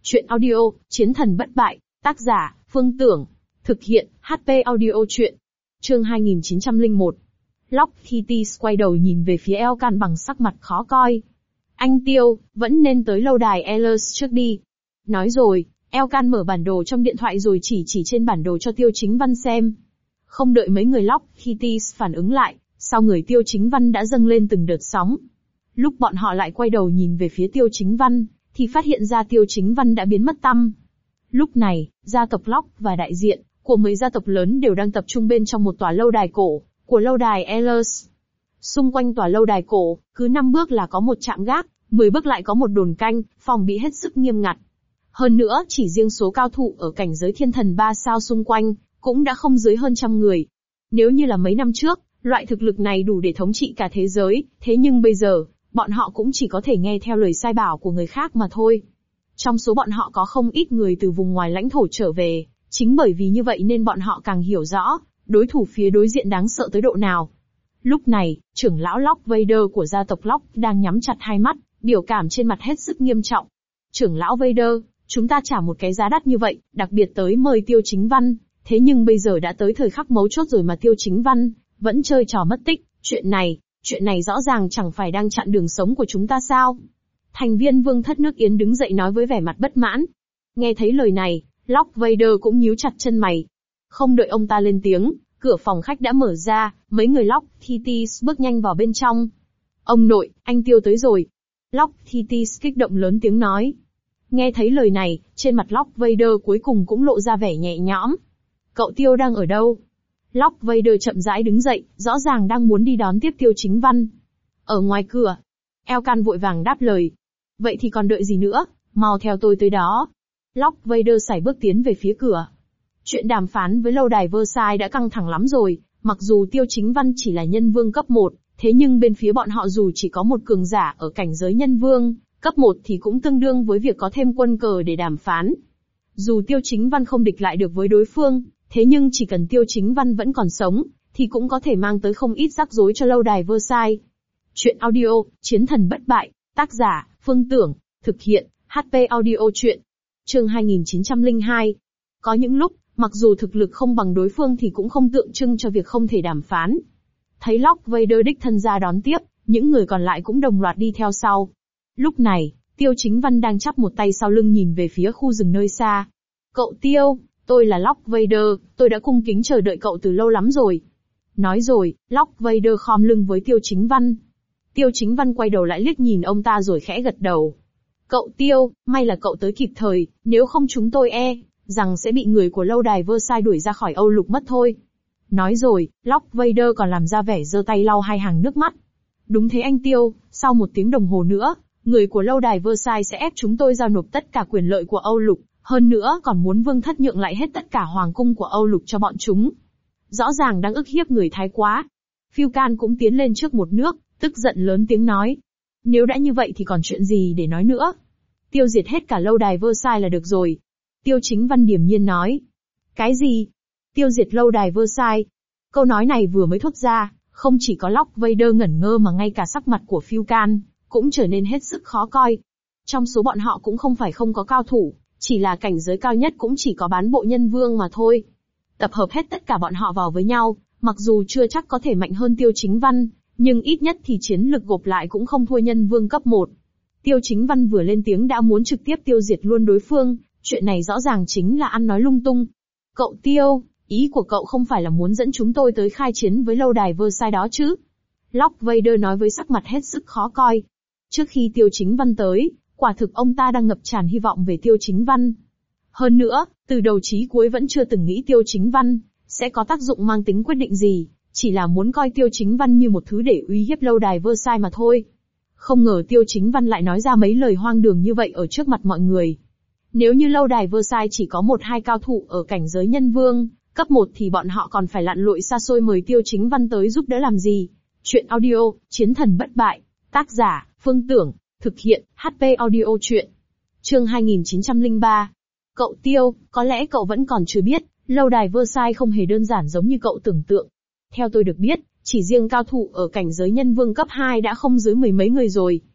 Chuyện audio, Chiến thần bất bại, tác giả, Phương Tưởng. Thực hiện, HP audio truyện. Chương 2901. Lockheed quay đầu nhìn về phía Elkan bằng sắc mặt khó coi. Anh Tiêu, vẫn nên tới lâu đài Ehlers trước đi. Nói rồi, Elkan mở bản đồ trong điện thoại rồi chỉ trên bản đồ cho Tiêu Chính Văn xem. Không đợi mấy người Lockheed phản ứng lại, sau người Tiêu Chính Văn đã dâng lên từng đợt sóng. Lúc bọn họ lại quay đầu nhìn về phía Tiêu Chính Văn, thì phát hiện ra Tiêu Chính Văn đã biến mất tăm. Lúc này, gia tộc Lock và đại diện của 10 gia tộc lớn đều đang tập trung bên trong một tòa lâu đài cổ của lâu đài Ehlers. Xung quanh tòa lâu đài cổ, cứ 5 bước là có một trạm gác, 10 bước lại có một đồn canh, phòng bị hết sức nghiêm ngặt. Hơn nữa, chỉ riêng số cao thủ ở cảnh giới thiên thần 3 sao xung quanh cũng đã không dưới hơn 100 người. Nếu như là mấy năm trước, loại thực lực này đủ để thống trị cả thế giới, thế nhưng bây giờ, bọn họ cũng chỉ có thể nghe theo lời sai bảo của người khác mà thôi. Trong số bọn họ có không ít người từ vùng ngoài lãnh thổ trở về, chính bởi vì như vậy nên bọn họ càng hiểu rõ, đối thủ phía đối diện đáng sợ tới độ nào. Lúc này, trưởng lão Lock Vader của gia tộc Lock đang nhắm chặt hai mắt, biểu cảm trên mặt hết sức nghiêm trọng. Trưởng lão Vader, chúng ta trả một cái giá đắt như vậy, đặc biệt tới mời Tiêu Chính Văn, thế nhưng bây giờ đã tới thời khắc mấu chốt rồi mà Tiêu Chính Văn vẫn chơi trò mất tích, chuyện này rõ ràng chẳng phải đang chặn đường sống của chúng ta sao? Thành viên Vương thất nước Yến đứng dậy nói với vẻ mặt bất mãn. Nghe thấy lời này, Lock Vader cũng nhíu chặt chân mày. Không đợi ông ta lên tiếng, cửa phòng khách đã mở ra, mấy người Lockheed bước nhanh vào bên trong. Ông nội, anh Tiêu tới rồi. Lockheed kích động lớn tiếng nói. Nghe thấy lời này, trên mặt Lock Vader cuối cùng cũng lộ ra vẻ nhẹ nhõm. Cậu Tiêu đang ở đâu? Lock Vader chậm rãi đứng dậy, rõ ràng đang muốn đi đón tiếp Tiêu Chính Văn. Ở ngoài cửa. Elkan vội vàng đáp lời. Vậy thì còn đợi gì nữa, mau theo tôi tới đó. Lock Vader sải bước tiến về phía cửa. Chuyện đàm phán với lâu đài Versailles đã căng thẳng lắm rồi, mặc dù Tiêu Chính Văn chỉ là nhân vương cấp 1, thế nhưng bên phía bọn họ dù chỉ có một cường giả ở cảnh giới nhân vương cấp 1 thì cũng tương đương với việc có thêm quân cờ để đàm phán. Dù Tiêu Chính Văn không địch lại được với đối phương, thế nhưng chỉ cần Tiêu Chính Văn vẫn còn sống, thì cũng có thể mang tới không ít rắc rối cho lâu đài Versailles. Chuyện audio, Chiến thần bất bại, tác giả, Phương Tưởng, thực hiện, HP audio truyện. Chương 2902. Có những lúc, mặc dù thực lực không bằng đối phương thì cũng không tượng trưng cho việc không thể đàm phán. Thấy Lock Vader đích thân ra đón tiếp, những người còn lại cũng đồng loạt đi theo sau. Lúc này, Tiêu Chính Văn đang chắp một tay sau lưng nhìn về phía khu rừng nơi xa. Cậu Tiêu, tôi là Lock Vader, tôi đã cung kính chờ đợi cậu từ lâu lắm rồi. Nói rồi, Lock Vader khom lưng với Tiêu Chính Văn. Tiêu Chính Văn quay đầu lại liếc nhìn ông ta rồi khẽ gật đầu. Cậu Tiêu, may là cậu tới kịp thời, nếu không chúng tôi rằng sẽ bị người của lâu đài Versailles đuổi ra khỏi Âu Lục mất thôi. Nói rồi, Lock Vader còn làm ra vẻ giơ tay lau hai hàng nước mắt. Đúng thế anh Tiêu, sau 1 tiếng đồng hồ nữa, người của lâu đài Versailles sẽ ép chúng tôi giao nộp tất cả quyền lợi của Âu Lục, hơn nữa còn muốn vương thất nhượng lại hết tất cả hoàng cung của Âu Lục cho bọn chúng. Rõ ràng đang ức hiếp người thái quá. Phiêu-can cũng tiến lên trước một nước, tức giận lớn tiếng nói. Nếu đã như vậy thì còn chuyện gì để nói nữa? Tiêu diệt hết cả lâu đài Versailles là được rồi. Tiêu Chính Văn điềm nhiên nói. Cái gì? Tiêu diệt lâu đài Versailles? Câu nói này vừa mới thốt ra, không chỉ có Lock Vader ngẩn ngơ mà ngay cả sắc mặt của Phiêu-can cũng trở nên hết sức khó coi. Trong số bọn họ cũng không phải không có cao thủ, chỉ là cảnh giới cao nhất cũng chỉ có bán bộ nhân vương mà thôi. Tập hợp hết tất cả bọn họ vào với nhau, mặc dù chưa chắc có thể mạnh hơn Tiêu Chính Văn, nhưng ít nhất thì chiến lực gộp lại cũng không thua nhân vương cấp 1. Tiêu Chính Văn vừa lên tiếng đã muốn trực tiếp tiêu diệt luôn đối phương, chuyện này rõ ràng chính là ăn nói lung tung. Cậu Tiêu, ý của cậu không phải là muốn dẫn chúng tôi tới khai chiến với lâu đài Versailles đó chứ? Lock Vader nói với sắc mặt hết sức khó coi. Trước khi Tiêu Chính Văn tới, quả thực ông ta đang ngập tràn hy vọng về Tiêu Chính Văn. Hơn nữa, từ đầu chí cuối vẫn chưa từng nghĩ Tiêu Chính Văn sẽ có tác dụng mang tính quyết định gì, chỉ là muốn coi Tiêu Chính Văn như một thứ để uy hiếp lâu đài Versailles mà thôi. Không ngờ Tiêu Chính Văn lại nói ra mấy lời hoang đường như vậy ở trước mặt mọi người. Nếu như lâu đài Versailles chỉ có 1-2 cao thủ ở cảnh giới nhân vương cấp 1 thì bọn họ còn phải lặn lội xa xôi mời Tiêu Chính Văn tới giúp đỡ làm gì? Chuyện audio, Chiến thần bất bại, tác giả, Phương Tưởng, thực hiện, HP audio truyện. Chương 2903. Cậu Tiêu, có lẽ cậu vẫn còn chưa biết, lâu đài Versailles không hề đơn giản giống như cậu tưởng tượng. Theo tôi được biết, chỉ riêng cao thủ ở cảnh giới nhân vương cấp 2 đã không dưới 10 mấy người rồi.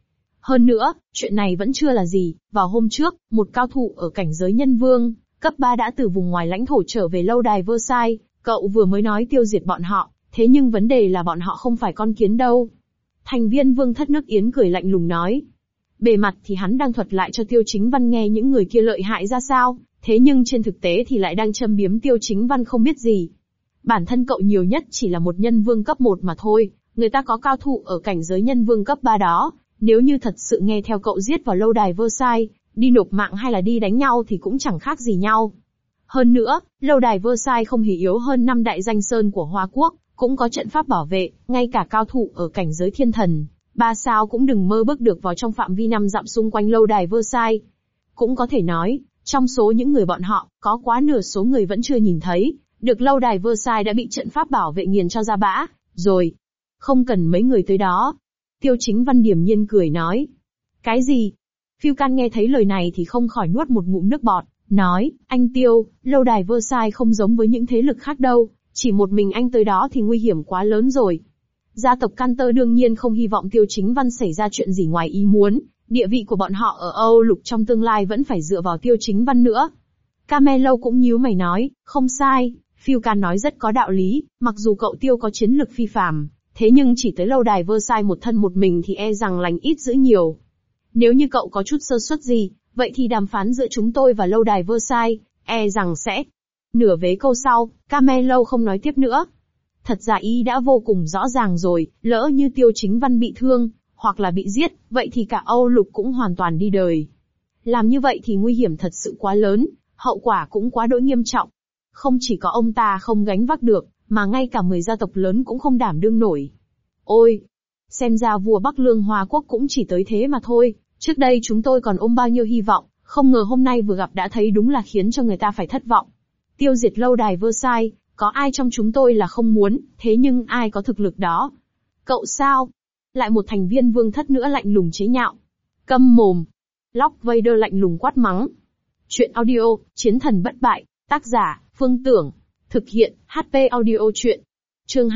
Hơn nữa, chuyện này vẫn chưa là gì, vào hôm trước, một cao thủ ở cảnh giới nhân vương, cấp 3 đã từ vùng ngoài lãnh thổ trở về lâu đài Versailles, cậu vừa mới nói tiêu diệt bọn họ, thế nhưng vấn đề là bọn họ không phải con kiến đâu. Thành viên Vương Thất nước Yến cười lạnh lùng nói. Bề mặt thì hắn đang thuật lại cho Tiêu Chính Văn nghe những người kia lợi hại ra sao, thế nhưng trên thực tế thì lại đang châm biếm Tiêu Chính Văn không biết gì. Bản thân cậu nhiều nhất chỉ là một nhân vương cấp 1 mà thôi, người ta có cao thủ ở cảnh giới nhân vương cấp 3 đó, nếu như thật sự nghe theo cậu giết vào lâu đài Versailles, đi nộp mạng hay là đi đánh nhau thì cũng chẳng khác gì nhau. Hơn nữa, lâu đài Versailles không hề yếu hơn 5 đại danh sơn của Hoa Quốc, cũng có trận pháp bảo vệ, ngay cả cao thủ ở cảnh giới thiên thần, 3 sao cũng đừng mơ bước được vào trong phạm vi 5 dặm xung quanh lâu đài Versailles. Cũng có thể nói, trong số những người bọn họ, có quá nửa số người vẫn chưa nhìn thấy, được lâu đài Versailles đã bị trận pháp bảo vệ nghiền cho ra bã, rồi. Không cần mấy người tới đó. Tiêu Chính Văn điềm nhiên cười nói. Cái gì? Phiêu Can nghe thấy lời này thì không khỏi nuốt một ngụm nước bọt, nói, anh Tiêu, lâu đài Versailles không giống với những thế lực khác đâu, chỉ một mình anh tới đó thì nguy hiểm quá lớn rồi. Gia tộc Cantor đương nhiên không hy vọng Tiêu Chính Văn xảy ra chuyện gì ngoài ý muốn, địa vị của bọn họ ở Âu Lục trong tương lai vẫn phải dựa vào Tiêu Chính Văn nữa. Carmelo cũng nhíu mày nói, không sai, Phiêu Can nói rất có đạo lý, mặc dù cậu Tiêu có chiến lực phi phàm, thế nhưng chỉ tới lâu đài Versailles một thân một mình thì e rằng lành ít dữ nhiều. Nếu như cậu có chút sơ suất gì, vậy thì đàm phán giữa chúng tôi và lâu đài Versailles, e rằng sẽ... Nửa vế câu sau, Carmelo không nói tiếp nữa. Thật ra ý đã vô cùng rõ ràng rồi, lỡ như Tiêu Chính Văn bị thương, hoặc là bị giết, vậy thì cả Âu Lục cũng hoàn toàn đi đời. Làm như vậy thì nguy hiểm thật sự quá lớn, hậu quả cũng quá đỗi nghiêm trọng. Không chỉ có ông ta không gánh vác được, mà ngay cả 10 gia tộc lớn cũng không đảm đương nổi. Ôi! Xem ra vua Bắc Lương Hoa Quốc cũng chỉ tới thế mà thôi, trước đây chúng tôi còn ôm bao nhiêu hy vọng, không ngờ hôm nay vừa gặp đã thấy đúng là khiến cho người ta phải thất vọng. Tiêu diệt lâu đài Versailles, có ai trong chúng tôi là không muốn, thế nhưng ai có thực lực đó? Cậu sao? Lại một thành viên Vương Thất nữa lạnh lùng chế nhạo. Câm mồm! Lord Vader lạnh lùng quát mắng. Chuyện audio, Chiến thần bất bại, tác giả, Phương Tưởng. Thực hiện, HP audio chuyện. Chương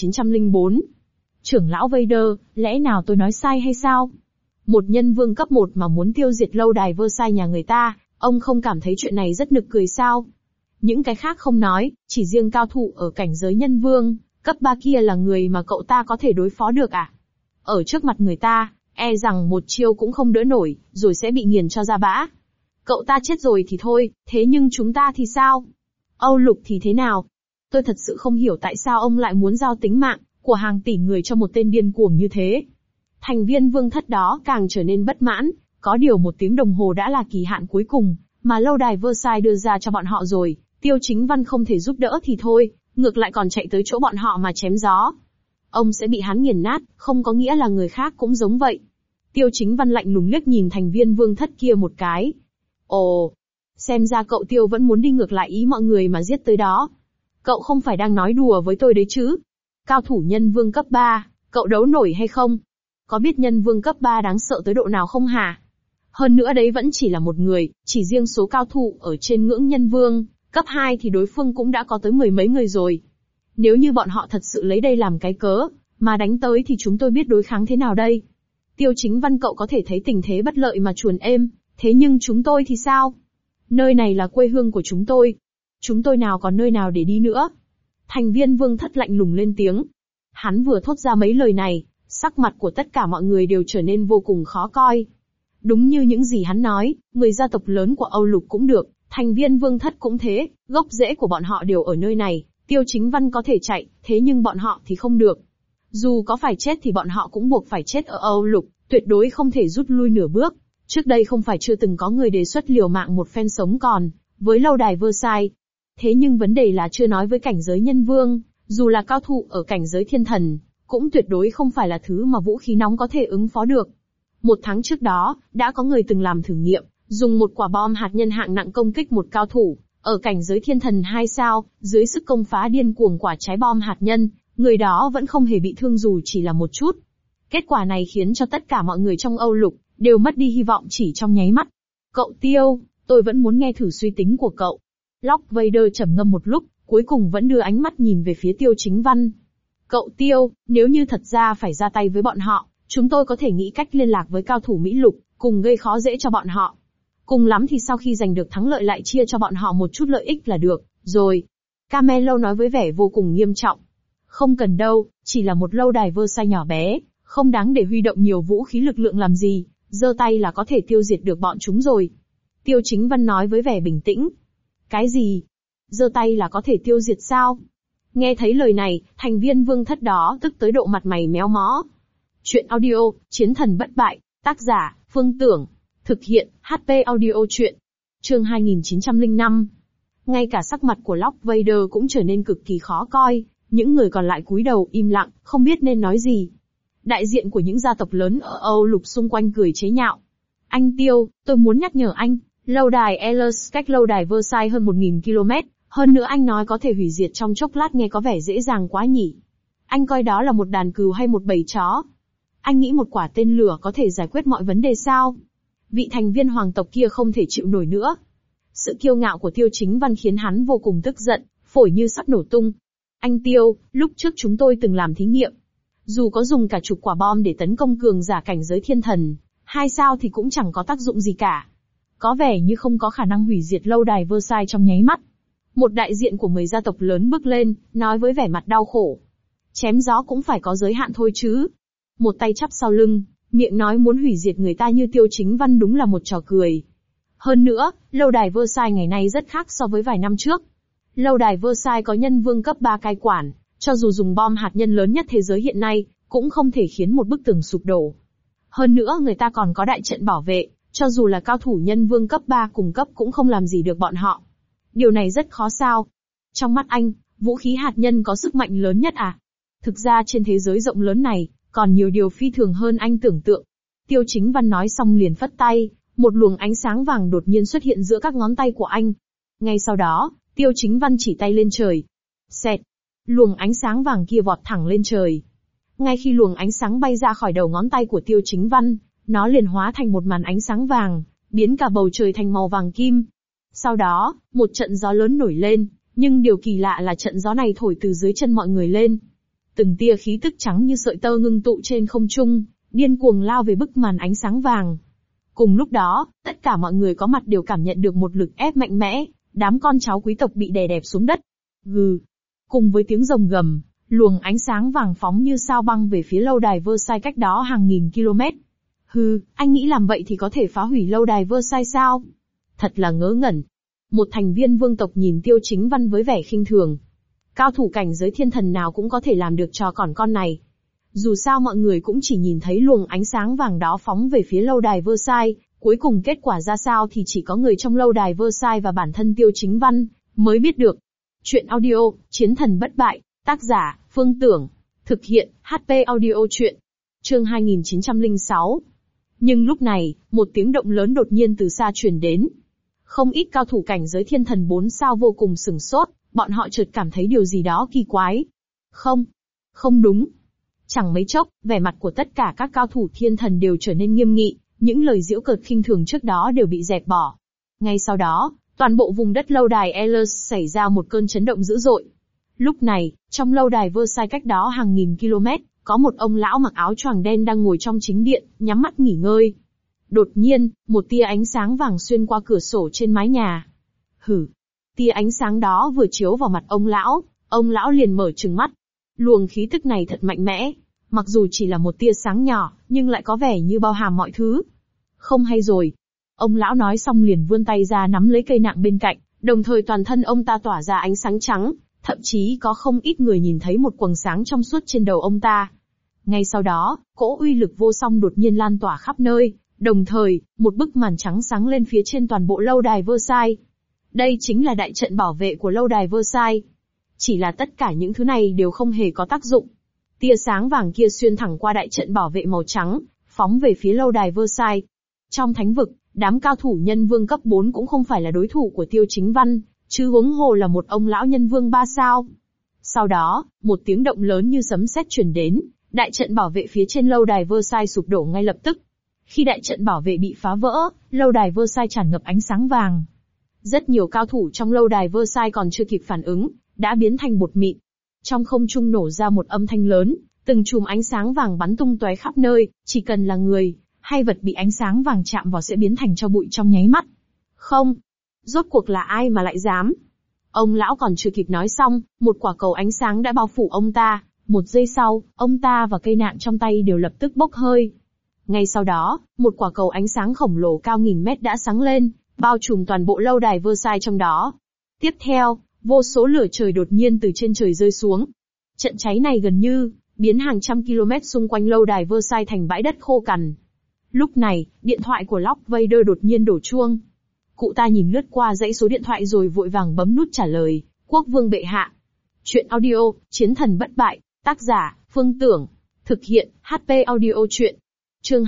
2904. Trưởng lão Vader, lẽ nào tôi nói sai hay sao? Một nhân vương cấp 1 mà muốn tiêu diệt lâu đài Versailles nhà người ta, ông không cảm thấy chuyện này rất nực cười sao? Những cái khác không nói, chỉ riêng cao thủ ở cảnh giới nhân vương, cấp 3 kia là người mà cậu ta có thể đối phó được à? Ở trước mặt người ta, e rằng một chiêu cũng không đỡ nổi, rồi sẽ bị nghiền cho ra bã. Cậu ta chết rồi thì thôi, thế nhưng chúng ta thì sao? Âu Lục thì thế nào? Tôi thật sự không hiểu tại sao ông lại muốn giao tính mạng của hàng tỷ người cho một tên điên cuồng như thế. Thành viên Vương Thất đó càng trở nên bất mãn, có điều 1 tiếng đồng hồ đã là kỳ hạn cuối cùng, mà lâu đài Versailles đưa ra cho bọn họ rồi, Tiêu Chính Văn không thể giúp đỡ thì thôi, ngược lại còn chạy tới chỗ bọn họ mà chém gió. Ông sẽ bị hắn nghiền nát, không có nghĩa là người khác cũng giống vậy. Tiêu Chính Văn lạnh lùng liếc nhìn thành viên Vương Thất kia một cái. Ồ, xem ra cậu Tiêu vẫn muốn đi ngược lại ý mọi người mà giết tới đó. Cậu không phải đang nói đùa với tôi đấy chứ? Cao thủ nhân vương cấp 3, cậu đấu nổi hay không? Có biết nhân vương cấp 3 đáng sợ tới độ nào không hả? Hơn nữa đấy vẫn chỉ là một người, chỉ riêng số cao thủ ở trên ngưỡng nhân vương, cấp 2 thì đối phương cũng đã có tới 10 mấy người rồi. Nếu như bọn họ thật sự lấy đây làm cái cớ, mà đánh tới thì chúng tôi biết đối kháng thế nào đây? Tiêu Chính Văn cậu có thể thấy tình thế bất lợi mà chuồn êm, thế nhưng chúng tôi thì sao? Nơi này là quê hương của chúng tôi. Chúng tôi nào còn nơi nào để đi nữa? Thành viên Vương Thất lạnh lùng lên tiếng. Hắn vừa thốt ra mấy lời này, sắc mặt của tất cả mọi người đều trở nên vô cùng khó coi. Đúng như những gì hắn nói, 10 gia tộc lớn của Âu Lục cũng được, thành viên Vương Thất cũng thế, gốc rễ của bọn họ đều ở nơi này, Tiêu Chính Văn có thể chạy, thế nhưng bọn họ thì không được. Dù có phải chết thì bọn họ cũng buộc phải chết ở Âu Lục, tuyệt đối không thể rút lui nửa bước. Trước đây không phải chưa từng có người đề xuất liều mạng một phen sống còn, với lâu đài Versailles. Thế nhưng vấn đề là chưa nói với cảnh giới nhân vương, dù là cao thủ ở cảnh giới thiên thần, cũng tuyệt đối không phải là thứ mà vũ khí nóng có thể ứng phó được. 1 tháng trước đó, đã có người từng làm thử nghiệm, dùng một quả bom hạt nhân hạng nặng công kích một cao thủ, ở cảnh giới thiên thần 2 sao, dưới sức công phá điên cuồng quả trái bom hạt nhân, người đó vẫn không hề bị thương dù chỉ là một chút. Kết quả này khiến cho tất cả mọi người trong Âu Lục, đều mất đi hy vọng chỉ trong nháy mắt. Cậu Tiêu, tôi vẫn muốn nghe thử suy tính của cậu. Lord Vader trầm ngâm một lúc, cuối cùng vẫn đưa ánh mắt nhìn về phía Tiêu Chính Văn. Cậu Tiêu, nếu như thật ra phải ra tay với bọn họ, Chúng tôi có thể nghĩ cách liên lạc với cao thủ Mỹ Lục, cùng gây khó dễ cho bọn họ. Cùng lắm thì sau khi giành được thắng lợi lại chia cho bọn họ một chút lợi ích là được, rồi. Carmelo nói với vẻ vô cùng nghiêm trọng. Không cần đâu, chỉ là một lâu đài Versailles nhỏ bé, không đáng để huy động nhiều vũ khí lực lượng làm gì, giơ tay là có thể tiêu diệt được bọn chúng rồi. Tiêu Chính Văn nói với vẻ bình tĩnh. Cái gì? Giơ tay là có thể tiêu diệt sao? Nghe thấy lời này, thành viên Vương Thất đó tức tới độ mặt mày méo mó. Chuyện audio, Chiến thần bất bại, tác giả, Phương Tưởng. Thực hiện, HP audio chuyện. Chương 2905. Ngay cả sắc mặt của Lord Vader cũng trở nên cực kỳ khó coi, những người còn lại cúi đầu im lặng, không biết nên nói gì. Đại diện của những gia tộc lớn ở Âu Lục xung quanh cười chế nhạo. Anh Tiêu, tôi muốn nhắc nhở anh, lâu đài Ellers cách lâu đài Versailles hơn 1000 km, hơn nữa anh nói có thể hủy diệt trong chốc lát nghe có vẻ dễ dàng quá nhỉ. Anh coi đó là một đàn cừu hay một bầy chó? Anh nghĩ một quả tên lửa có thể giải quyết mọi vấn đề sao? Vị thành viên hoàng tộc kia không thể chịu nổi nữa. Sự kiêu ngạo của Tiêu Chính Văn khiến hắn vô cùng tức giận, phổi như sắp nổ tung. Anh Tiêu, lúc trước chúng tôi từng làm thí nghiệm. Dù có dùng cả chục quả bom để tấn công cường giả cảnh giới thiên thần, 2 sao thì cũng chẳng có tác dụng gì cả. Có vẻ như không có khả năng hủy diệt lâu đài Versailles trong nháy mắt. Một đại diện của 10 gia tộc lớn bước lên, nói với vẻ mặt đau khổ. Chém gió cũng phải có giới hạn thôi chứ. Một tay chắp sau lưng, miệng nói muốn hủy diệt người ta như Tiêu Chính Văn đúng là một trò cười. Hơn nữa, lâu đài Versailles ngày nay rất khác so với vài năm trước. Lâu đài Versailles có nhân vương cấp 3 cai quản, cho dù dùng bom hạt nhân lớn nhất thế giới hiện nay, cũng không thể khiến một bức tường sụp đổ. Hơn nữa người ta còn có đại trận bảo vệ, cho dù là cao thủ nhân vương cấp 3 cùng cấp cũng không làm gì được bọn họ. Điều này rất khó sao? Trong mắt anh, vũ khí hạt nhân có sức mạnh lớn nhất à? Thực ra trên thế giới rộng lớn này, còn nhiều điều phi thường hơn anh tưởng tượng. Tiêu Chính Văn nói xong liền phất tay, một luồng ánh sáng vàng đột nhiên xuất hiện giữa các ngón tay của anh. Ngay sau đó, Tiêu Chính Văn chỉ tay lên trời. Xẹt! Luồng ánh sáng vàng kia vọt thẳng lên trời. Ngay khi luồng ánh sáng bay ra khỏi đầu ngón tay của Tiêu Chính Văn, nó liền hóa thành một màn ánh sáng vàng, biến cả bầu trời thành màu vàng kim. Sau đó, một trận gió lớn nổi lên, nhưng điều kỳ lạ là trận gió này thổi từ dưới chân mọi người lên. Từng tia khí tức trắng như sợi tơ ngưng tụ trên không trung, điên cuồng lao về bức màn ánh sáng vàng. Cùng lúc đó, tất cả mọi người có mặt đều cảm nhận được một lực ép mạnh mẽ, đám con cháu quý tộc bị đè đẹp xuống đất. Gừ. Cùng với tiếng rồng gầm, luồng ánh sáng vàng phóng như sao băng về phía lâu đài Versailles cách đó hàng nghìn km. Hừ, anh nghĩ làm vậy thì có thể phá hủy lâu đài Versailles sao? Thật là ngớ ngẩn. Một thành viên vương tộc nhìn Tiêu Chính Văn với vẻ khinh thường. Cao thủ cảnh giới thiên thần nào cũng có thể làm được trò còn con này. Dù sao mọi người cũng chỉ nhìn thấy luồng ánh sáng vàng đó phóng về phía lâu đài Versailles, cuối cùng kết quả ra sao thì chỉ có người trong lâu đài Versailles và bản thân Tiêu Chính Văn mới biết được. Chuyện audio, Chiến thần bất bại, tác giả, Phương Tưởng. Thực hiện, HP audio chuyện. Chương 2906. Nhưng lúc này, một tiếng động lớn đột nhiên từ xa truyền đến. Không ít cao thủ cảnh giới thiên thần 4 sao vô cùng sửng sốt, bọn họ chợt cảm thấy điều gì đó kỳ quái. Không đúng. Chẳng mấy chốc, vẻ mặt của tất cả các cao thủ thiên thần đều trở nên nghiêm nghị, những lời giễu cợt khinh thường trước đó đều bị dẹp bỏ. Ngay sau đó, toàn bộ vùng đất lâu đài Ellers xảy ra một cơn chấn động dữ dội. Lúc này, trong lâu đài Versailles cách đó hàng nghìn km, có một ông lão mặc áo choàng đen đang ngồi trong chính điện, nhắm mắt nghỉ ngơi. Đột nhiên, một tia ánh sáng vàng xuyên qua cửa sổ trên mái nhà. Hử! Tia ánh sáng đó vừa chiếu vào mặt ông lão liền mở trừng mắt. Luồng khí tức này thật mạnh mẽ. Mặc dù chỉ là một tia sáng nhỏ, nhưng lại có vẻ như bao hàm mọi thứ. Không hay rồi. Ông lão nói xong liền vươn tay ra nắm lấy cây nạng bên cạnh, đồng thời toàn thân ông ta tỏa ra ánh sáng trắng, thậm chí có không ít người nhìn thấy một quầng sáng trong suốt trên đầu ông ta. Ngay sau đó, cỗ uy lực vô song đột nhiên lan tỏa khắp nơi, đồng thời, một bức màn trắng sáng lên phía trên toàn bộ lâu đài Versailles. Đây chính là đại trận bảo vệ của lâu đài Versailles. Chỉ là tất cả những thứ này đều không hề có tác dụng. Tia sáng vàng kia xuyên thẳng qua đại trận bảo vệ màu trắng, phóng về phía lâu đài Versailles. Trong thánh vực, đám cao thủ nhân vương cấp 4 cũng không phải là đối thủ của Tiêu Chính Văn, chứ huống hồ là một ông lão nhân vương 3 sao. Sau đó, một tiếng động lớn như sấm sét truyền đến, đại trận bảo vệ phía trên lâu đài Versailles sụp đổ ngay lập tức. Khi đại trận bảo vệ bị phá vỡ, lâu đài Versailles tràn ngập ánh sáng vàng. Rất nhiều cao thủ trong lâu đài Versailles còn chưa kịp phản ứng, đã biến thành bột mịn. Trong không trung nổ ra một âm thanh lớn, Từng chùm ánh sáng vàng bắn tung tóe khắp nơi, chỉ cần là người, hay vật bị ánh sáng vàng chạm vào sẽ biến thành tro bụi trong nháy mắt. Không! Rốt cuộc là ai mà lại dám? Ông lão còn chưa kịp nói xong, một quả cầu ánh sáng đã bao phủ ông ta. Một giây sau, ông ta và cây nạng trong tay đều lập tức bốc hơi. Ngay sau đó, một quả cầu ánh sáng khổng lồ cao nghìn mét đã sáng lên, bao trùm toàn bộ lâu đài Versailles trong đó. Tiếp theo, vô số lửa trời đột nhiên từ trên trời rơi xuống. Trận cháy này gần như biến hàng trăm km xung quanh lâu đài Versailles thành bãi đất khô cằn. Lúc này, điện thoại của Lord Vader đột nhiên đổ chuông. Cụ ta nhìn lướt qua dãy số điện thoại rồi vội vàng bấm nút trả lời, Quốc vương bệ hạ. Chuyện audio, Chiến thần bất bại, tác giả, Phương Tưởng, thực hiện, HP audio truyện. Chương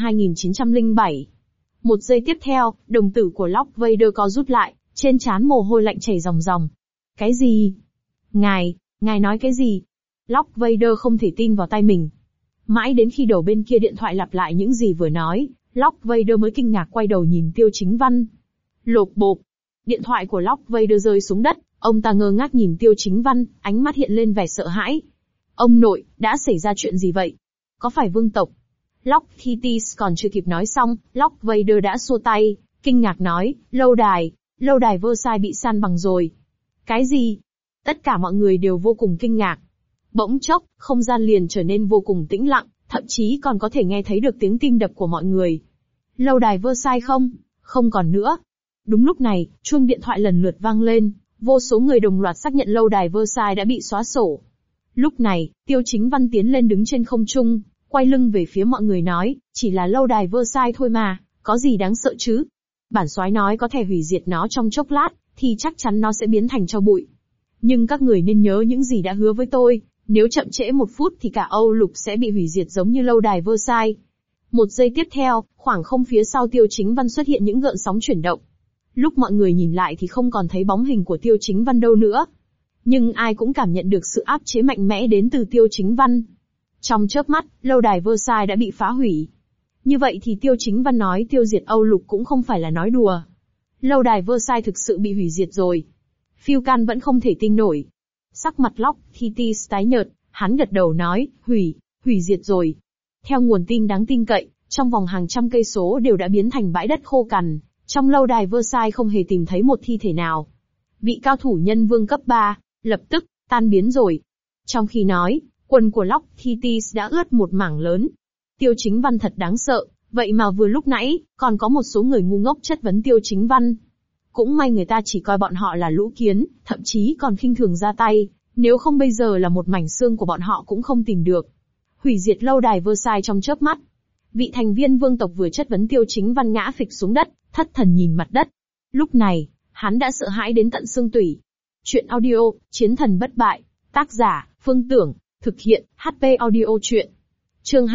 2907. Một giây tiếp theo, đồng tử của Lord Vader co rút lại, trên trán mồ hôi lạnh chảy ròng ròng. Cái gì? Ngài nói cái gì? Lord Vader không thể tin vào tai mình. Mãi đến khi đầu bên kia điện thoại lặp lại những gì vừa nói, Lord Vader mới kinh ngạc quay đầu nhìn Tiêu Chính Văn. Lộp bộp. Điện thoại của Lord Vader rơi xuống đất, ông ta ngơ ngác nhìn Tiêu Chính Văn, ánh mắt hiện lên vẻ sợ hãi. Ông nội, đã xảy ra chuyện gì vậy? Có phải vương tộc? Lord Kittis còn chưa kịp nói xong, Lord Vader đã xua tay, kinh ngạc nói, lâu đài Versailles bị san bằng rồi. Cái gì? Tất cả mọi người đều vô cùng kinh ngạc. Bỗng chốc, không gian liền trở nên vô cùng tĩnh lặng, thậm chí còn có thể nghe thấy được tiếng tim đập của mọi người. Lâu đài Versailles không còn nữa. Đúng lúc này, chuông điện thoại lần lượt vang lên, vô số người đồng loạt xác nhận lâu đài Versailles đã bị xóa sổ. Lúc này, Tiêu Chính Văn tiến lên đứng trên không trung, quay lưng về phía mọi người nói, chỉ là lâu đài Versailles thôi mà, có gì đáng sợ chứ? Bản soái nói có thể hủy diệt nó trong chốc lát, thì chắc chắn nó sẽ biến thành tro bụi. Nhưng các người nên nhớ những gì đã hứa với tôi, nếu chậm trễ một phút thì cả Âu Lục sẽ bị hủy diệt giống như lâu đài Versailles. Một giây tiếp theo, khoảng không phía sau Tiêu Chính Văn xuất hiện những gợn sóng chuyển động. Lúc mọi người nhìn lại thì không còn thấy bóng hình của Tiêu Chính Văn đâu nữa. Nhưng ai cũng cảm nhận được sự áp chế mạnh mẽ đến từ Tiêu Chính Văn. Trong chớp mắt, lâu đài Versailles đã bị phá hủy. Như vậy thì Tiêu Chính Văn nói tiêu diệt Âu Lục cũng không phải là nói đùa. Lâu đài Versailles thực sự bị hủy diệt rồi. Phiêu Can vẫn không thể tin nổi. Sắc mặt Lord Kittis tái nhợt, hắn gật đầu nói, hủy diệt rồi. Theo nguồn tin đáng tin cậy, trong vòng hàng trăm cây số đều đã biến thành bãi đất khô cằn. Trong lâu đài Versailles không hề tìm thấy một thi thể nào. Vị cao thủ nhân vương cấp 3, lập tức, tan biến rồi. Trong khi nói, quần của Lord Kittis đã ướt một mảng lớn. Tiêu Chính Văn thật đáng sợ, vậy mà vừa lúc nãy, còn có một số người ngu ngốc chất vấn Tiêu Chính Văn. Cũng may người ta chỉ coi bọn họ là lũ kiến, thậm chí còn khinh thường ra tay, nếu không bây giờ là một mảnh xương của bọn họ cũng không tìm được. Hủy diệt lâu đài Versailles trong chớp mắt. Vị thành viên vương tộc vừa chất vấn Tiêu Chính Văn ngã phịch xuống đất, thất thần nhìn mặt đất. Lúc này, hắn đã sợ hãi đến tận xương tủy. Chuyện audio, Chiến thần bất bại, tác giả, Phương Tưởng, thực hiện, HP audio truyện. Chương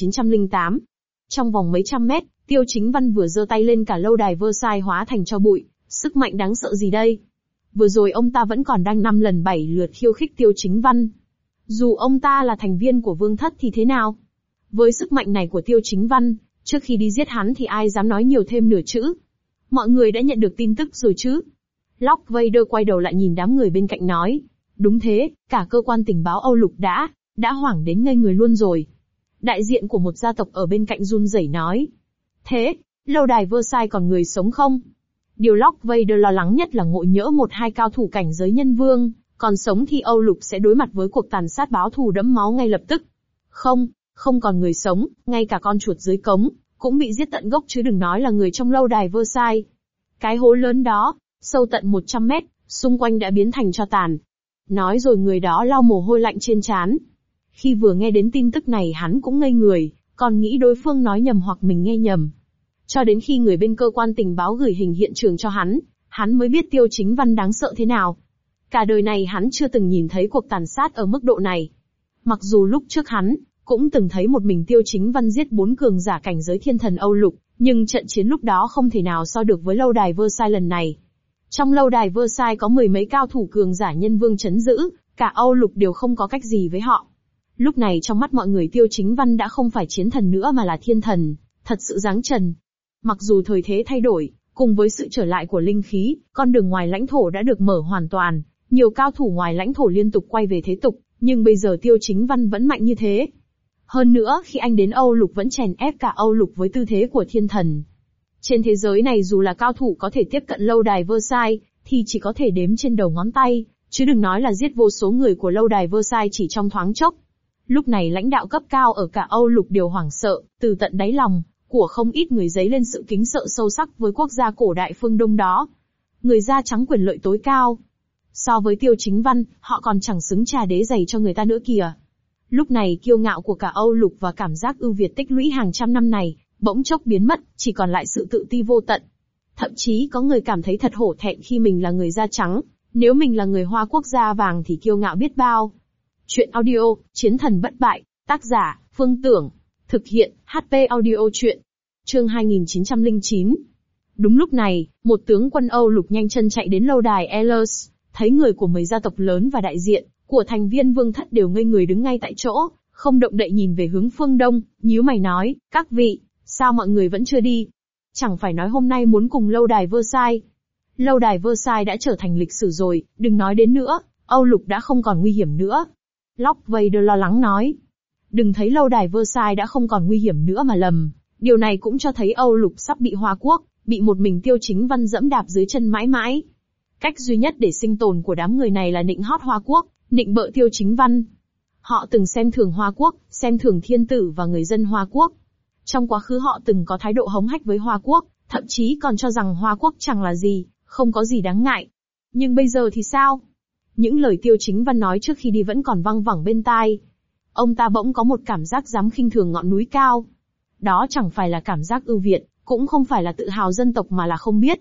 2908. Trong vòng mấy trăm mét, Tiêu Chính Văn vừa giơ tay lên cả lâu đài Versailles hóa thành tro bụi, sức mạnh đáng sợ gì đây? Vừa rồi ông ta vẫn còn đang 5 lần 7 lượt khiêu khích Tiêu Chính Văn. Dù ông ta là thành viên của vương thất thì thế nào? Với sức mạnh này của Tiêu Chính Văn, trước khi đi giết hắn thì ai dám nói nhiều thêm nửa chữ? Mọi người đã nhận được tin tức rồi chứ? Lord Vader quay đầu lại nhìn đám người bên cạnh nói. Đúng thế, cả cơ quan tình báo Âu Lục đã hoảng đến ngây người luôn rồi. Đại diện của một gia tộc ở bên cạnh run rẩy nói. Thế, lâu đài Versailles còn người sống không? Điều Lord Vader lo lắng nhất là ngộ nhỡ một hai cao thủ cảnh giới nhân vương, còn sống thì Âu Lục sẽ đối mặt với cuộc tàn sát báo thù đẫm máu ngay lập tức. Không còn người sống, ngay cả con chuột dưới cống, cũng bị giết tận gốc chứ đừng nói là người trong lâu đài Versailles. Cái hố lớn đó, sâu tận 100 mét, xung quanh đã biến thành tro tàn. Nói rồi người đó lau mồ hôi lạnh trên trán. Khi vừa nghe đến tin tức này hắn cũng ngây người, còn nghĩ đối phương nói nhầm hoặc mình nghe nhầm. Cho đến khi người bên cơ quan tình báo gửi hình hiện trường cho hắn mới biết Tiêu Chính Văn đáng sợ thế nào. Cả đời này hắn chưa từng nhìn thấy cuộc tàn sát ở mức độ này. Mặc dù lúc trước hắn cũng từng thấy một mình Tiêu Chính Văn giết 4 cường giả cảnh giới thiên thần Âu Lục, nhưng trận chiến lúc đó không thể nào so được với lâu đài Versailles lần này. Trong lâu đài Versailles có 10 mấy cao thủ cường giả nhân vương trấn giữ, cả Âu Lục đều không có cách gì với họ. Lúc này trong mắt mọi người Tiêu Chính Văn đã không phải chiến thần nữa mà là thiên thần, thật sự giáng trần. Mặc dù thời thế thay đổi, cùng với sự trở lại của linh khí, con đường ngoài lãnh thổ đã được mở hoàn toàn, nhiều cao thủ ngoài lãnh thổ liên tục quay về thế tục, nhưng bây giờ Tiêu Chính Văn vẫn mạnh như thế. Hơn nữa khi anh đến Âu Lục vẫn chèn ép cả Âu Lục với tư thế của thiên thần. Trên thế giới này dù là cao thủ có thể tiếp cận lâu đài Versailles, thì chỉ có thể đếm trên đầu ngón tay, chứ đừng nói là giết vô số người của lâu đài Versailles chỉ trong thoáng chốc. Lúc này lãnh đạo cấp cao ở cả Âu Lục đều hoảng sợ, từ tận đáy lòng của không ít người dấy lên sự kính sợ sâu sắc với quốc gia cổ đại phương Đông đó. Người da trắng quyền lợi tối cao. So với Tiêu Chính Văn, họ còn chẳng xứng trà đế giày cho người ta nữa kìa. Lúc này kiêu ngạo của cả Âu Lục và cảm giác ưu việt tích lũy hàng trăm năm này, bỗng chốc biến mất, chỉ còn lại sự tự ti vô tận. Thậm chí có người cảm thấy thật hổ thẹn khi mình là người da trắng, nếu mình là người Hoa quốc da vàng thì kiêu ngạo biết bao. Chuyện audio, Chiến thần bất bại, tác giả, Phương Tưởng. Thực hiện, HP audio chuyện. Chương 2909. Đúng lúc này, một tướng quân Âu Lục nhanh chân chạy đến lâu đài Ehlers, thấy người của 10 gia tộc lớn và đại diện của thành viên vương thất đều ngây người đứng ngay tại chỗ, không động đậy nhìn về hướng phương đông, nhíu mày nói, các vị, sao mọi người vẫn chưa đi? Chẳng phải nói hôm nay muốn cùng lâu đài Versailles. Lâu đài Versailles đã trở thành lịch sử rồi, đừng nói đến nữa, Âu Lục đã không còn nguy hiểm nữa. Lord Vader lo lắng nói. Đừng thấy lâu đài Versailles đã không còn nguy hiểm nữa mà lầm, điều này cũng cho thấy Âu Lục sắp bị Hoa quốc, bị một mình Tiêu Chính Văn dẫm đạp dưới chân mãi mãi. Cách duy nhất để sinh tồn của đám người này là nịnh hót Hoa quốc, nịnh bợ Tiêu Chính Văn. Họ từng xem thường Hoa quốc, xem thường thiên tử và người dân Hoa quốc. Trong quá khứ họ từng có thái độ hống hách với Hoa quốc, thậm chí còn cho rằng Hoa quốc chẳng là gì, không có gì đáng ngại. Nhưng bây giờ thì sao? Những lời Tiêu Chính Văn nói trước khi đi vẫn còn văng vẳng bên tai. Ông ta bỗng có một cảm giác dám khinh thường ngọn núi cao. Đó chẳng phải là cảm giác ưu việt, cũng không phải là tự hào dân tộc mà là không biết.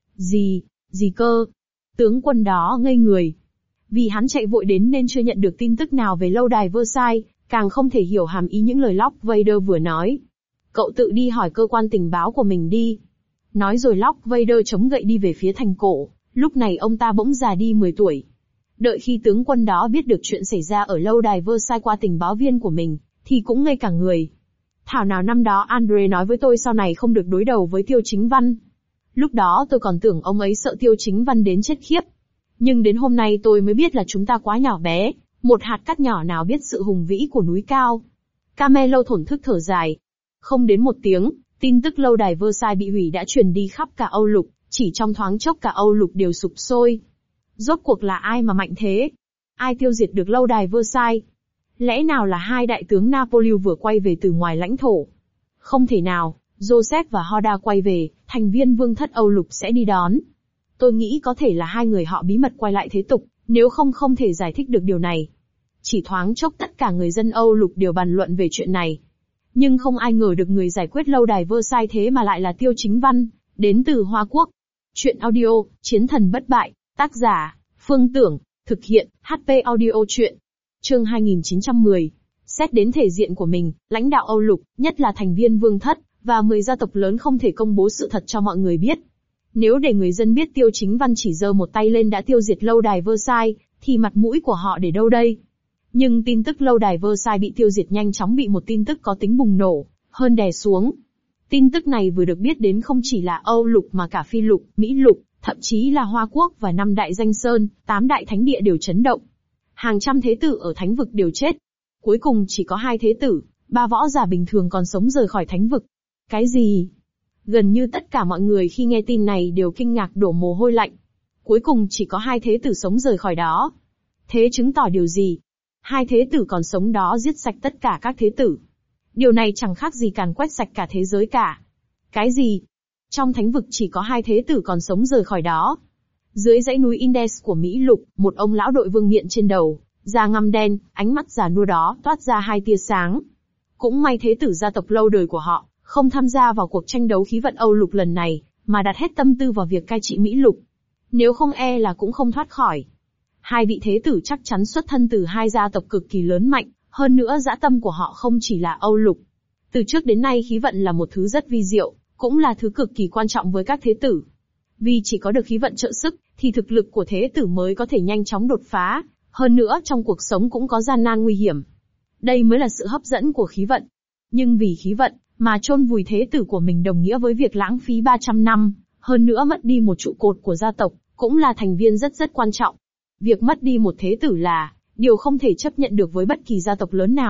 Gì cơ? Tướng quân đó ngây người. Vì hắn chạy vội đến nên chưa nhận được tin tức nào về lâu đài Versailles, càng không thể hiểu hàm ý những lời Lord Vader vừa nói. Cậu tự đi hỏi cơ quan tình báo của mình đi. Nói rồi Lord Vader chống gậy đi về phía thành cổ, lúc này ông ta bỗng già đi 10 tuổi. Đợi khi tướng quân đó biết được chuyện xảy ra ở lâu đài Versailles qua tình báo viên của mình, thì cũng ngây cả người. Thảo nào năm đó Andre nói với tôi sau này không được đối đầu với Tiêu Chính Văn. Lúc đó tôi còn tưởng ông ấy sợ Tiêu Chính Văn đến chết khiếp. Nhưng đến hôm nay tôi mới biết là chúng ta quá nhỏ bé, một hạt cát nhỏ nào biết sự hùng vĩ của núi cao. Camelo thổn thức thở dài. Không đến một tiếng, tin tức lâu đài Versailles bị hủy đã truyền đi khắp cả Âu Lục, chỉ trong thoáng chốc cả Âu Lục đều sụp sôi. Rốt cuộc là ai mà mạnh thế? Ai tiêu diệt được lâu đài Versailles? Lẽ nào là hai đại tướng Napoleon vừa quay về từ ngoài lãnh thổ? Không thể nào, Joseph và Hoda quay về, thành viên vương thất Âu Lục sẽ đi đón. Tôi nghĩ có thể là hai người họ bí mật quay lại thế tục, nếu không thể giải thích được điều này. Chỉ thoáng chốc tất cả người dân Âu Lục đều bàn luận về chuyện này. Nhưng không ai ngờ được người giải quyết lâu đài Versailles thế mà lại là Tiêu Chính Văn, đến từ Hoa quốc. Chuyện audio, Chiến thần bất bại, tác giả, Phương Tưởng, thực hiện, HP audio chuyện. Chương 2910. Xét đến thể diện của mình, lãnh đạo Âu Lục, nhất là thành viên vương thất, và 10 gia tộc lớn không thể công bố sự thật cho mọi người biết. Nếu để người dân biết Tiêu Chính Văn chỉ giơ một tay lên đã tiêu diệt lâu đài Versailles, thì mặt mũi của họ để đâu đây? Nhưng tin tức lâu đài Versailles bị tiêu diệt nhanh chóng bị một tin tức có tính bùng nổ, hơn đè xuống. Tin tức này vừa được biết đến không chỉ là Âu Lục mà cả Phi Lục, Mỹ Lục, thậm chí là Hoa quốc và 5 đại danh sơn, 8 đại thánh địa đều chấn động. Hàng trăm thế tử ở thánh vực đều chết. Cuối cùng chỉ có 2 thế tử, 3 võ giả bình thường còn sống rời khỏi thánh vực. Cái gì? Gần như tất cả mọi người khi nghe tin này đều kinh ngạc đổ mồ hôi lạnh. Cuối cùng chỉ có 2 thế tử sống rời khỏi đó. Thế chứng tỏ điều gì? 2 thế tử còn sống đó giết sạch tất cả các thế tử. Điều này chẳng khác gì càn quét sạch cả thế giới cả. Cái gì? Trong thánh vực chỉ có 2 thế tử còn sống rời khỏi đó. Dưới dãy núi Indes của Mỹ Lục, một ông lão đội vương miện trên đầu, da ngăm đen, ánh mắt già nua đó toát ra 2 tia sáng. Cũng may thế tử gia tộc lâu đời của họ không tham gia vào cuộc tranh đấu khí vận Âu Lục lần này, mà đặt hết tâm tư vào việc cai trị Mỹ Lục. Nếu không e là cũng không thoát khỏi. 2 vị thế tử chắc chắn xuất thân từ 2 gia tộc cực kỳ lớn mạnh, hơn nữa dã tâm của họ không chỉ là Âu Lục. Từ trước đến nay khí vận là một thứ rất vi diệu, cũng là thứ cực kỳ quan trọng với các thế tử. Vì chỉ có được khí vận trợ sức, thì thực lực của thế tử mới có thể nhanh chóng đột phá, hơn nữa trong cuộc sống cũng có gian nan nguy hiểm. Đây mới là sự hấp dẫn của khí vận. Nhưng vì khí vận, mà chôn vùi thế tử của mình đồng nghĩa với việc lãng phí 300 năm, hơn nữa mất đi một trụ cột của gia tộc, cũng là thành viên rất quan trọng. Việc mất đi một thế tử là điều không thể chấp nhận được với bất kỳ gia tộc lớn nào,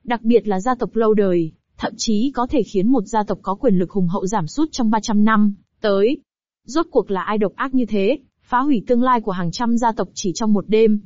Đặc biệt là gia tộc lâu đời, thậm chí có thể khiến một gia tộc có quyền lực hùng hậu giảm sút trong 300 năm tới. Rốt cuộc là ai độc ác như thế, phá hủy tương lai của hàng trăm gia tộc chỉ trong một đêm?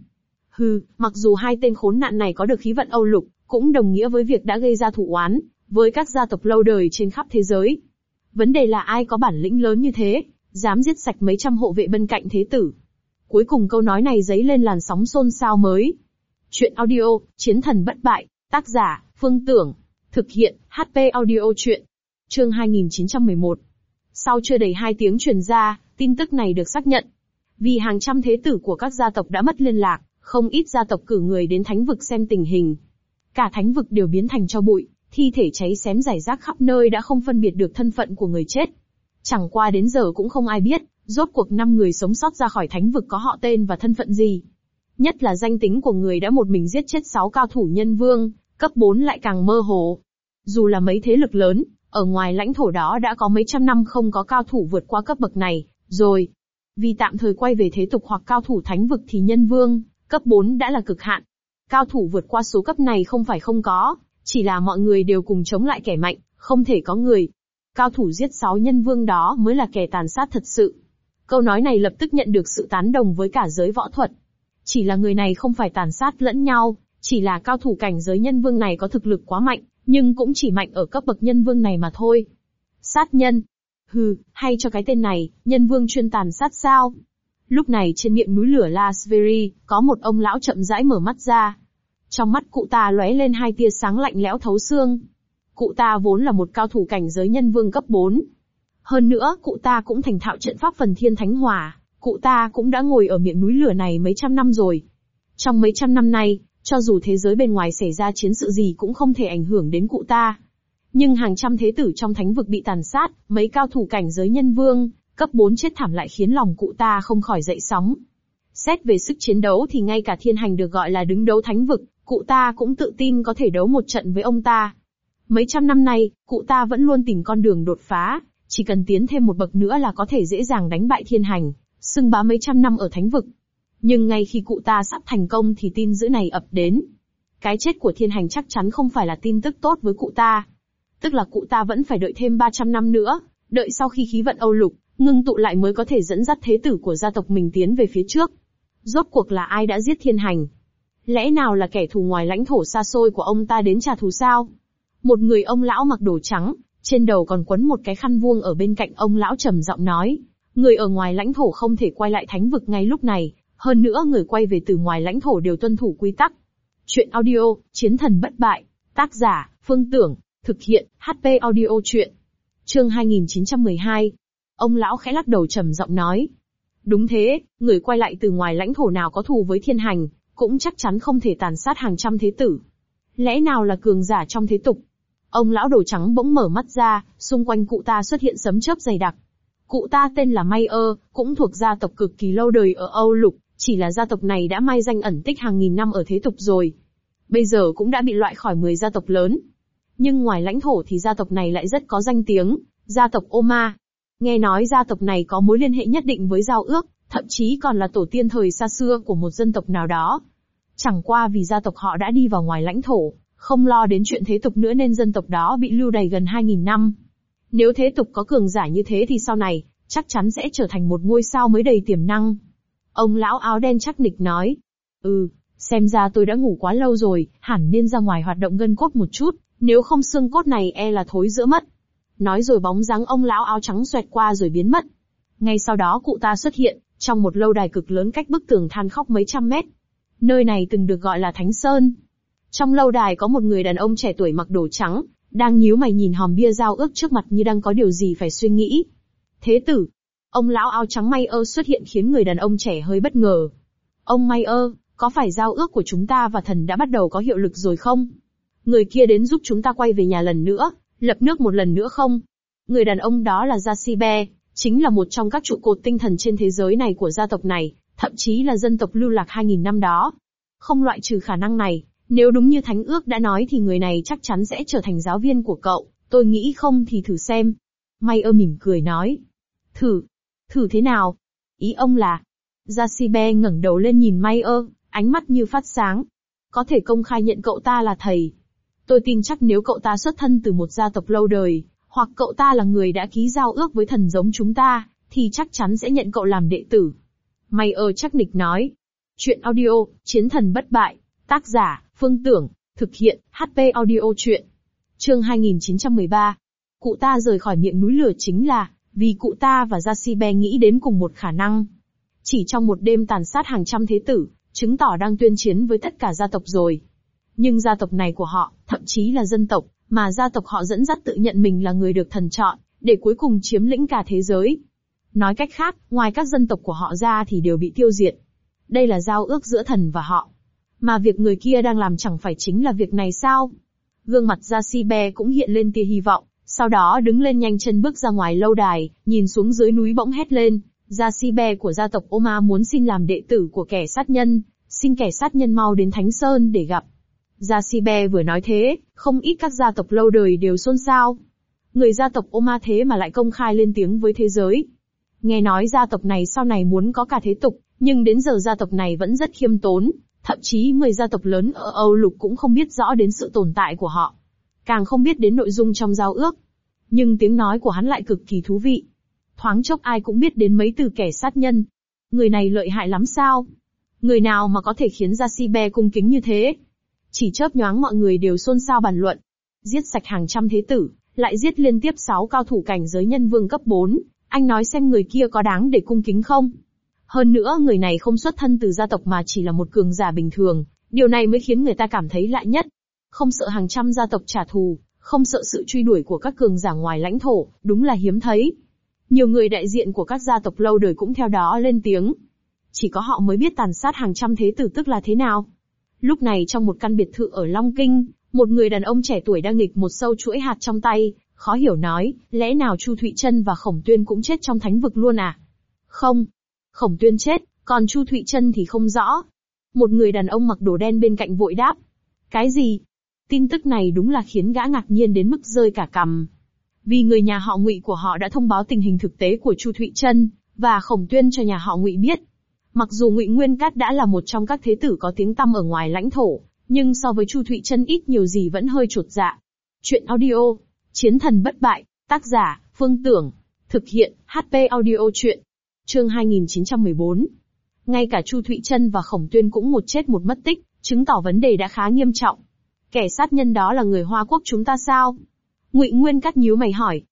Mặc dù hai tên khốn nạn này có được khí vận Âu Lục, cũng đồng nghĩa với việc đã gây ra thù oán với các gia tộc lâu đời trên khắp thế giới. Vấn đề là ai có bản lĩnh lớn như thế, dám giết sạch mấy trăm hộ vệ bên cạnh thế tử. Cuối cùng câu nói này dấy lên làn sóng xôn xao mới. Chuyện audio, Chiến thần bất bại, tác giả, Phương Tưởng, thực hiện, HP audio chuyện. Chương 2911. Sau chưa đầy 2 tiếng truyền ra, tin tức này được xác nhận. Vì hàng trăm thế tử của các gia tộc đã mất liên lạc, không ít gia tộc cử người đến thánh vực xem tình hình. Cả thánh vực đều biến thành tro bụi, thi thể cháy xém rải rác khắp nơi đã không phân biệt được thân phận của người chết. Chẳng qua đến giờ cũng không ai biết, rốt cuộc 5 người sống sót ra khỏi thánh vực có họ tên và thân phận gì. Nhất là danh tính của người đã một mình giết chết 6 cao thủ nhân vương, cấp 4 lại càng mơ hồ. Dù là mấy thế lực lớn, ở ngoài lãnh thổ đó đã có mấy trăm năm không có cao thủ vượt qua cấp bậc này, rồi. Vì tạm thời quay về thế tục hoặc cao thủ thánh vực thì nhân vương, cấp 4 đã là cực hạn. Cao thủ vượt qua số cấp này không phải không có, chỉ là mọi người đều cùng chống lại kẻ mạnh, không thể có người. Cao thủ giết 6 nhân vương đó mới là kẻ tàn sát thật sự. Câu nói này lập tức nhận được sự tán đồng với cả giới võ thuật. Chỉ là người này không phải tàn sát lẫn nhau, chỉ là cao thủ cảnh giới nhân vương này có thực lực quá mạnh, nhưng cũng chỉ mạnh ở cấp bậc nhân vương này mà thôi. Sát nhân. Hay cho cái tên này, nhân vương chuyên tàn sát sao? Lúc này trên miệng núi lửa La Sveri, có một ông lão chậm rãi mở mắt ra. Trong mắt cụ ta lóe lên 2 tia sáng lạnh lẽo thấu xương. Cụ ta vốn là một cao thủ cảnh giới nhân vương cấp 4. Hơn nữa, cụ ta cũng thành thạo trận pháp phần thiên thánh hỏa, cụ ta cũng đã ngồi ở miệng núi lửa này mấy trăm năm rồi. Trong mấy trăm năm nay, cho dù thế giới bên ngoài xảy ra chiến sự gì cũng không thể ảnh hưởng đến cụ ta. Nhưng hàng trăm thế tử trong thánh vực bị tàn sát, mấy cao thủ cảnh giới nhân vương, cấp 4 chết thảm lại khiến lòng cụ ta không khỏi dậy sóng. Xét về sức chiến đấu thì ngay cả thiên hành được gọi là đứng đấu thánh vực, cụ ta cũng tự tin có thể đấu một trận với ông ta. Mấy trăm năm nay, cụ ta vẫn luôn tìm con đường đột phá, chỉ cần tiến thêm một bậc nữa là có thể dễ dàng đánh bại thiên hành, xưng bá mấy trăm năm ở thánh vực. Nhưng ngay khi cụ ta sắp thành công thì tin dữ này ập đến. Cái chết của thiên hành chắc chắn không phải là tin tức tốt với cụ ta. Tức là cụ ta vẫn phải đợi thêm 300 năm nữa, đợi sau khi khí vận Âu Lục ngưng tụ lại mới có thể dẫn dắt thế tử của gia tộc mình tiến về phía trước. Rốt cuộc là ai đã giết thiên hành? Lẽ nào là kẻ thù ngoài lãnh thổ xa xôi của ông ta đến trả thù sao? Một người ông lão mặc đồ trắng, trên đầu còn quấn một cái khăn vuông ở bên cạnh ông lão trầm giọng nói. Người ở ngoài lãnh thổ không thể quay lại thánh vực ngay lúc này, hơn nữa người quay về từ ngoài lãnh thổ đều tuân thủ quy tắc. Chuyện audio, Chiến thần bất bại, tác giả, Phương Tưởng, thực hiện, HP audio chuyện. Chương 2912. Ông lão khẽ lắc đầu trầm giọng nói. Đúng thế, người quay lại từ ngoài lãnh thổ nào có thù với thiên hành, cũng chắc chắn không thể tàn sát hàng trăm thế tử. Lẽ nào là cường giả trong thế tục? Ông lão đồ trắng bỗng mở mắt ra, xung quanh cụ ta xuất hiện sấm chớp dày đặc. Cụ ta tên là Mayer, cũng thuộc gia tộc cực kỳ lâu đời ở Âu Lục, chỉ là gia tộc này đã mai danh ẩn tích hàng nghìn năm ở thế tục rồi. Bây giờ cũng đã bị loại khỏi 10 gia tộc lớn. Nhưng ngoài lãnh thổ thì gia tộc này lại rất có danh tiếng, gia tộc Oma. Nghe nói gia tộc này có mối liên hệ nhất định với giao ước, thậm chí còn là tổ tiên thời xa xưa của một dân tộc nào đó. Chẳng qua vì gia tộc họ đã đi vào ngoài lãnh thổ, không lo đến chuyện thế tục nữa nên dân tộc đó bị lưu đày gần 2.000 năm. Nếu thế tục có cường giả như thế thì sau này, chắc chắn sẽ trở thành một ngôi sao mới đầy tiềm năng. Ông lão áo đen chắc nịch nói. Xem ra tôi đã ngủ quá lâu rồi, hẳn nên ra ngoài hoạt động gân cốt một chút, nếu không xương cốt này e là thối rữa mất. Nói rồi bóng dáng ông lão áo trắng xoẹt qua rồi biến mất. Ngay sau đó cụ ta xuất hiện, trong một lâu đài cực lớn cách bức tường than khóc mấy trăm mét. Nơi này từng được gọi là Thánh Sơn. Trong lâu đài có một người đàn ông trẻ tuổi mặc đồ trắng, đang nhíu mày nhìn hòm bia giao ước trước mặt như đang có điều gì phải suy nghĩ. Thế tử. Ông lão áo trắng Mayer xuất hiện khiến người đàn ông trẻ hơi bất ngờ. Ông Mayer, có phải giao ước của chúng ta và thần đã bắt đầu có hiệu lực rồi không? Người kia đến giúp chúng ta quay về nhà lần nữa, lập nước một lần nữa không? Người đàn ông đó là Jasibe, chính là một trong các trụ cột tinh thần trên thế giới này của gia tộc này, thậm chí là dân tộc lưu lạc 2.000 năm đó. Không loại trừ khả năng này, nếu đúng như thánh ước đã nói thì người này chắc chắn sẽ trở thành giáo viên của cậu, tôi nghĩ không thì thử xem. Mayer mỉm cười nói. Thử thế nào? Ý ông là... Jasibe ngẩng đầu lên nhìn Mayer, ánh mắt như phát sáng. Có thể công khai nhận cậu ta là thầy. Tôi tin chắc nếu cậu ta xuất thân từ một gia tộc lâu đời, hoặc cậu ta là người đã ký giao ước với thần giống chúng ta, thì chắc chắn sẽ nhận cậu làm đệ tử. Mayer chắc nịch nói. Chuyện audio, Chiến thần bất bại. Tác giả, Phương Tưởng. Thực hiện, HP audio chuyện. Chương 2913. Cụ ta rời khỏi miệng núi lửa chính là, vì cụ ta và Yasibe nghĩ đến cùng một khả năng. Chỉ trong một đêm tàn sát hàng trăm thế tử, chứng tỏ đang tuyên chiến với tất cả gia tộc rồi. Nhưng gia tộc này của họ, thậm chí là dân tộc, mà gia tộc họ dẫn dắt tự nhận mình là người được thần chọn, để cuối cùng chiếm lĩnh cả thế giới. Nói cách khác, ngoài các dân tộc của họ ra thì đều bị tiêu diệt. Đây là giao ước giữa thần và họ. Mà việc người kia đang làm chẳng phải chính là việc này sao? Gương mặt Yasibe cũng hiện lên tia hy vọng, sau đó đứng lên nhanh chân bước ra ngoài lâu đài, nhìn xuống dưới núi bỗng hét lên. Yasibe của gia tộc Oma muốn xin làm đệ tử của kẻ sát nhân, xin kẻ sát nhân mau đến Thánh Sơn để gặp. Yasibe vừa nói thế, không ít các gia tộc lâu đời đều xôn xao. Người gia tộc Oma thế mà lại công khai lên tiếng với thế giới. Nghe nói gia tộc này sau này muốn có cả thế tục, nhưng đến giờ gia tộc này vẫn rất khiêm tốn, thậm chí 10 gia tộc lớn ở Âu Lục cũng không biết rõ đến sự tồn tại của họ. Càng không biết đến nội dung trong giao ước. Nhưng tiếng nói của hắn lại cực kỳ thú vị. Thoáng chốc ai cũng biết đến mấy từ kẻ sát nhân. Người này lợi hại lắm sao? Người nào mà có thể khiến Yasibe cung kính như thế? Chỉ chớp nhoáng mọi người đều xôn xao bàn luận. Giết sạch hàng trăm thế tử, lại giết liên tiếp 6 cao thủ cảnh giới nhân vương cấp 4. Anh nói xem người kia có đáng để cung kính không? Hơn nữa người này không xuất thân từ gia tộc mà chỉ là một cường giả bình thường. Điều này mới khiến người ta cảm thấy lạ nhất. Không sợ hàng trăm gia tộc trả thù, không sợ sự truy đuổi của các cường giả ngoài lãnh thổ, đúng là hiếm thấy. Nhiều người đại diện của các gia tộc lâu đời cũng theo đó lên tiếng. Chỉ có họ mới biết tàn sát hàng trăm thế tử tức là thế nào. Lúc này trong một căn biệt thự ở Long Kinh, một người đàn ông trẻ tuổi đang nghịch một sâu chuỗi hạt trong tay, khó hiểu nói, lẽ nào Chu Thụy Trân và Khổng Tuyên cũng chết trong thánh vực luôn à? Không. Khổng Tuyên chết, còn Chu Thụy Trân thì không rõ. Một người đàn ông mặc đồ đen bên cạnh vội đáp. Cái gì? Tin tức này đúng là khiến gã ngạc nhiên đến mức rơi cả cằm. Vì người nhà họ Ngụy của họ đã thông báo tình hình thực tế của Chu Thụy Trân và Khổng Tuyên cho nhà họ Ngụy biết. Mặc dù Ngụy Nguyên Cát đã là một trong các thế tử có tiếng tăm ở ngoài lãnh thổ, nhưng so với Chu Thụy Trân ít nhiều gì vẫn hơi chột dạ. Chuyện audio, Chiến thần bất bại, tác giả, Phương Tưởng. Thực hiện, HP audio chuyện. Chương 2914. Ngay cả Chu Thụy Trân và Khổng Tuyên cũng một chết một mất tích, chứng tỏ vấn đề đã khá nghiêm trọng. Kẻ sát nhân đó là người Hoa Quốc chúng ta sao? Ngụy Nguyên Cát nhíu mày hỏi.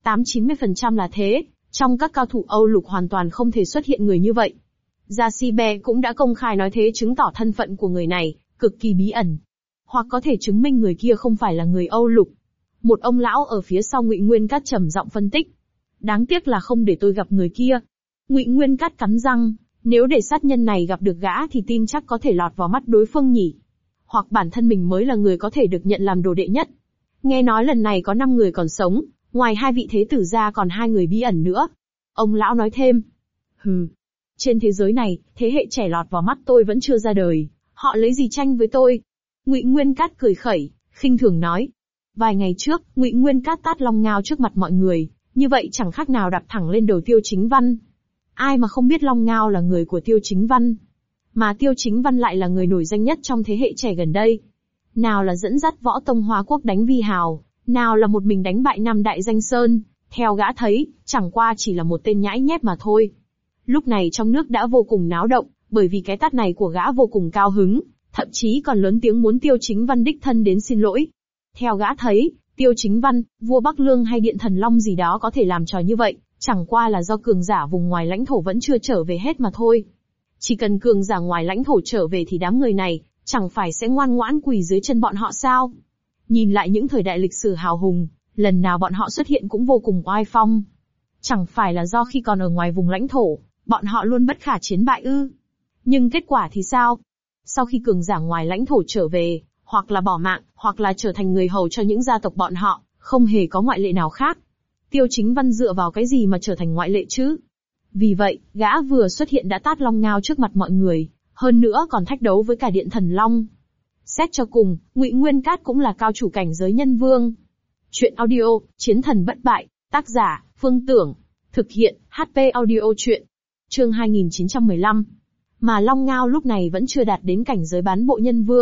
80-90% là thế, trong các cao thủ Âu Lục hoàn toàn không thể xuất hiện người như vậy. Yasibe cũng đã công khai nói thế chứng tỏ thân phận của người này, cực kỳ bí ẩn. Hoặc có thể chứng minh người kia không phải là người Âu Lục. Một ông lão ở phía sau Ngụy Nguyên Cát trầm giọng phân tích. Đáng tiếc là không để tôi gặp người kia. Ngụy Nguyên Cát cắn răng, nếu để sát nhân này gặp được gã thì tin chắc có thể lọt vào mắt đối phương nhỉ. Hoặc bản thân mình mới là người có thể được nhận làm đồ đệ nhất. Nghe nói lần này có 5 người còn sống, ngoài 2 vị thế tử ra còn 2 người bí ẩn nữa. Ông lão nói thêm. Hừ. Trên thế giới này, thế hệ trẻ lọt vào mắt tôi vẫn chưa ra đời, họ lấy gì tranh với tôi? Ngụy Nguyên Cát cười khẩy, khinh thường nói. Vài ngày trước, Ngụy Nguyên Cát tát Long Ngao trước mặt mọi người, như vậy chẳng khác nào đạp thẳng lên đầu Tiêu Chính Văn. Ai mà không biết Long Ngao là người của Tiêu Chính Văn. Mà Tiêu Chính Văn lại là người nổi danh nhất trong thế hệ trẻ gần đây. Nào là dẫn dắt võ tông Hoa Quốc đánh Vi Hào, nào là một mình đánh bại Nam Đại Danh Sơn, theo gã thấy, chẳng qua chỉ là một tên nhãi nhép mà thôi. Lúc này trong nước đã vô cùng náo động, bởi vì cái tát này của gã vô cùng cao hứng, thậm chí còn lớn tiếng muốn Tiêu Chính Văn đích thân đến xin lỗi. Theo gã thấy, Tiêu Chính Văn, vua Bắc Lương hay Điện Thần Long gì đó có thể làm trò như vậy, chẳng qua là do cường giả vùng ngoài lãnh thổ vẫn chưa trở về hết mà thôi. Chỉ cần cường giả ngoài lãnh thổ trở về thì đám người này, chẳng phải sẽ ngoan ngoãn quỳ dưới chân bọn họ sao? Nhìn lại những thời đại lịch sử hào hùng, lần nào bọn họ xuất hiện cũng vô cùng oai phong. Chẳng phải là do khi còn ở ngoài vùng lãnh thổ, bọn họ luôn bất khả chiến bại ư? Nhưng kết quả thì sao? Sau khi cường giả ngoài lãnh thổ trở về, hoặc là bỏ mạng, hoặc là trở thành người hầu cho những gia tộc bọn họ, không hề có ngoại lệ nào khác. Tiêu Chính Văn dựa vào cái gì mà trở thành ngoại lệ chứ? Vì vậy, gã vừa xuất hiện đã tát Long Ngao trước mặt mọi người, hơn nữa còn thách đấu với cả Điện Thần Long. Xét cho cùng, Ngụy Nguyên Cát cũng là cao chủ cảnh giới nhân vương. Chuyện audio, Chiến thần bất bại, tác giả, Phương Tưởng. Thực hiện, HP audio chuyện. Chương 2915. Mà Long Ngao lúc này vẫn chưa đạt đến cảnh giới bán bộ nhân vương,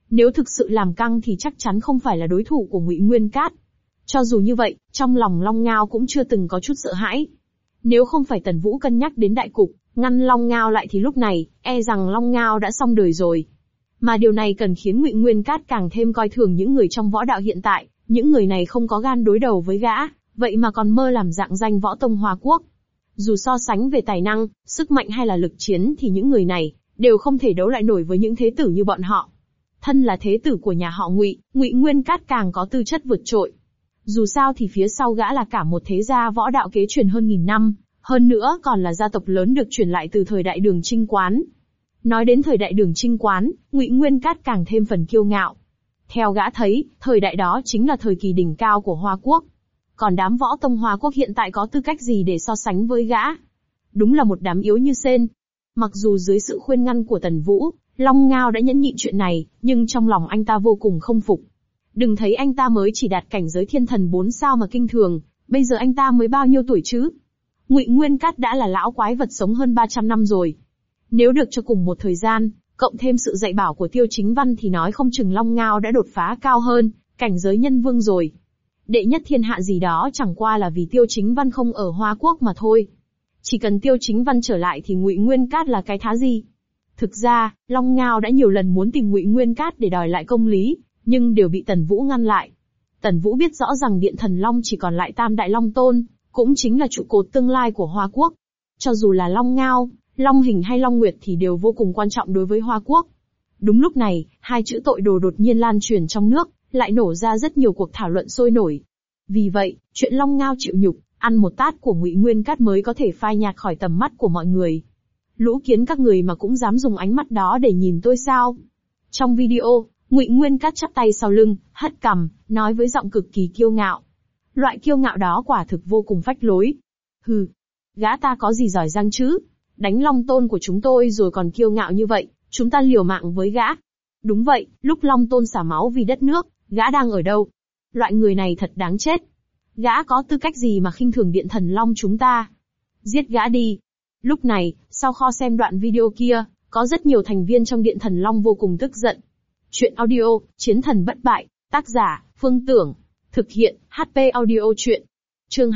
Nếu thực sự làm căng thì chắc chắn không phải là đối thủ của Ngụy Nguyên Cát. Cho dù như vậy, trong lòng Long Ngao cũng chưa từng có chút sợ hãi. Nếu không phải Tần Vũ cân nhắc đến đại cục, ngăn Long Ngao lại thì lúc này, e rằng Long Ngao đã xong đời rồi. Mà điều này cần khiến Ngụy Nguyên Cát càng thêm coi thường những người trong võ đạo hiện tại, những người này không có gan đối đầu với gã, vậy mà còn mơ làm rạng danh võ tông Hoa Quốc. Dù so sánh về tài năng, sức mạnh hay là lực chiến thì những người này đều không thể đấu lại nổi với những thế tử như bọn họ. Thân là thế tử của nhà họ Ngụy, Ngụy Nguyên Cát càng có tư chất vượt trội. Dù sao thì phía sau gã là cả một thế gia võ đạo kế truyền hơn 1000 năm, hơn nữa còn là gia tộc lớn được truyền lại từ thời Đại Đường Trinh Quán. Nói đến thời Đại Đường Trinh Quán, Ngụy Nguyên Cát càng thêm phần kiêu ngạo. Theo gã thấy, thời đại đó chính là thời kỳ đỉnh cao của Hoa Quốc. Còn đám võ tông Hoa Quốc hiện tại có tư cách gì để so sánh với gã? Đúng là một đám yếu như sên. Mặc dù dưới sự khuyên ngăn của Tần Vũ, Long Ngao đã nhẫn nhịn chuyện này, nhưng trong lòng anh ta vô cùng không phục. Đừng thấy anh ta mới chỉ đạt cảnh giới thiên thần 4 sao mà kinh thường, bây giờ anh ta mới bao nhiêu tuổi chứ? Ngụy Nguyên Cát đã là lão quái vật sống hơn 300 năm rồi. Nếu được cho cùng một thời gian, cộng thêm sự dạy bảo của Tiêu Chính Văn thì nói không chừng Long Ngao đã đột phá cao hơn, cảnh giới nhân vương rồi. Đệ nhất thiên hạ gì đó chẳng qua là vì Tiêu Chính Văn không ở Hoa Quốc mà thôi. Chỉ cần Tiêu Chính Văn trở lại thì Ngụy Nguyên Cát là cái thá gì? Thực ra, Long Ngao đã nhiều lần muốn tìm Ngụy Nguyên Cát để đòi lại công lý, nhưng đều bị Tần Vũ ngăn lại. Tần Vũ biết rõ rằng Điện Thần Long chỉ còn lại Tam Đại Long Tôn, cũng chính là trụ cột tương lai của Hoa Quốc. Cho dù là Long Ngao, Long Hình hay Long Nguyệt thì đều vô cùng quan trọng đối với Hoa Quốc. Đúng lúc này, hai chữ tội đồ đột nhiên lan truyền trong nước, lại nổ ra rất nhiều cuộc thảo luận sôi nổi. Vì vậy, chuyện Long Ngao chịu nhục, ăn một tát của Ngụy Nguyên Cát mới có thể phai nhạt khỏi tầm mắt của mọi người. Lũ kiến các người mà cũng dám dùng ánh mắt đó để nhìn tôi sao? Trong video, Ngụy Nguyên Cát chắp tay sau lưng, hất cằm, nói với giọng cực kỳ kiêu ngạo. Loại kiêu ngạo đó quả thực vô cùng phách lối. Hừ, gã ta có gì giỏi giang chứ? Đánh Long Tôn của chúng tôi rồi còn kiêu ngạo như vậy, chúng ta liều mạng với gã. Đúng vậy, lúc Long Tôn xả máu vì đất nước, gã đang ở đâu? Loại người này thật đáng chết. Gã có tư cách gì mà khinh thường Điện Thần Long chúng ta? Giết gã đi. Lúc này, sau kho xem đoạn video kia, có rất nhiều thành viên trong Điện Thần Long vô cùng tức giận. Chuyện audio, Chiến Thần Bất Bại, tác giả, Phương Tưởng. Thực hiện, HP Audio Chuyện. Chương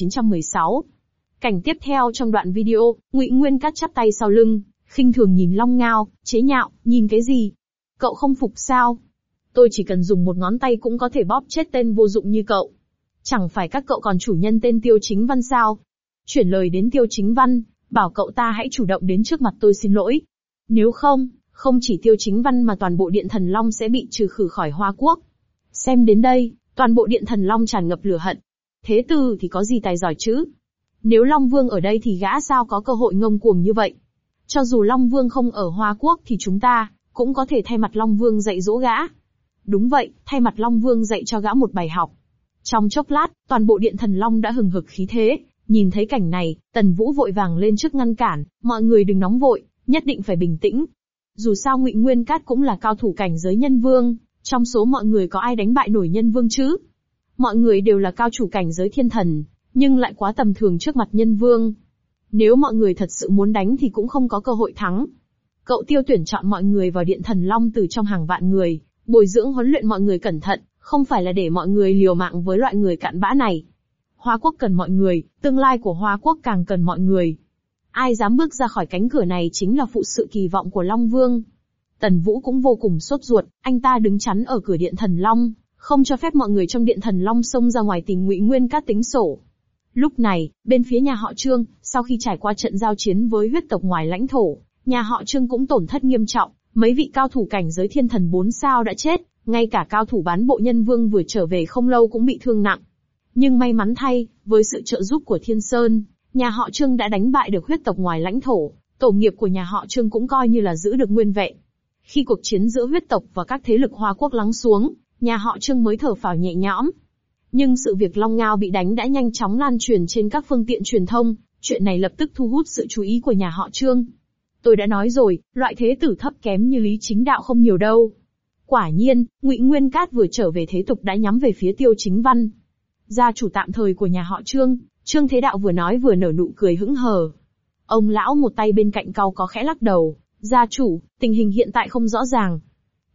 2916. Cảnh tiếp theo trong đoạn video, Ngụy Nguyên Cát chắp tay sau lưng, khinh thường nhìn Long Ngao, chế nhạo, nhìn cái gì? Cậu không phục sao? Tôi chỉ cần dùng một ngón tay cũng có thể bóp chết tên vô dụng như cậu. Chẳng phải các cậu còn chủ nhân tên Tiêu Chính Văn sao? Chuyển lời đến Tiêu Chính Văn, bảo cậu ta hãy chủ động đến trước mặt tôi xin lỗi. Nếu không, không chỉ Tiêu Chính Văn mà toàn bộ Điện Thần Long sẽ bị trừ khử khỏi Hoa Quốc. Xem đến đây, toàn bộ Điện Thần Long tràn ngập lửa hận. Thế tử thì có gì tài giỏi chứ? Nếu Long Vương ở đây thì gã sao có cơ hội ngông cuồng như vậy? Cho dù Long Vương không ở Hoa Quốc thì chúng ta cũng có thể thay mặt Long Vương dạy dỗ gã. Đúng vậy, thay mặt Long Vương dạy cho gã một bài học. Trong chốc lát, toàn bộ Điện Thần Long đã hừng hực khí thế. Nhìn thấy cảnh này, Tần Vũ vội vàng lên trước ngăn cản, mọi người đừng nóng vội, nhất định phải bình tĩnh. Dù sao Ngụy Nguyên Cát cũng là cao thủ cảnh giới nhân vương, trong số mọi người có ai đánh bại nổi nhân vương chứ? Mọi người đều là cao chủ cảnh giới thiên thần, nhưng lại quá tầm thường trước mặt nhân vương. Nếu mọi người thật sự muốn đánh thì cũng không có cơ hội thắng. Cậu Tiêu tuyển chọn mọi người vào Điện Thần Long từ trong hàng vạn người, bồi dưỡng huấn luyện mọi người cẩn thận, không phải là để mọi người liều mạng với loại người cặn bã này. Hoa Quốc cần mọi người, tương lai của Hoa Quốc càng cần mọi người. Ai dám bước ra khỏi cánh cửa này chính là phụ sự kỳ vọng của Long Vương. Tần Vũ cũng vô cùng sốt ruột, anh ta đứng chắn ở cửa Điện Thần Long, không cho phép mọi người trong Điện Thần Long xông ra ngoài tìm Ngụy Nguyên Cát tính sổ. Lúc này, bên phía nhà họ Trương, sau khi trải qua trận giao chiến với huyết tộc ngoài lãnh thổ, nhà họ Trương cũng tổn thất nghiêm trọng, mấy vị cao thủ cảnh giới thiên thần 4 sao đã chết, ngay cả cao thủ bán bộ nhân vương vừa trở về không lâu cũng bị thương nặng. Nhưng may mắn thay, với sự trợ giúp của Thiên Sơn, nhà họ Trương đã đánh bại được huyết tộc ngoài lãnh thổ, tổ nghiệp của nhà họ Trương cũng coi như là giữ được nguyên vẹn. Khi cuộc chiến giữa huyết tộc và các thế lực Hoa Quốc lắng xuống, nhà họ Trương mới thở phào nhẹ nhõm. Nhưng sự việc Long Ngao bị đánh đã nhanh chóng lan truyền trên các phương tiện truyền thông, chuyện này lập tức thu hút sự chú ý của nhà họ Trương. Tôi đã nói rồi, loại thế tử thấp kém như Lý Chính Đạo không nhiều đâu. Quả nhiên, Ngụy Nguyên Cát vừa trở về thế tục đã nhắm về phía Tiêu Chính Văn. Gia chủ tạm thời của nhà họ Trương, Trương Thế Đạo vừa nói vừa nở nụ cười hững hờ. Ông lão một tay bên cạnh cau có khẽ lắc đầu, gia chủ, tình hình hiện tại không rõ ràng.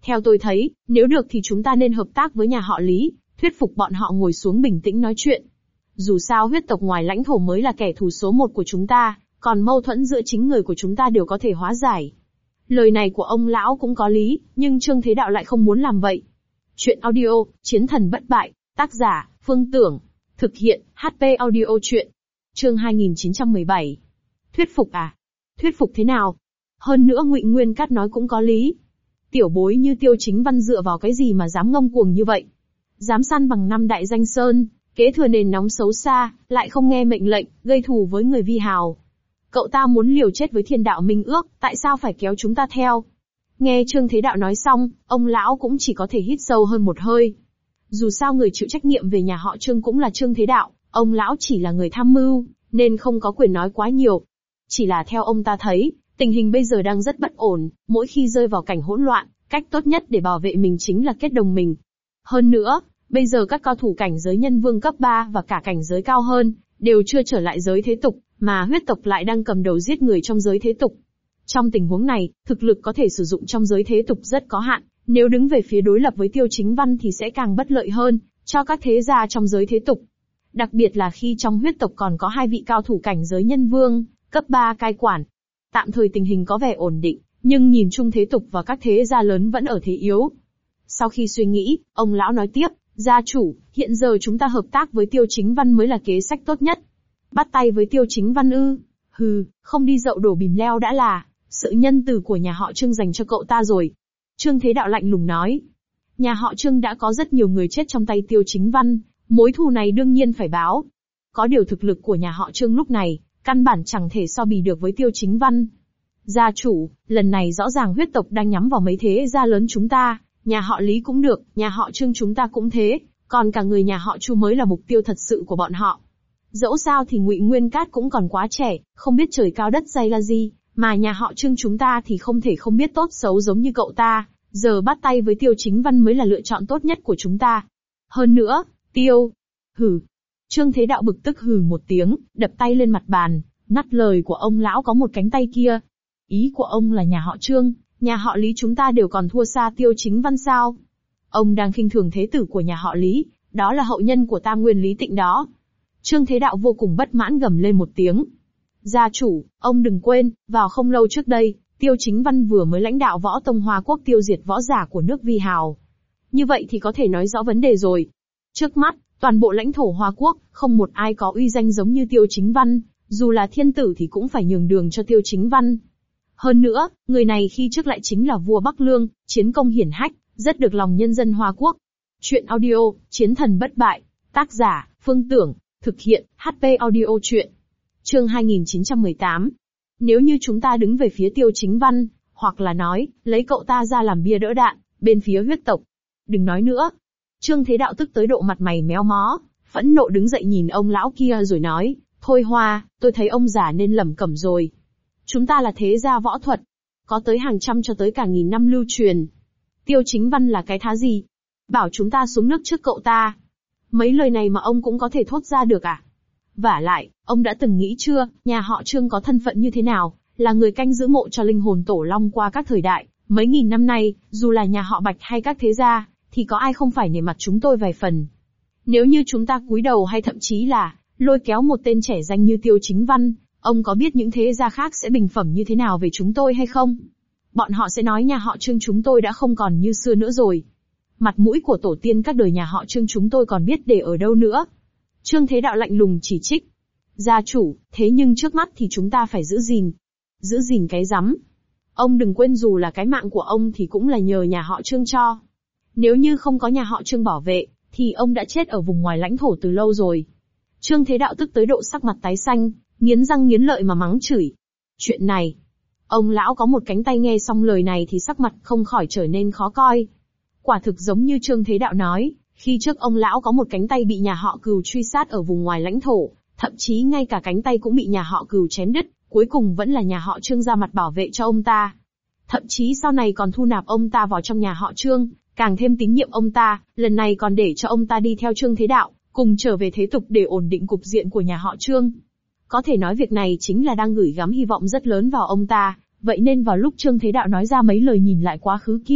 Theo tôi thấy, nếu được thì chúng ta nên hợp tác với nhà họ Lý, thuyết phục bọn họ ngồi xuống bình tĩnh nói chuyện. Dù sao huyết tộc ngoài lãnh thổ mới là kẻ thù số một của chúng ta, còn mâu thuẫn giữa chính người của chúng ta đều có thể hóa giải. Lời này của ông lão cũng có lý, nhưng Trương Thế Đạo lại không muốn làm vậy. Chuyện audio, Chiến thần bất bại, tác giả, Phương Tưởng. Thực hiện, HP audio chuyện. Chương 2917. Thuyết phục à? Thuyết phục thế nào? Hơn nữa Ngụy Nguyên Cát nói cũng có lý. Tiểu bối như Tiêu Chính Văn dựa vào cái gì mà dám ngông cuồng như vậy? Dám săn bằng 5 đại danh sơn, kế thừa nền nóng xấu xa, lại không nghe mệnh lệnh, gây thù với người vi hào. Cậu ta muốn liều chết với thiên đạo minh ước, tại sao phải kéo chúng ta theo? Nghe Trương Thế Đạo nói xong, ông lão cũng chỉ có thể hít sâu hơn một hơi. Dù sao người chịu trách nhiệm về nhà họ Trương cũng là Trương Thế Đạo, ông lão chỉ là người tham mưu, nên không có quyền nói quá nhiều. Chỉ là theo ông ta thấy, tình hình bây giờ đang rất bất ổn, mỗi khi rơi vào cảnh hỗn loạn, cách tốt nhất để bảo vệ mình chính là kết đồng mình. Hơn nữa, bây giờ các cao thủ cảnh giới nhân vương cấp 3 và cả cảnh giới cao hơn, đều chưa trở lại giới thế tục, mà huyết tộc lại đang cầm đầu giết người trong giới thế tục. Trong tình huống này, thực lực có thể sử dụng trong giới thế tục rất có hạn, nếu đứng về phía đối lập với Tiêu Chính Văn thì sẽ càng bất lợi hơn, cho các thế gia trong giới thế tục. Đặc biệt là khi trong huyết tộc còn có 2 vị cao thủ cảnh giới nhân vương, cấp 3 cai quản. Tạm thời tình hình có vẻ ổn định, nhưng nhìn chung thế tục và các thế gia lớn vẫn ở thế yếu. Sau khi suy nghĩ, ông lão nói tiếp, gia chủ, hiện giờ chúng ta hợp tác với Tiêu Chính Văn mới là kế sách tốt nhất. Bắt tay với Tiêu Chính Văn ư? Hừ, không đi dậu đổ bìm leo đã là sự nhân từ của nhà họ Trương dành cho cậu ta rồi. Trương Thế Đạo lạnh lùng nói. Nhà họ Trương đã có rất nhiều người chết trong tay Tiêu Chính Văn, mối thù này đương nhiên phải báo. Có điều thực lực của nhà họ Trương lúc này, căn bản chẳng thể so bì được với Tiêu Chính Văn. Gia chủ, lần này rõ ràng huyết tộc đang nhắm vào mấy thế gia lớn chúng ta, nhà họ Lý cũng được, nhà họ Trương chúng ta cũng thế, còn cả người nhà họ Chu mới là mục tiêu thật sự của bọn họ. Dẫu sao thì Ngụy Nguyên Cát cũng còn quá trẻ, không biết trời cao đất dày là gì, mà nhà họ Trương chúng ta thì không thể không biết tốt xấu giống như cậu ta, giờ bắt tay với Tiêu Chính Văn mới là lựa chọn tốt nhất của chúng ta. Hơn nữa, Tiêu... Hừ. Trương Thế Đạo bực tức hừ một tiếng, đập tay lên mặt bàn, ngắt lời của ông lão có một cánh tay kia. Ý của ông là nhà họ Trương, nhà họ Lý chúng ta đều còn thua xa Tiêu Chính Văn sao? Ông đang khinh thường thế tử của nhà họ Lý, đó là hậu nhân của Tam Nguyên Lý Tịnh đó. Trương Thế Đạo vô cùng bất mãn gầm lên một tiếng. Gia chủ, ông đừng quên, vào không lâu trước đây, Tiêu Chính Văn vừa mới lãnh đạo võ tông Hoa Quốc tiêu diệt võ giả của nước Vi Hào. Như vậy thì có thể nói rõ vấn đề rồi. Trước mắt, toàn bộ lãnh thổ Hoa Quốc, không một ai có uy danh giống như Tiêu Chính Văn, dù là thiên tử thì cũng phải nhường đường cho Tiêu Chính Văn. Hơn nữa, người này khi trước lại chính là vua Bắc Lương, chiến công hiển hách, rất được lòng nhân dân Hoa Quốc. Chuyện audio, Chiến thần bất bại, tác giả, Phương Tưởng, thực hiện, HP audio chuyện. Chương 2918. Nếu như chúng ta đứng về phía Tiêu Chính Văn, hoặc là nói, lấy cậu ta ra làm bia đỡ đạn, bên phía huyết tộc. Đừng nói nữa. Trương Thế Đạo tức tới độ mặt mày méo mó, phẫn nộ đứng dậy nhìn ông lão kia rồi nói, thôi Hoa, tôi thấy ông già nên lẩm cẩm rồi. Chúng ta là thế gia võ thuật, có tới hàng trăm cho tới cả nghìn năm lưu truyền. Tiêu Chính Văn là cái thá gì? Bảo chúng ta xuống nước trước cậu ta. Mấy lời này mà ông cũng có thể thốt ra được à? Vả lại, ông đã từng nghĩ chưa, nhà họ Trương có thân phận như thế nào, là người canh giữ mộ cho linh hồn tổ long qua các thời đại, mấy nghìn năm nay, dù là nhà họ Bạch hay các thế gia, thì có ai không phải nể mặt chúng tôi vài phần. Nếu như chúng ta cúi đầu hay thậm chí là lôi kéo một tên trẻ danh như Tiêu Chính Văn, ông có biết những thế gia khác sẽ bình phẩm như thế nào về chúng tôi hay không? Bọn họ sẽ nói nhà họ Trương chúng tôi đã không còn như xưa nữa rồi. Mặt mũi của tổ tiên các đời nhà họ Trương chúng tôi còn biết để ở đâu nữa. Trương Thế Đạo lạnh lùng chỉ trích. Gia chủ, thế nhưng trước mắt thì chúng ta phải giữ gìn. Giữ gìn cái rắm. Ông đừng quên dù là cái mạng của ông thì cũng là nhờ nhà họ Trương cho. Nếu như không có nhà họ Trương bảo vệ, thì ông đã chết ở vùng ngoài lãnh thổ từ lâu rồi. Trương Thế Đạo tức tới độ sắc mặt tái xanh, nghiến răng nghiến lợi mà mắng chửi. Chuyện này, ông lão có một cánh tay nghe xong lời này thì sắc mặt không khỏi trở nên khó coi. Quả thực giống như Trương Thế Đạo nói, khi trước ông lão có một cánh tay bị nhà họ Cừu truy sát ở vùng ngoài lãnh thổ, thậm chí ngay cả cánh tay cũng bị nhà họ Cừu chém đứt, cuối cùng vẫn là nhà họ Trương ra mặt bảo vệ cho ông ta. Thậm chí sau này còn thu nạp ông ta vào trong nhà họ Trương, càng thêm tín nhiệm ông ta, lần này còn để cho ông ta đi theo Trương Thế Đạo, cùng trở về thế tục để ổn định cục diện của nhà họ Trương. Có thể nói việc này chính là đang gửi gắm hy vọng rất lớn vào ông ta, vậy nên vào lúc Trương Thế Đạo nói ra mấy lời nhìn lại quá khứ kia,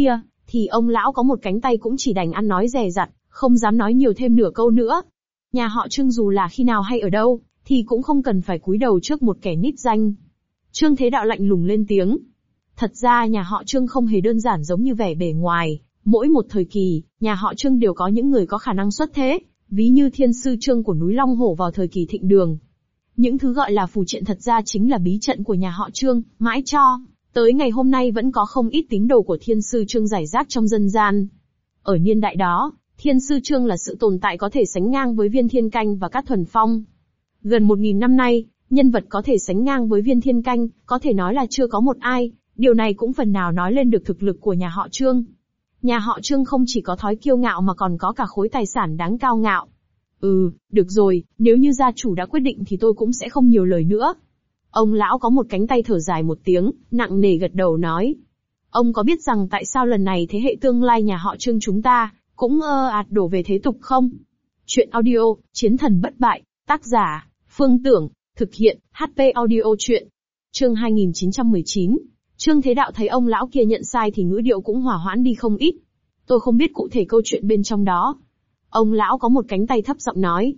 thì ông lão có một cánh tay cũng chỉ đành ăn nói dè dặt, không dám nói nhiều thêm nửa câu nữa. Nhà họ Trương dù là khi nào hay ở đâu, thì cũng không cần phải cúi đầu trước một kẻ nít danh. Trương Thế Đạo lạnh lùng lên tiếng. Thật ra nhà họ Trương không hề đơn giản giống như vẻ bề ngoài, mỗi một thời kỳ, nhà họ Trương đều có những người có khả năng xuất thế, ví như thiên sư Trương của núi Long Hổ vào thời kỳ thịnh đường. Những thứ gọi là phù triện thật ra chính là bí trận của nhà họ Trương, mãi cho tới ngày hôm nay vẫn có không ít tín đồ của thiên sư Trương rải rác trong dân gian. Ở niên đại đó, thiên sư Trương là sự tồn tại có thể sánh ngang với Viên Thiên Canh và Cát Thuần Phong. Gần 1000 năm nay, nhân vật có thể sánh ngang với Viên Thiên Canh, có thể nói là chưa có một ai, điều này cũng phần nào nói lên được thực lực của nhà họ Trương. Nhà họ Trương không chỉ có thói kiêu ngạo mà còn có cả khối tài sản đáng cao ngạo. Được rồi, nếu như gia chủ đã quyết định thì tôi cũng sẽ không nhiều lời nữa. Ông lão có một cánh tay thở dài một tiếng, nặng nề gật đầu nói. Ông có biết rằng tại sao lần này thế hệ tương lai nhà họ Trương chúng ta cũng ạt đổ về thế tục không? Chuyện audio, Chiến thần bất bại, tác giả, Phương Tưởng, thực hiện, HP audio chuyện. Chương 2919. Trương Thế Đạo thấy ông lão kia nhận sai thì ngữ điệu cũng hòa hoãn đi không ít. Tôi không biết cụ thể câu chuyện bên trong đó. Ông lão có một cánh tay thấp giọng nói.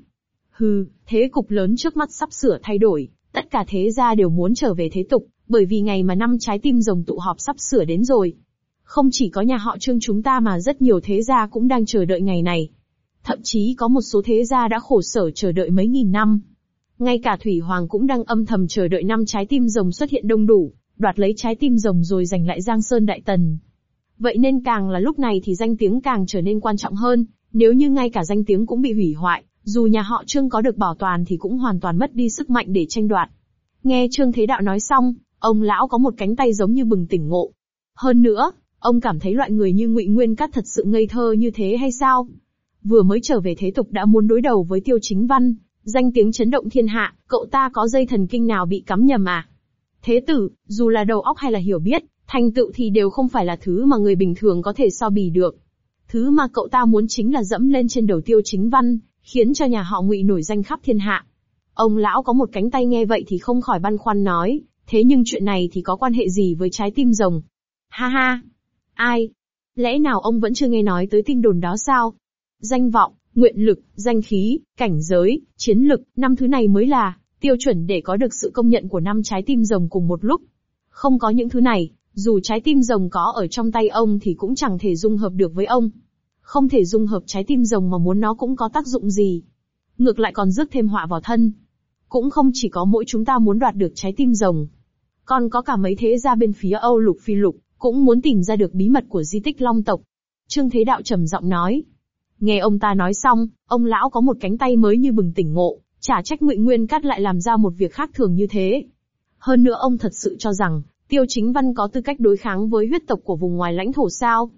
Thế cục lớn trước mắt sắp sửa thay đổi, tất cả thế gia đều muốn trở về thế tục, bởi vì ngày mà 5 trái tim rồng tụ họp sắp sửa đến rồi. Không chỉ có nhà họ Trương chúng ta mà rất nhiều thế gia cũng đang chờ đợi ngày này. Thậm chí có một số thế gia đã khổ sở chờ đợi mấy nghìn năm. Ngay cả Thủy Hoàng cũng đang âm thầm chờ đợi 5 trái tim rồng xuất hiện đông đủ, đoạt lấy trái tim rồng rồi giành lại Giang Sơn Đại Tần. Vậy nên càng là lúc này thì danh tiếng càng trở nên quan trọng hơn, nếu như ngay cả danh tiếng cũng bị hủy hoại, dù nhà họ Trương có được bảo toàn thì cũng hoàn toàn mất đi sức mạnh để tranh đoạt. Nghe Trương Thế Đạo nói xong, ông lão có một cánh tay giống như bừng tỉnh ngộ. Hơn nữa, ông cảm thấy loại người như Ngụy Nguyên Cát thật sự ngây thơ như thế hay sao? Vừa mới trở về thế tục đã muốn đối đầu với Tiêu Chính Văn, danh tiếng chấn động thiên hạ, cậu ta có dây thần kinh nào bị cắm nhầm à? Thế tử, dù là đầu óc hay là hiểu biết, thành tựu thì đều không phải là thứ mà người bình thường có thể so bì được. Thứ mà cậu ta muốn chính là dẫm lên trên đầu Tiêu Chính Văn, khiến cho nhà họ Ngụy nổi danh khắp thiên hạ. Ông lão có một cánh tay nghe vậy thì không khỏi băn khoăn nói, thế nhưng chuyện này thì có quan hệ gì với trái tim rồng? Ha ha! Ai? Lẽ nào ông vẫn chưa nghe nói tới tin đồn đó sao? Danh vọng, nguyện lực, danh khí, cảnh giới, chiến lực, 5 thứ này mới là tiêu chuẩn để có được sự công nhận của 5 trái tim rồng cùng một lúc. Không có những thứ này, dù trái tim rồng có ở trong tay ông thì cũng chẳng thể dung hợp được với ông. Không thể dung hợp trái tim rồng mà muốn nó cũng có tác dụng gì. Ngược lại còn rước thêm họa vào thân. Cũng không chỉ có mỗi chúng ta muốn đoạt được trái tim rồng. Còn có cả mấy thế gia bên phía Âu Lục Phi Lục, cũng muốn tìm ra được bí mật của di tích Long tộc. Trương Thế Đạo trầm giọng nói. Nghe ông ta nói xong, ông lão có một cánh tay mới như bừng tỉnh ngộ, chả trách Ngụy Nguyên Cát lại làm ra một việc khác thường như thế. Hơn nữa ông thật sự cho rằng, Tiêu Chính Văn có tư cách đối kháng với huyết tộc của vùng ngoài lãnh thổ sao?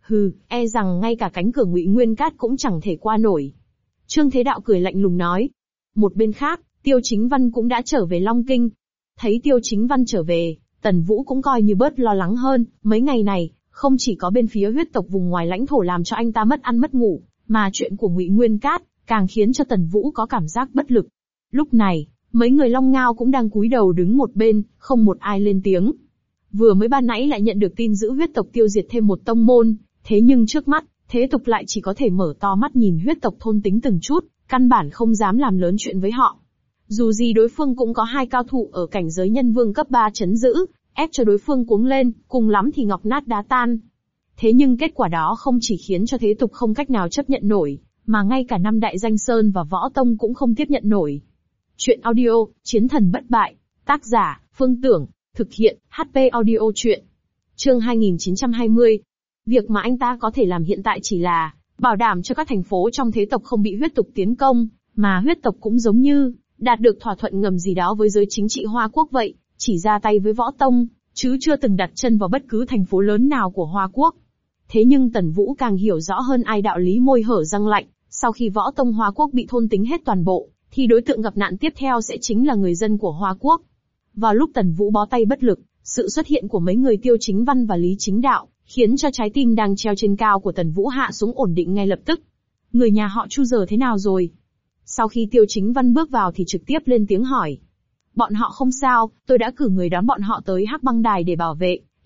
E rằng ngay cả cánh cửa Ngụy Nguyên Cát cũng chẳng thể qua nổi. Trương Thế Đạo cười lạnh lùng nói. Một bên khác, Tiêu Chính Văn cũng đã trở về Long Kinh. Thấy Tiêu Chính Văn trở về, Tần Vũ cũng coi như bớt lo lắng hơn, mấy ngày này, không chỉ có bên phía huyết tộc vùng ngoài lãnh thổ làm cho anh ta mất ăn mất ngủ, mà chuyện của Ngụy Nguyên Cát, càng khiến cho Tần Vũ có cảm giác bất lực. Lúc này, mấy người Long Ngao cũng đang cúi đầu đứng một bên, không một ai lên tiếng. Vừa mới ban nãy lại nhận được tin giữ huyết tộc tiêu diệt thêm một tông môn, thế nhưng trước mắt, thế tục lại chỉ có thể mở to mắt nhìn huyết tộc thôn tính từng chút, căn bản không dám làm lớn chuyện với họ. Dù gì đối phương cũng có 2 cao thủ ở cảnh giới nhân vương cấp 3 chấn giữ, ép cho đối phương cuống lên, cùng lắm thì ngọc nát đá tan. Thế nhưng kết quả đó không chỉ khiến cho thế tục không cách nào chấp nhận nổi, mà ngay cả 5 đại danh sơn và võ tông cũng không tiếp nhận nổi. Chuyện audio, Chiến thần bất bại, tác giả, Phương Tưởng, thực hiện, HP audio chuyện. Chương 2920. Việc mà anh ta có thể làm hiện tại chỉ là bảo đảm cho các thành phố trong thế tộc không bị huyết tộc tiến công, mà huyết tộc cũng giống như đạt được thỏa thuận ngầm gì đó với giới chính trị Hoa Quốc vậy, chỉ ra tay với võ tông, chứ chưa từng đặt chân vào bất cứ thành phố lớn nào của Hoa Quốc. Thế nhưng Tần Vũ càng hiểu rõ hơn ai đạo lý môi hở răng lạnh, sau khi võ tông Hoa Quốc bị thôn tính hết toàn bộ, thì đối tượng gặp nạn tiếp theo sẽ chính là người dân của Hoa Quốc. Vào lúc Tần Vũ bó tay bất lực, sự xuất hiện của mấy người Tiêu Chính Văn và Lý Chính Đạo, khiến cho trái tim đang treo trên cao của Tần Vũ hạ xuống ổn định ngay lập tức. Người nhà họ Chu giờ thế nào rồi? Sau khi Tiêu Chính Văn bước vào thì trực tiếp lên tiếng hỏi. Bọn họ không sao, tôi đã cử người đón bọn họ tới Hắc Băng Đài để bảo vệ,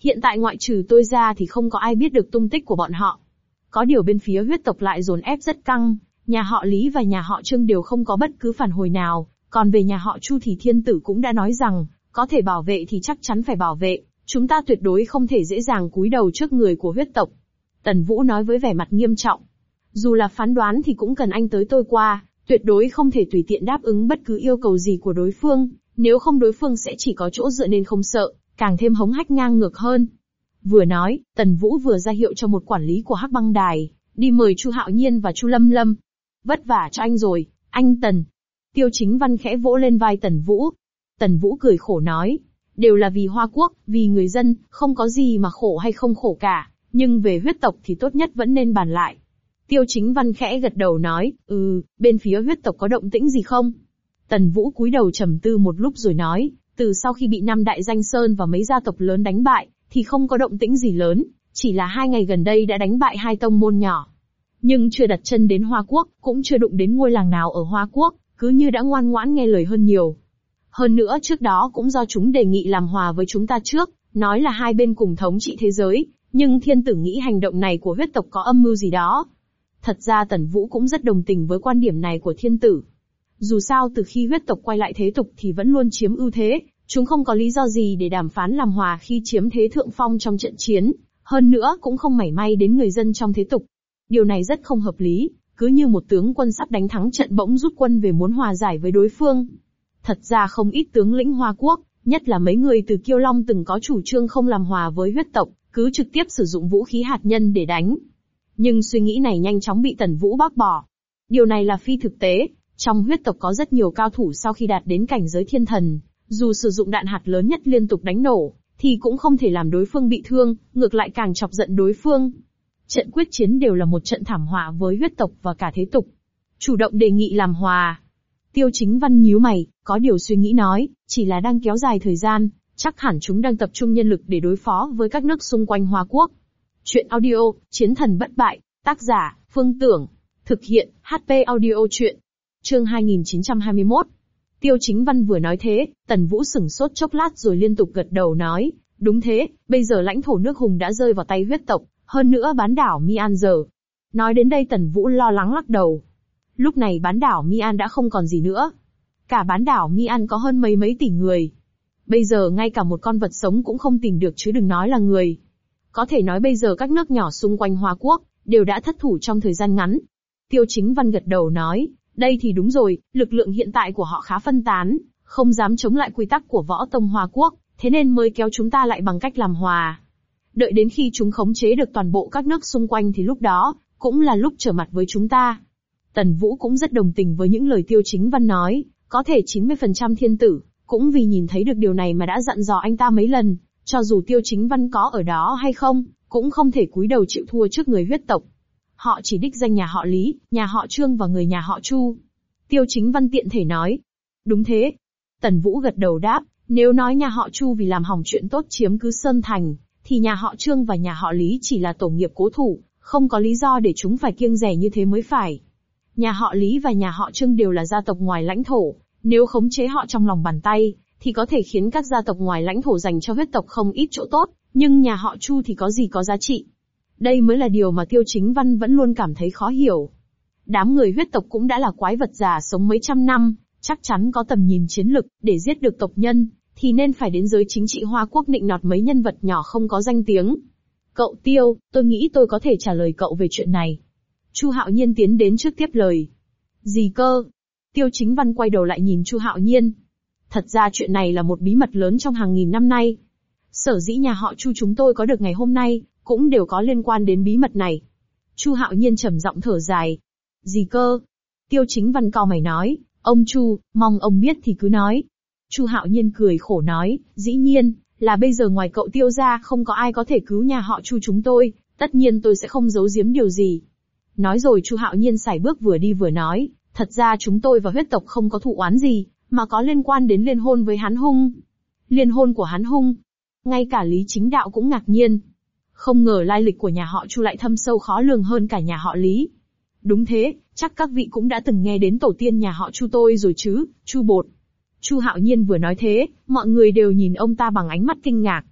Hiện tại ngoại trừ tôi ra thì không có ai biết được tung tích của bọn họ. Có điều bên phía huyết tộc lại dồn ép rất căng, nhà họ Lý và nhà họ Trương đều không có bất cứ phản hồi nào, còn về nhà họ Chu thì thiên tử cũng đã nói rằng, có thể bảo vệ thì chắc chắn phải bảo vệ, chúng ta tuyệt đối không thể dễ dàng cúi đầu trước người của huyết tộc. Tần Vũ nói với vẻ mặt nghiêm trọng. Dù là phán đoán thì cũng cần anh tới tôi qua, tuyệt đối không thể tùy tiện đáp ứng bất cứ yêu cầu gì của đối phương, nếu không đối phương sẽ chỉ có chỗ dựa nên không sợ, càng thêm hống hách ngang ngược hơn. Vừa nói, Tần Vũ vừa ra hiệu cho một quản lý của Hắc Băng Đài, đi mời Chu Hạo Nhiên và Chu Lâm Lâm. Vất vả cho anh rồi, anh Tần. Tiêu Chính Văn khẽ vỗ lên vai Tần Vũ. Tần Vũ cười khổ nói, đều là vì Hoa Quốc, vì người dân, không có gì mà khổ hay không khổ cả, nhưng về huyết tộc thì tốt nhất vẫn nên bàn lại. Tiêu Chính Văn khẽ gật đầu nói, bên phía huyết tộc có động tĩnh gì không? Tần Vũ cúi đầu trầm tư một lúc rồi nói, từ sau khi bị năm đại danh sơn và mấy gia tộc lớn đánh bại, thì không có động tĩnh gì lớn, chỉ là 2 ngày gần đây đã đánh bại 2 tông môn nhỏ. Nhưng chưa đặt chân đến Hoa Quốc, cũng chưa đụng đến ngôi làng nào ở Hoa Quốc, cứ như đã ngoan ngoãn nghe lời hơn nhiều. Hơn nữa trước đó cũng do chúng đề nghị làm hòa với chúng ta trước, nói là hai bên cùng thống trị thế giới, nhưng thiên tử nghĩ hành động này của huyết tộc có âm mưu gì đó. Thật ra Tần Vũ cũng rất đồng tình với quan điểm này của thiên tử. Dù sao từ khi huyết tộc quay lại thế tục thì vẫn luôn chiếm ưu thế, chúng không có lý do gì để đàm phán làm hòa khi chiếm thế thượng phong trong trận chiến, hơn nữa cũng không mảy may đến người dân trong thế tục. Điều này rất không hợp lý, cứ như một tướng quân sắp đánh thắng trận bỗng rút quân về muốn hòa giải với đối phương. Thật ra không ít tướng lĩnh Hoa Quốc, nhất là mấy người từ Kiêu Long từng có chủ trương không làm hòa với huyết tộc, cứ trực tiếp sử dụng vũ khí hạt nhân để đánh. Nhưng suy nghĩ này nhanh chóng bị Tần Vũ bác bỏ. Điều này là phi thực tế, trong huyết tộc có rất nhiều cao thủ sau khi đạt đến cảnh giới thiên thần, dù sử dụng đạn hạt lớn nhất liên tục đánh nổ, thì cũng không thể làm đối phương bị thương, ngược lại càng chọc giận đối phương. Trận quyết chiến đều là một trận thảm họa với huyết tộc và cả thế tục. Chủ động đề nghị làm hòa. Tiêu Chính Văn nhíu mày, có điều suy nghĩ nói, chỉ là đang kéo dài thời gian, chắc hẳn chúng đang tập trung nhân lực để đối phó với các nước xung quanh Hoa Quốc. Chuyện audio, Chiến thần bất bại, tác giả, Phương Tưởng. Thực hiện, HP audio chuyện. Chương 2921. Tiêu Chính Văn vừa nói thế, Tần Vũ sửng sốt chốc lát rồi liên tục gật đầu nói, đúng thế, bây giờ lãnh thổ nước Hùng đã rơi vào tay huyết tộc, hơn nữa bán đảo Mi An giờ. Nói đến đây Tần Vũ lo lắng lắc đầu. Lúc này bán đảo Mi An đã không còn gì nữa. Cả bán đảo Mi An có hơn mấy tỷ người. Bây giờ ngay cả một con vật sống cũng không tìm được chứ đừng nói là người. Có thể nói bây giờ các nước nhỏ xung quanh Hoa Quốc, đều đã thất thủ trong thời gian ngắn. Tiêu Chính Văn gật đầu nói, đây thì đúng rồi, lực lượng hiện tại của họ khá phân tán, không dám chống lại quy tắc của võ tông Hoa Quốc, thế nên mới kéo chúng ta lại bằng cách làm hòa. Đợi đến khi chúng khống chế được toàn bộ các nước xung quanh thì lúc đó, cũng là lúc trở mặt với chúng ta. Tần Vũ cũng rất đồng tình với những lời Tiêu Chính Văn nói, có thể 90% thiên tử, cũng vì nhìn thấy được điều này mà đã dặn dò anh ta mấy lần, cho dù Tiêu Chính Văn có ở đó hay không, cũng không thể cúi đầu chịu thua trước người huyết tộc. Họ chỉ đích danh nhà họ Lý, nhà họ Trương và người nhà họ Chu. Tiêu Chính Văn tiện thể nói. Đúng thế. Tần Vũ gật đầu đáp, nếu nói nhà họ Chu vì làm hỏng chuyện tốt chiếm cứ Sơn Thành, thì nhà họ Trương và nhà họ Lý chỉ là tổ nghiệp cố thủ, không có lý do để chúng phải kiêng dè như thế mới phải. Nhà họ Lý và nhà họ Trương đều là gia tộc ngoài lãnh thổ, nếu khống chế họ trong lòng bàn tay, thì có thể khiến các gia tộc ngoài lãnh thổ dành cho huyết tộc không ít chỗ tốt, nhưng nhà họ Chu thì có gì có giá trị. Đây mới là điều mà Tiêu Chính Văn vẫn luôn cảm thấy khó hiểu. Đám người huyết tộc cũng đã là quái vật già sống mấy trăm năm, chắc chắn có tầm nhìn chiến lực, để giết được tộc nhân, thì nên phải đến giới chính trị Hoa Quốc nịnh nọt mấy nhân vật nhỏ không có danh tiếng. Cậu Tiêu, tôi nghĩ tôi có thể trả lời cậu về chuyện này. Chu Hạo Nhiên tiến đến trước tiếp lời. Gì cơ? Tiêu Chính Văn quay đầu lại nhìn Chu Hạo Nhiên. Thật ra chuyện này là một bí mật lớn trong hàng nghìn năm nay. Sở dĩ nhà họ Chu chúng tôi có được ngày hôm nay, cũng đều có liên quan đến bí mật này. Chu Hạo Nhiên trầm giọng thở dài. Gì cơ? Tiêu Chính Văn cau mày nói, ông Chu, mong ông biết thì cứ nói. Chu Hạo Nhiên cười khổ nói, dĩ nhiên, là bây giờ ngoài cậu Tiêu ra không có ai có thể cứu nhà họ Chu chúng tôi, tất nhiên tôi sẽ không giấu giếm điều gì. Nói rồi Chu Hạo Nhiên sải bước vừa đi vừa nói, thật ra chúng tôi và huyết tộc không có thù oán gì, mà có liên quan đến liên hôn với Hán Hung. Liên hôn của Hán Hung? Ngay cả Lý Chính Đạo cũng ngạc nhiên. Không ngờ lai lịch của nhà họ Chu lại thâm sâu khó lường hơn cả nhà họ Lý. Đúng thế, chắc các vị cũng đã từng nghe đến tổ tiên nhà họ Chu tôi rồi chứ, Chu Bột. Chu Hạo Nhiên vừa nói thế, mọi người đều nhìn ông ta bằng ánh mắt kinh ngạc.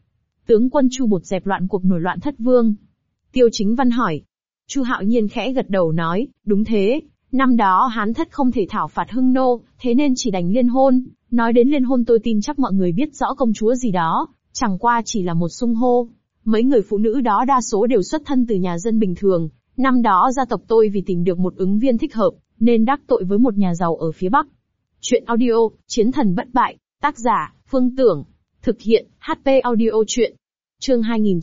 tướng quân Chu Bột dẹp loạn cuộc nổi loạn Thất Vương. Tiêu Chính Văn hỏi. Chu Hạo Nhiên khẽ gật đầu nói, đúng thế, năm đó Hán Thất không thể thảo phạt Hưng Nô, thế nên chỉ đành liên hôn. Nói đến liên hôn tôi tin chắc mọi người biết rõ công chúa gì đó, chẳng qua chỉ là một xưng hô. Mấy người phụ nữ đó đa số đều xuất thân từ nhà dân bình thường. Năm đó gia tộc tôi vì tìm được một ứng viên thích hợp, nên đắc tội với một nhà giàu ở phía Bắc. Chuyện audio, Chiến thần bất bại, tác giả, Phương Tưởng. Thực hiện, HP audio chuyện. Chương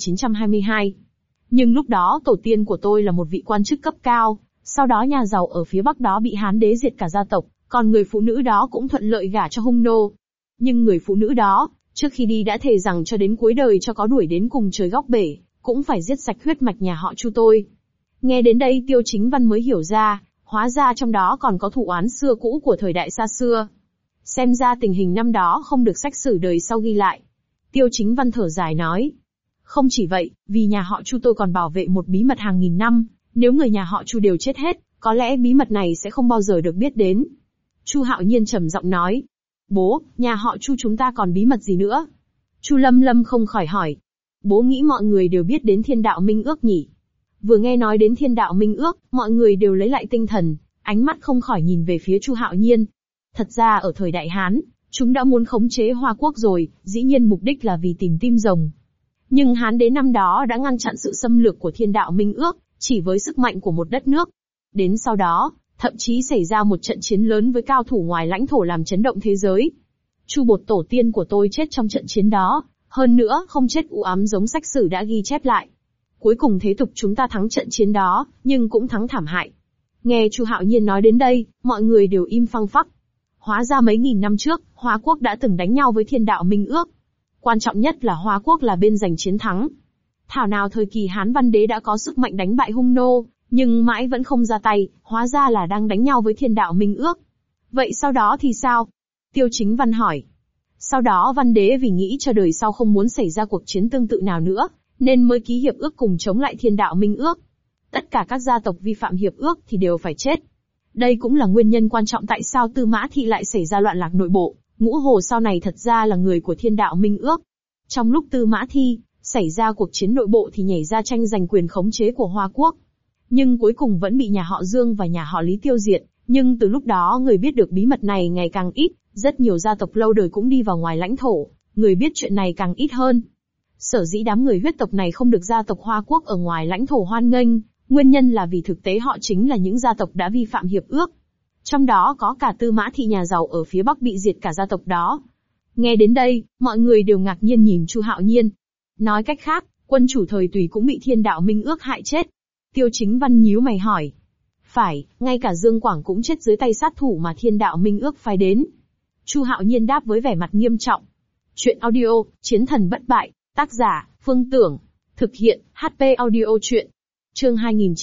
2922. Nhưng lúc đó tổ tiên của tôi là một vị quan chức cấp cao, sau đó nhà giàu ở phía Bắc đó bị Hán đế diệt cả gia tộc, còn người phụ nữ đó cũng thuận lợi gả cho Hung Nô. Nhưng người phụ nữ đó, trước khi đi đã thề rằng cho đến cuối đời cho có đuổi đến cùng trời góc bể, cũng phải giết sạch huyết mạch nhà họ Chu tôi. Nghe đến đây Tiêu Chính Văn mới hiểu ra, hóa ra trong đó còn có thù oán xưa cũ của thời đại xa xưa. Xem ra tình hình năm đó không được sách sử đời sau ghi lại. Tiêu Chính Văn thở dài nói. Không chỉ vậy, vì nhà họ Chu tôi còn bảo vệ một bí mật hàng nghìn năm, nếu người nhà họ Chu đều chết hết, có lẽ bí mật này sẽ không bao giờ được biết đến. Chu Hạo Nhiên trầm giọng nói. Bố, nhà họ Chu chúng ta còn bí mật gì nữa? Chu Lâm Lâm không khỏi hỏi. Bố nghĩ mọi người đều biết đến Thiên Đạo Minh Ước nhỉ? Vừa nghe nói đến Thiên Đạo Minh Ước, mọi người đều lấy lại tinh thần, ánh mắt không khỏi nhìn về phía Chu Hạo Nhiên. Thật ra ở thời đại Hán, chúng đã muốn khống chế Hoa Quốc rồi, dĩ nhiên mục đích là vì tìm tim rồng. Nhưng Hán đế năm đó đã ngăn chặn sự xâm lược của Thiên Đạo Minh Ước, chỉ với sức mạnh của một đất nước. Đến sau đó, thậm chí xảy ra một trận chiến lớn với cao thủ ngoài lãnh thổ làm chấn động thế giới. Chu Bột tổ tiên của tôi chết trong trận chiến đó, hơn nữa không chết u ám giống sách sử đã ghi chép lại. Cuối cùng thế tục chúng ta thắng trận chiến đó, nhưng cũng thắng thảm hại. Nghe Chu Hạo Nhiên nói đến đây, mọi người đều im phăng phắc. Hóa ra mấy nghìn năm trước, Hoa Quốc đã từng đánh nhau với Thiên Đạo Minh Ước. Quan trọng nhất là Hoa Quốc là bên giành chiến thắng. Thảo nào thời kỳ Hán Văn Đế đã có sức mạnh đánh bại Hung Nô, nhưng mãi vẫn không ra tay, hóa ra là đang đánh nhau với Thiên Đạo Minh Ước. Vậy sau đó thì sao? Tiêu Chính Văn hỏi. Sau đó Văn Đế vì nghĩ cho đời sau không muốn xảy ra cuộc chiến tương tự nào nữa, nên mới ký hiệp ước cùng chống lại Thiên Đạo Minh Ước. Tất cả các gia tộc vi phạm hiệp ước thì đều phải chết. Đây cũng là nguyên nhân quan trọng tại sao Tư Mã Thị lại xảy ra loạn lạc nội bộ. Ngũ Hồ sau này thật ra là người của Thiên Đạo Minh Ước. Trong lúc Tư Mã Thi xảy ra cuộc chiến nội bộ thì nhảy ra tranh giành quyền khống chế của Hoa Quốc. Nhưng cuối cùng vẫn bị nhà họ Dương và nhà họ Lý tiêu diệt. Nhưng từ lúc đó người biết được bí mật này ngày càng ít, rất nhiều gia tộc lâu đời cũng đi vào ngoài lãnh thổ, người biết chuyện này càng ít hơn. Sở dĩ đám người huyết tộc này không được gia tộc Hoa Quốc ở ngoài lãnh thổ hoan nghênh, nguyên nhân là vì thực tế họ chính là những gia tộc đã vi phạm hiệp ước. Trong đó có cả Tư Mã Thị nhà giàu ở phía Bắc bị diệt cả gia tộc đó. Nghe đến đây, mọi người đều ngạc nhiên nhìn Chu Hạo Nhiên. Nói cách khác, quân chủ thời Tùy cũng bị Thiên Đạo Minh Ước hại chết. Tiêu Chính Văn nhíu mày hỏi. Phải, ngay cả Dương Quảng cũng chết dưới tay sát thủ mà Thiên Đạo Minh Ước phái đến. Chu Hạo Nhiên đáp với vẻ mặt nghiêm trọng. Chuyện audio, Chiến thần bất bại, tác giả, Phương Tưởng. Thực hiện, HP audio chuyện. Chương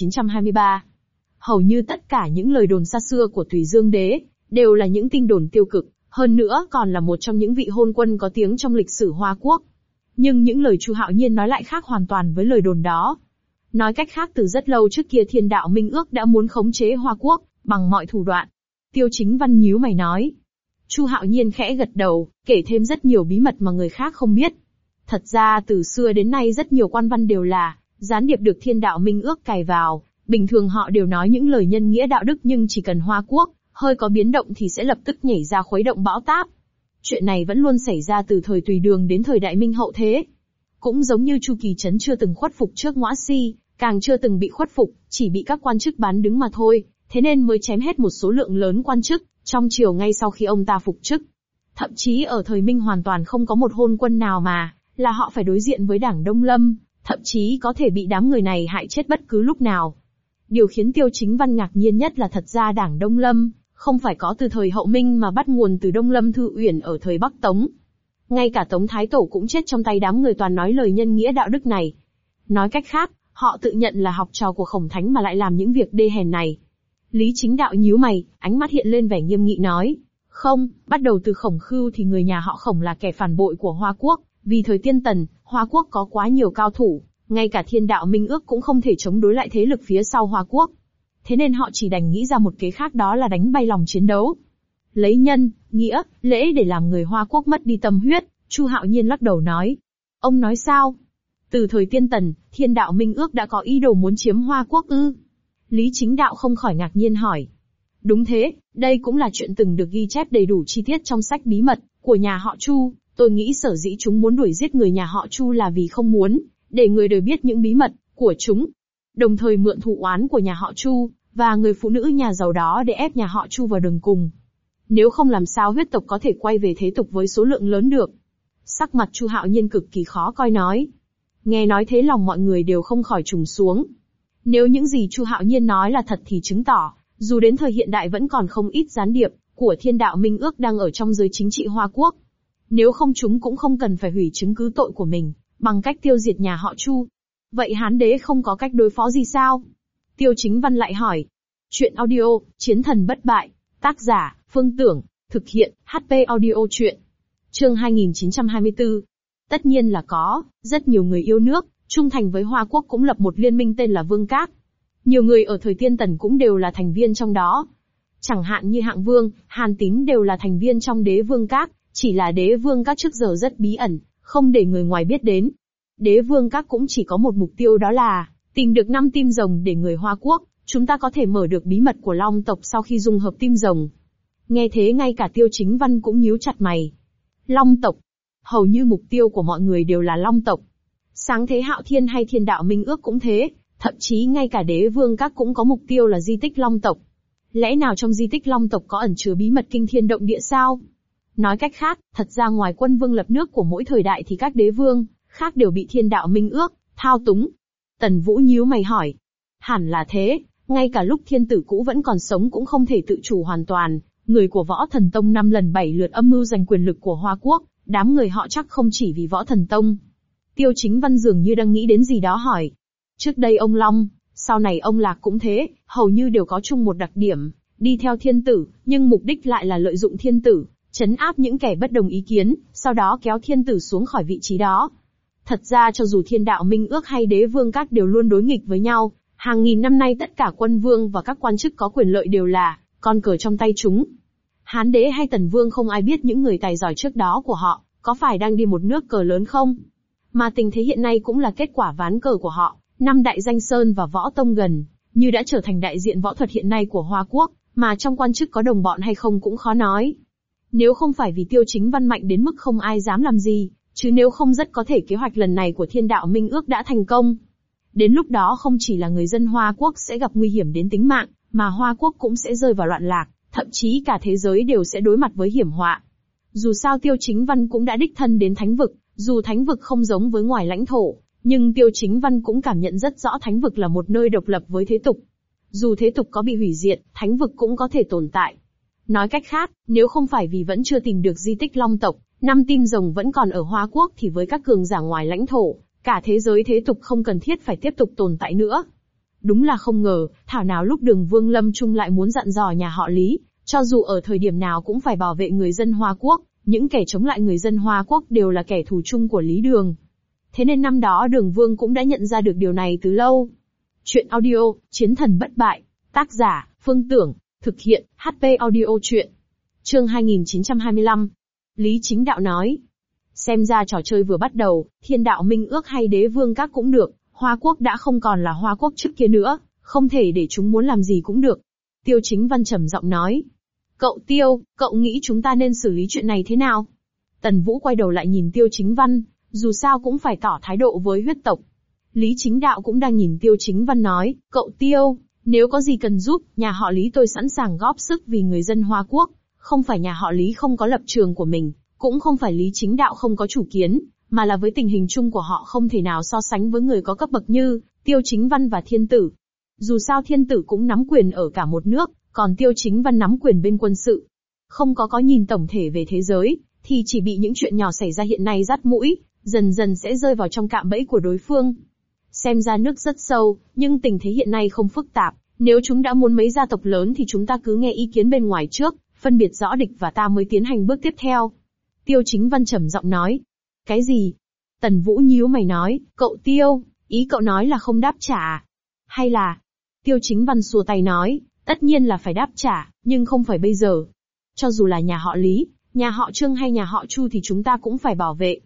2923. Hầu như tất cả những lời đồn xa xưa của Tùy Dương Đế, đều là những tin đồn tiêu cực, hơn nữa còn là một trong những vị hôn quân có tiếng trong lịch sử Hoa Quốc. Nhưng những lời Chu Hạo Nhiên nói lại khác hoàn toàn với lời đồn đó. Nói cách khác từ rất lâu trước kia Thiên Đạo Minh Ước đã muốn khống chế Hoa Quốc, bằng mọi thủ đoạn. Tiêu Chính Văn nhíu mày nói. Chu Hạo Nhiên khẽ gật đầu, kể thêm rất nhiều bí mật mà người khác không biết. Thật ra từ xưa đến nay rất nhiều quan văn đều là gián điệp được Thiên Đạo Minh Ước cài vào, bình thường họ đều nói những lời nhân nghĩa đạo đức nhưng chỉ cần Hoa Quốc hơi có biến động thì sẽ lập tức nhảy ra khuấy động bão táp. Chuyện này vẫn luôn xảy ra từ thời Tùy Đường đến thời Đại Minh hậu thế. Cũng giống như Chu Kỳ Trấn chưa từng khuất phục trước Ngõa Si, càng chưa từng bị khuất phục, chỉ bị các quan chức bán đứng mà thôi, thế nên mới chém hết một số lượng lớn quan chức trong triều ngay sau khi ông ta phục chức. Thậm chí ở thời Minh hoàn toàn không có một hôn quân nào mà là họ phải đối diện với đảng Đông Lâm, thậm chí có thể bị đám người này hại chết bất cứ lúc nào. Điều khiến Tiêu Chính Văn ngạc nhiên nhất là thật ra đảng Đông Lâm không phải có từ thời Hậu Minh mà bắt nguồn từ Đông Lâm Thư Uyển ở thời Bắc Tống. Ngay cả Tống Thái Tổ cũng chết trong tay đám người toàn nói lời nhân nghĩa đạo đức này. Nói cách khác, họ tự nhận là học trò của Khổng Thánh mà lại làm những việc đê hèn này. Lý Chính Đạo nhíu mày, ánh mắt hiện lên vẻ nghiêm nghị nói. Không, bắt đầu từ Khổng Khưu thì người nhà họ Khổng là kẻ phản bội của Hoa Quốc, vì thời Tiên Tần, Hoa Quốc có quá nhiều cao thủ, ngay cả Thiên Đạo Minh Ước cũng không thể chống đối lại thế lực phía sau Hoa Quốc. Thế nên họ chỉ đành nghĩ ra một kế khác, đó là đánh bay lòng chiến đấu. Lấy nhân, nghĩa, lễ để làm người Hoa Quốc mất đi tâm huyết, Chu Hạo Nhiên lắc đầu nói. Ông nói sao? Từ thời Tiên Tần, Thiên Đạo Minh Ước đã có ý đồ muốn chiếm Hoa Quốc ư? Lý Chính Đạo không khỏi ngạc nhiên hỏi. Đúng thế, đây cũng là chuyện từng được ghi chép đầy đủ chi tiết trong sách bí mật của nhà họ Chu. Tôi nghĩ sở dĩ chúng muốn đuổi giết người nhà họ Chu là vì không muốn để người đời biết những bí mật của chúng. Đồng thời mượn thù oán của nhà họ Chu và người phụ nữ nhà giàu đó để ép nhà họ Chu vào đường cùng. Nếu không làm sao huyết tộc có thể quay về thế tục với số lượng lớn được. Sắc mặt Chu Hạo Nhiên cực kỳ khó coi nói. Nghe nói thế lòng mọi người đều không khỏi trùng xuống. Nếu những gì Chu Hạo Nhiên nói là thật thì chứng tỏ, dù đến thời hiện đại vẫn còn không ít gián điệp của Thiên Đạo Minh Ước đang ở trong giới chính trị Hoa Quốc. Nếu không chúng cũng không cần phải hủy chứng cứ tội của mình, bằng cách tiêu diệt nhà họ Chu. Vậy Hán Đế không có cách đối phó gì sao? Tiêu Chính Văn lại hỏi. Chuyện audio, Chiến thần bất bại, tác giả, Phương Tưởng, thực hiện, HP audio chuyện. Chương 2924. Tất nhiên là có, rất nhiều người yêu nước, trung thành với Hoa Quốc cũng lập một liên minh tên là Vương Các. Nhiều người ở thời Tiên Tần cũng đều là thành viên trong đó. Chẳng hạn như Hạng Vương, Hàn Tín đều là thành viên trong Đế Vương Các, chỉ là Đế Vương Các trước giờ rất bí ẩn, không để người ngoài biết đến. Đế Vương Các cũng chỉ có một mục tiêu, đó là tìm được 5 tim rồng để người Hoa Quốc, chúng ta có thể mở được bí mật của Long tộc sau khi dung hợp tim rồng. Nghe thế ngay cả Tiêu Chính Văn cũng nhíu chặt mày. Long tộc. Hầu như mục tiêu của mọi người đều là Long tộc. Sáng thế Hạo Thiên hay Thiên Đạo Minh Ước cũng thế, thậm chí ngay cả Đế Vương Các cũng có mục tiêu là di tích Long tộc. Lẽ nào trong di tích Long tộc có ẩn chứa bí mật kinh thiên động địa sao? Nói cách khác, thật ra ngoài quân vương lập nước của mỗi thời đại thì các đế vương khác đều bị Thiên Đạo Minh Ước thao túng. Tần Vũ nhíu mày hỏi. Hẳn là thế, ngay cả lúc thiên tử cũ vẫn còn sống cũng không thể tự chủ hoàn toàn. Người của Võ Thần Tông 5 lần 7 lượt âm mưu giành quyền lực của Hoa Quốc, đám người họ chắc không chỉ vì Võ Thần Tông. Tiêu Chính Văn dường như đang nghĩ đến gì đó hỏi. Trước đây ông Long, sau này ông Lạc cũng thế, hầu như đều có chung một đặc điểm, đi theo thiên tử, nhưng mục đích lại là lợi dụng thiên tử, trấn áp những kẻ bất đồng ý kiến, sau đó kéo thiên tử xuống khỏi vị trí đó. Thật ra cho dù Thiên Đạo Minh Ước hay Đế Vương Các đều luôn đối nghịch với nhau, hàng nghìn năm nay tất cả quân vương và các quan chức có quyền lợi đều là con cờ trong tay chúng. Hán Đế hay Tần Vương không ai biết những người tài giỏi trước đó của họ có phải đang đi một nước cờ lớn không? Mà tình thế hiện nay cũng là kết quả ván cờ của họ. 5 đại danh sơn và võ tông gần như đã trở thành đại diện võ thuật hiện nay của Hoa Quốc, mà trong quan chức có đồng bọn hay không cũng khó nói. Nếu không phải vì Tiêu Chính Văn mạnh đến mức không ai dám làm gì, chứ nếu không rất có thể kế hoạch lần này của Thiên Đạo Minh Ước đã thành công. Đến lúc đó không chỉ là người dân Hoa Quốc sẽ gặp nguy hiểm đến tính mạng, mà Hoa Quốc cũng sẽ rơi vào loạn lạc, thậm chí cả thế giới đều sẽ đối mặt với hiểm họa. Dù sao Tiêu Chính Văn cũng đã đích thân đến Thánh Vực, dù Thánh Vực không giống với ngoài lãnh thổ, nhưng Tiêu Chính Văn cũng cảm nhận rất rõ Thánh Vực là một nơi độc lập với thế tục. Dù thế tục có bị hủy diệt, Thánh Vực cũng có thể tồn tại. Nói cách khác, nếu không phải vì vẫn chưa tìm được di tích Long tộc, 5 tim rồng vẫn còn ở Hoa Quốc thì với các cường giả ngoài lãnh thổ, cả thế giới thế tục không cần thiết phải tiếp tục tồn tại nữa. Đúng là không ngờ, thảo nào lúc Đường Vương Lâm Trung lại muốn dặn dò nhà họ Lý, cho dù ở thời điểm nào cũng phải bảo vệ người dân Hoa Quốc, những kẻ chống lại người dân Hoa Quốc đều là kẻ thù chung của Lý Đường. Thế nên năm đó Đường Vương cũng đã nhận ra được điều này từ lâu. Chuyện audio, Chiến thần bất bại, tác giả, Phương Tưởng, thực hiện, HP audio chuyện. Chương 2925. Lý Chính Đạo nói. Xem ra trò chơi vừa bắt đầu, Thiên Đạo Minh Ước hay Đế Vương Các cũng được, Hoa Quốc đã không còn là Hoa Quốc trước kia nữa, không thể để chúng muốn làm gì cũng được. Tiêu Chính Văn trầm giọng nói. Cậu Tiêu, cậu nghĩ chúng ta nên xử lý chuyện này thế nào? Tần Vũ quay đầu lại nhìn Tiêu Chính Văn, dù sao cũng phải tỏ thái độ với huyết tộc. Lý Chính Đạo cũng đang nhìn Tiêu Chính Văn nói, cậu Tiêu, nếu có gì cần giúp, nhà họ Lý tôi sẵn sàng góp sức vì người dân Hoa Quốc, không phải nhà họ Lý không có lập trường của mình, cũng không phải Lý Chính Đạo không có chủ kiến, mà là với tình hình chung của họ không thể nào so sánh với người có cấp bậc như Tiêu Chính Văn và Thiên Tử. Dù sao Thiên Tử cũng nắm quyền ở cả một nước, còn Tiêu Chính Văn nắm quyền bên quân sự. Không có nhìn tổng thể về thế giới, thì chỉ bị những chuyện nhỏ xảy ra hiện nay dắt mũi, dần dần sẽ rơi vào trong cạm bẫy của đối phương. Xem ra nước rất sâu, nhưng tình thế hiện nay không phức tạp, nếu chúng đã muốn mấy gia tộc lớn thì chúng ta cứ nghe ý kiến bên ngoài trước, phân biệt rõ địch và ta mới tiến hành bước tiếp theo. Tiêu Chính Văn trầm giọng nói. Cái gì? Tần Vũ nhíu mày nói, cậu Tiêu, ý cậu nói là không đáp trả à? Hay là... Tiêu Chính Văn xua tay nói, tất nhiên là phải đáp trả, nhưng không phải bây giờ. Cho dù là nhà họ Lý, nhà họ Trương hay nhà họ Chu thì chúng ta cũng phải bảo vệ.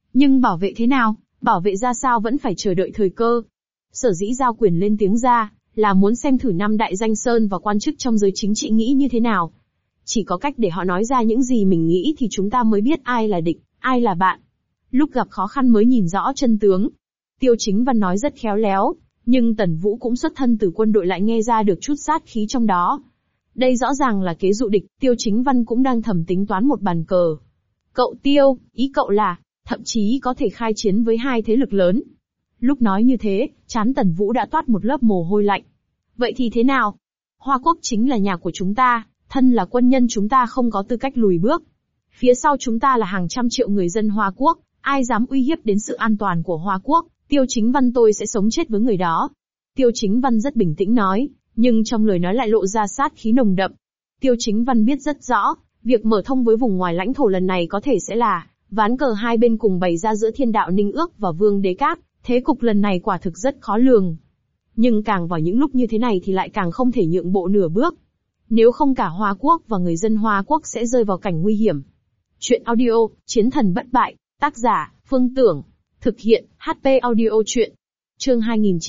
Nhưng bảo vệ thế nào, bảo vệ ra sao vẫn phải chờ đợi thời cơ. Sở dĩ giao quyền lên tiếng ra, là muốn xem thử năm đại danh sơn và quan chức trong giới chính trị nghĩ như thế nào. Chỉ có cách để họ nói ra những gì mình nghĩ thì chúng ta mới biết ai là địch, ai là bạn. Lúc gặp khó khăn mới nhìn rõ chân tướng. Tiêu Chính Văn nói rất khéo léo, nhưng Tần Vũ cũng xuất thân từ quân đội lại nghe ra được chút sát khí trong đó. Đây rõ ràng là kế dụ địch, Tiêu Chính Văn cũng đang thầm tính toán một bàn cờ. Cậu Tiêu, ý cậu là, thậm chí có thể khai chiến với hai thế lực lớn. Lúc nói như thế, trán Tần Vũ đã toát một lớp mồ hôi lạnh. Vậy thì thế nào? Hoa Quốc chính là nhà của chúng ta, thân là quân nhân chúng ta không có tư cách lùi bước. Phía sau chúng ta là hàng trăm triệu người dân Hoa Quốc, ai dám uy hiếp đến sự an toàn của Hoa Quốc, Tiêu Chính Văn tôi sẽ sống chết với người đó. Tiêu Chính Văn rất bình tĩnh nói, nhưng trong lời nói lại lộ ra sát khí nồng đậm. Tiêu Chính Văn biết rất rõ, việc mở thông với vùng ngoài lãnh thổ lần này có thể sẽ là ván cờ hai bên cùng bày ra giữa Thiên Đạo Ninh Ước và Vương Đế Các, thế cục lần này quả thực rất khó lường. Nhưng càng vào những lúc như thế này thì lại càng không thể nhượng bộ nửa bước. Nếu không cả Hoa Quốc và người dân Hoa Quốc sẽ rơi vào cảnh nguy hiểm. Chuyện audio, Chiến thần bất bại, tác giả, Phương Tưởng. Thực hiện, HP audio chuyện. Chương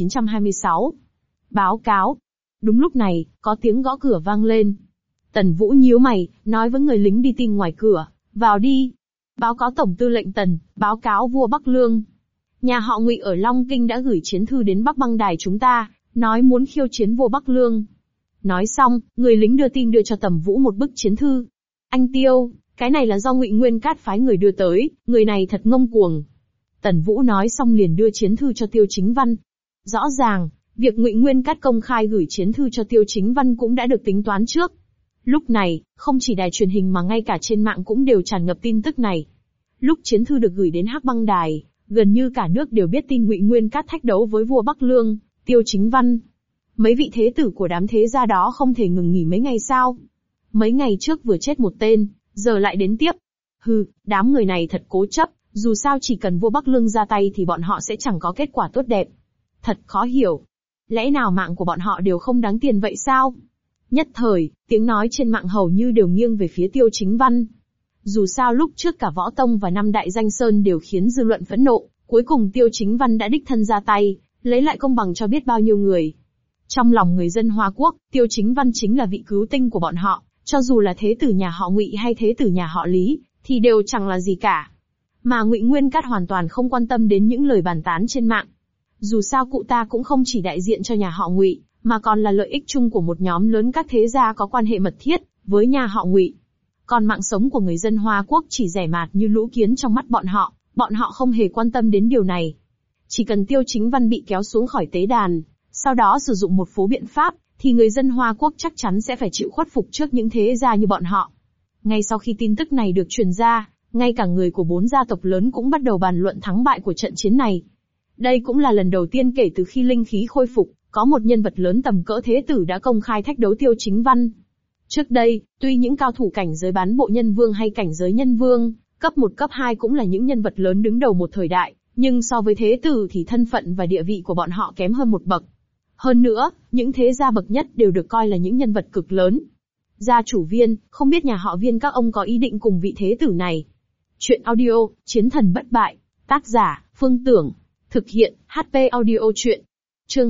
2926. Báo cáo. Đúng lúc này, có tiếng gõ cửa vang lên. Tần Vũ nhíu mày, nói với người lính đi tin ngoài cửa, vào đi. Báo cáo Tổng tư lệnh Tần, báo cáo vua Bắc Lương. Nhà họ Ngụy ở Long Kinh đã gửi chiến thư đến Bắc Băng Đài chúng ta, nói muốn khiêu chiến vua Bắc Lương. Nói xong, người lính đưa tin đưa cho Tần Vũ một bức chiến thư. Anh Tiêu, cái này là do Ngụy Nguyên Cát phái người đưa tới, người này thật ngông cuồng. Tần Vũ nói xong liền đưa chiến thư cho Tiêu Chính Văn. Rõ ràng, việc Ngụy Nguyên Cát công khai gửi chiến thư cho Tiêu Chính Văn cũng đã được tính toán trước. Lúc này, không chỉ đài truyền hình mà ngay cả trên mạng cũng đều tràn ngập tin tức này. Lúc chiến thư được gửi đến Hắc Băng Đài, gần như cả nước đều biết tin Ngụy Nguyên Cát thách đấu với vua Bắc Lương, Tiêu Chính Văn. Mấy vị thế tử của đám thế gia đó không thể ngừng nghỉ mấy ngày sao? Mấy ngày trước vừa chết một tên, giờ lại đến tiếp. Hừ, đám người này thật cố chấp, dù sao chỉ cần vua Bắc Lương ra tay thì bọn họ sẽ chẳng có kết quả tốt đẹp. Thật khó hiểu. Lẽ nào mạng của bọn họ đều không đáng tiền vậy sao? Nhất thời, tiếng nói trên mạng hầu như đều nghiêng về phía Tiêu Chính Văn. Dù sao lúc trước cả Võ Tông và năm đại danh sơn đều khiến dư luận phẫn nộ, cuối cùng Tiêu Chính Văn đã đích thân ra tay, lấy lại công bằng cho biết bao nhiêu người. Trong lòng người dân Hoa Quốc, Tiêu Chính Văn chính là vị cứu tinh của bọn họ, cho dù là thế tử nhà họ Ngụy hay thế tử nhà họ Lý, thì đều chẳng là gì cả. Mà Ngụy Nguyên Cát hoàn toàn không quan tâm đến những lời bàn tán trên mạng. Dù sao cụ ta cũng không chỉ đại diện cho nhà họ Ngụy, mà còn là lợi ích chung của một nhóm lớn các thế gia có quan hệ mật thiết với nhà họ Ngụy. Còn mạng sống của người dân Hoa Quốc chỉ rẻ mạt như lũ kiến trong mắt bọn họ không hề quan tâm đến điều này. Chỉ cần Tiêu Chính Văn bị kéo xuống khỏi tế đàn, sau đó sử dụng một số biện pháp, thì người dân Hoa Quốc chắc chắn sẽ phải chịu khuất phục trước những thế gia như bọn họ. Ngay sau khi tin tức này được truyền ra, ngay cả người của 4 gia tộc lớn cũng bắt đầu bàn luận thắng bại của trận chiến này. Đây cũng là lần đầu tiên kể từ khi linh khí khôi phục, có một nhân vật lớn tầm cỡ thế tử đã công khai thách đấu Tiêu Chính Văn. Trước đây, tuy những cao thủ cảnh giới bán bộ nhân vương hay cảnh giới nhân vương, cấp 1 cấp 2 cũng là những nhân vật lớn đứng đầu một thời đại, nhưng so với thế tử thì thân phận và địa vị của bọn họ kém hơn một bậc. Hơn nữa, những thế gia bậc nhất đều được coi là những nhân vật cực lớn. Gia chủ Viên, không biết nhà họ Viên các ông có ý định cùng vị thế tử này. Chuyện audio, Chiến thần bất bại, tác giả, Phương Tưởng. Thực hiện, HP audio chuyện. Chương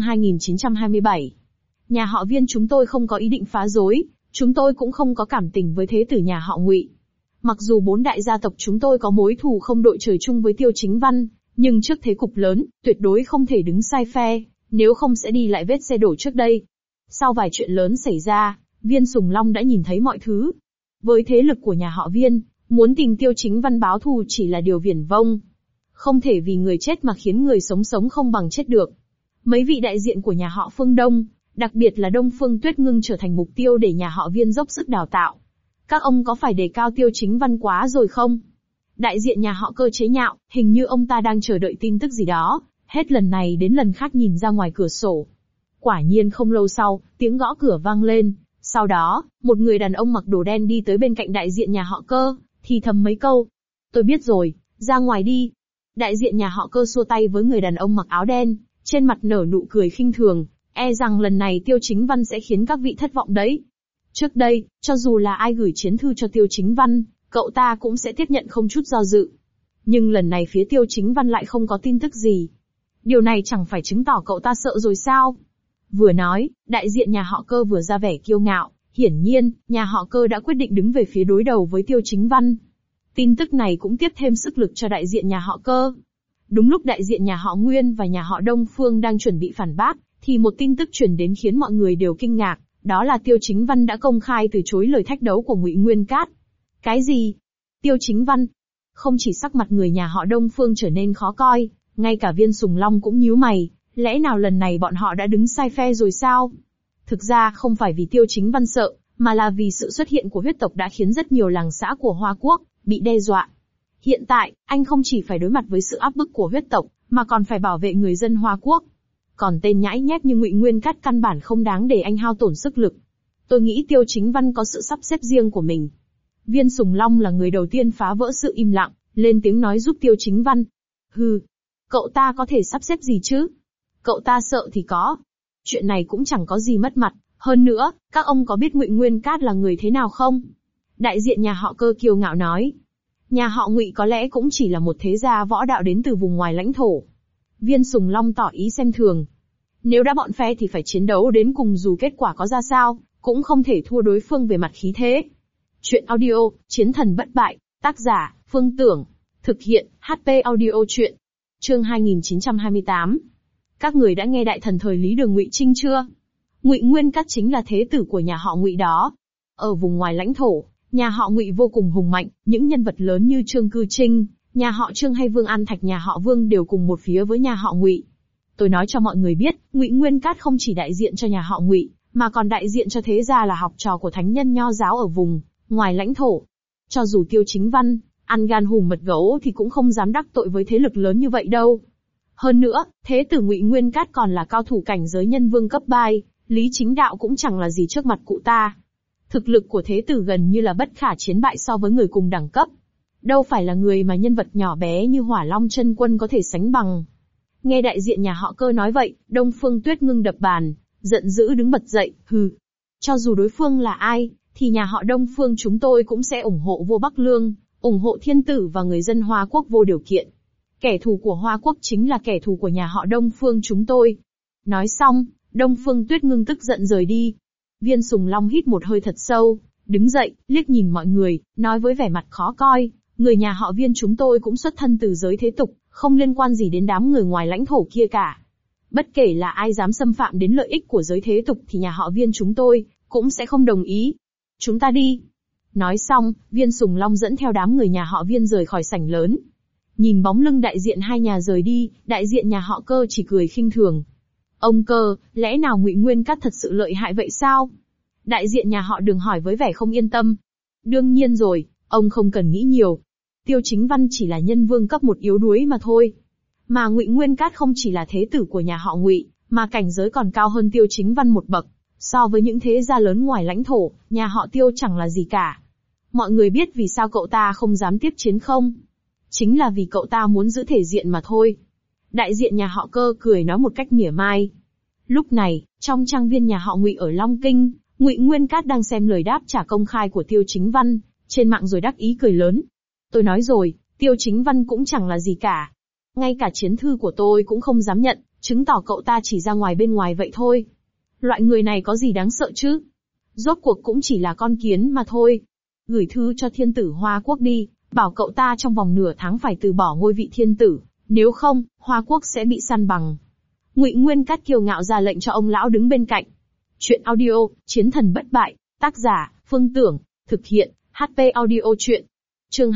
2927. Nhà họ Viên chúng tôi không có ý định phá rối, chúng tôi cũng không có cảm tình với thế tử nhà họ Ngụy. Mặc dù 4 đại gia tộc chúng tôi có mối thù không đội trời chung với Tiêu Chính Văn, nhưng trước thế cục lớn, tuyệt đối không thể đứng sai phe, nếu không sẽ đi lại vết xe đổ trước đây. Sau vài chuyện lớn xảy ra, Viên Sùng Long đã nhìn thấy mọi thứ. Với thế lực của nhà họ Viên, muốn tìm Tiêu Chính Văn báo thù chỉ là điều viển vông. Không thể vì người chết mà khiến người sống sống không bằng chết được. Mấy vị đại diện của nhà họ Phương Đông, đặc biệt là Đông Phương Tuyết Ngưng trở thành mục tiêu để nhà họ Viên dốc sức đào tạo. Các ông có phải đề cao Tiêu Chính Văn quá rồi không? Đại diện nhà họ Cơ chế nhạo, hình như ông ta đang chờ đợi tin tức gì đó, hết lần này đến lần khác nhìn ra ngoài cửa sổ. Quả nhiên không lâu sau, tiếng gõ cửa vang lên, sau đó, một người đàn ông mặc đồ đen đi tới bên cạnh đại diện nhà họ Cơ, thì thầm mấy câu. Tôi biết rồi, ra ngoài đi. Đại diện nhà họ Cơ xua tay với người đàn ông mặc áo đen, trên mặt nở nụ cười khinh thường, e rằng lần này Tiêu Chính Văn sẽ khiến các vị thất vọng đấy. Trước đây, cho dù là ai gửi chiến thư cho Tiêu Chính Văn, cậu ta cũng sẽ tiếp nhận không chút do dự. Nhưng lần này phía Tiêu Chính Văn lại không có tin tức gì. Điều này chẳng phải chứng tỏ cậu ta sợ rồi sao? Vừa nói, đại diện nhà họ Cơ vừa ra vẻ kiêu ngạo, hiển nhiên, nhà họ Cơ đã quyết định đứng về phía đối đầu với Tiêu Chính Văn. Tin tức này cũng tiếp thêm sức lực cho đại diện nhà họ Cơ. Đúng lúc đại diện nhà họ Nguyên và nhà họ Đông Phương đang chuẩn bị phản bác, thì một tin tức truyền đến khiến mọi người đều kinh ngạc, đó là Tiêu Chính Văn đã công khai từ chối lời thách đấu của Ngụy Nguyên Cát. Cái gì? Tiêu Chính Văn? Không chỉ sắc mặt người nhà họ Đông Phương trở nên khó coi, ngay cả Viên Sùng Long cũng nhíu mày, lẽ nào lần này bọn họ đã đứng sai phe rồi sao? Thực ra không phải vì Tiêu Chính Văn sợ, mà là vì sự xuất hiện của huyết tộc đã khiến rất nhiều làng xã của Hoa Quốc bị đe dọa. Hiện tại, anh không chỉ phải đối mặt với sự áp bức của huyết tộc, mà còn phải bảo vệ người dân Hoa Quốc. Còn tên nhãi nhép như Ngụy Nguyên Cát căn bản không đáng để anh hao tổn sức lực. Tôi nghĩ Tiêu Chính Văn có sự sắp xếp riêng của mình. Viên Sùng Long là người đầu tiên phá vỡ sự im lặng, lên tiếng nói giúp Tiêu Chính Văn. Hừ, cậu ta có thể sắp xếp gì chứ? Cậu ta sợ thì có. Chuyện này cũng chẳng có gì mất mặt. Hơn nữa, các ông có biết Ngụy Nguyên Cát là người thế nào không? Đại diện nhà họ Cơ kiêu ngạo nói. Nhà họ Ngụy có lẽ cũng chỉ là một thế gia võ đạo đến từ vùng ngoài lãnh thổ. Viên Sùng Long tỏ ý xem thường. Nếu đã bọn phe thì phải chiến đấu đến cùng dù kết quả có ra sao, cũng không thể thua đối phương về mặt khí thế. Chuyện audio, Chiến thần bất bại, tác giả, Phương Tưởng. Thực hiện, HP audio chuyện. Chương 2928. Các người đã nghe đại thần thời Lý Đường Ngụy Trinh chưa? Ngụy Nguyên Cát chính là thế tử của nhà họ Ngụy đó. Ở vùng ngoài lãnh thổ, nhà họ Ngụy vô cùng hùng mạnh, những nhân vật lớn như Trương Cư Trinh, nhà họ Trương hay Vương An Thạch nhà họ Vương đều cùng một phía với nhà họ Ngụy. Tôi nói cho mọi người biết, Ngụy Nguyên Cát không chỉ đại diện cho nhà họ Ngụy, mà còn đại diện cho thế gia là học trò của thánh nhân nho giáo ở vùng ngoài lãnh thổ. Cho dù Tiêu Chính Văn ăn gan hùm mật gấu thì cũng không dám đắc tội với thế lực lớn như vậy đâu. Hơn nữa, thế tử Ngụy Nguyên Cát còn là cao thủ cảnh giới nhân vương cấp 3, Lý Chính Đạo cũng chẳng là gì trước mặt cụ ta. Thực lực của thế tử gần như là bất khả chiến bại so với người cùng đẳng cấp. Đâu phải là người mà nhân vật nhỏ bé như Hỏa Long Chân Quân có thể sánh bằng. Nghe đại diện nhà họ Cơ nói vậy, Đông Phương Tuyết ngưng đập bàn, giận dữ đứng bật dậy, hừ. Cho dù đối phương là ai, thì nhà họ Đông Phương chúng tôi cũng sẽ ủng hộ vua Bắc Lương, ủng hộ thiên tử và người dân Hoa Quốc vô điều kiện. Kẻ thù của Hoa Quốc chính là kẻ thù của nhà họ Đông Phương chúng tôi. Nói xong, Đông Phương Tuyết ngưng tức giận rời đi. Viên Sùng Long hít một hơi thật sâu, đứng dậy, liếc nhìn mọi người, nói với vẻ mặt khó coi, người nhà họ Viên chúng tôi cũng xuất thân từ giới thế tục, không liên quan gì đến đám người ngoài lãnh thổ kia cả. Bất kể là ai dám xâm phạm đến lợi ích của giới thế tục thì nhà họ Viên chúng tôi cũng sẽ không đồng ý. Chúng ta đi. Nói xong, Viên Sùng Long dẫn theo đám người nhà họ Viên rời khỏi sảnh lớn. Nhìn bóng lưng đại diện hai nhà rời đi, đại diện nhà họ Cơ chỉ cười khinh thường. Ông Cơ, lẽ nào Ngụy Nguyên Cát thật sự lợi hại vậy sao? Đại diện nhà họ Đường hỏi với vẻ không yên tâm. Đương nhiên rồi, ông không cần nghĩ nhiều. Tiêu Chính Văn chỉ là nhân vương cấp 1 yếu đuối mà thôi. Mà Ngụy Nguyên Cát không chỉ là thế tử của nhà họ Ngụy, mà cảnh giới còn cao hơn Tiêu Chính Văn một bậc. So với những thế gia lớn ngoài lãnh thổ, nhà họ Tiêu chẳng là gì cả. Mọi người biết vì sao cậu ta không dám tiếp chiến không? Chính là vì cậu ta muốn giữ thể diện mà thôi. Đại diện nhà họ Cơ cười nói một cách mỉa mai. Lúc này, trong trang viên nhà họ Ngụy ở Long Kinh, Ngụy Nguyên Cát đang xem lời đáp trả công khai của Tiêu Chính Văn trên mạng rồi đắc ý cười lớn. Tôi nói rồi, Tiêu Chính Văn cũng chẳng là gì cả. Ngay cả chiến thư của tôi cũng không dám nhận, chứng tỏ cậu ta chỉ ra ngoài bên ngoài vậy thôi. Loại người này có gì đáng sợ chứ? Rốt cuộc cũng chỉ là con kiến mà thôi. Gửi thư cho thiên tử Hoa Quốc đi, bảo cậu ta trong vòng nửa tháng phải từ bỏ ngôi vị thiên tử, nếu không, Hoa Quốc sẽ bị săn bằng. Ngụy Nguyên Cát kiêu ngạo ra lệnh cho ông lão đứng bên cạnh. Chuyện audio, Chiến thần bất bại, tác giả, Phương Tưởng, thực hiện, HP audio chuyện. Chương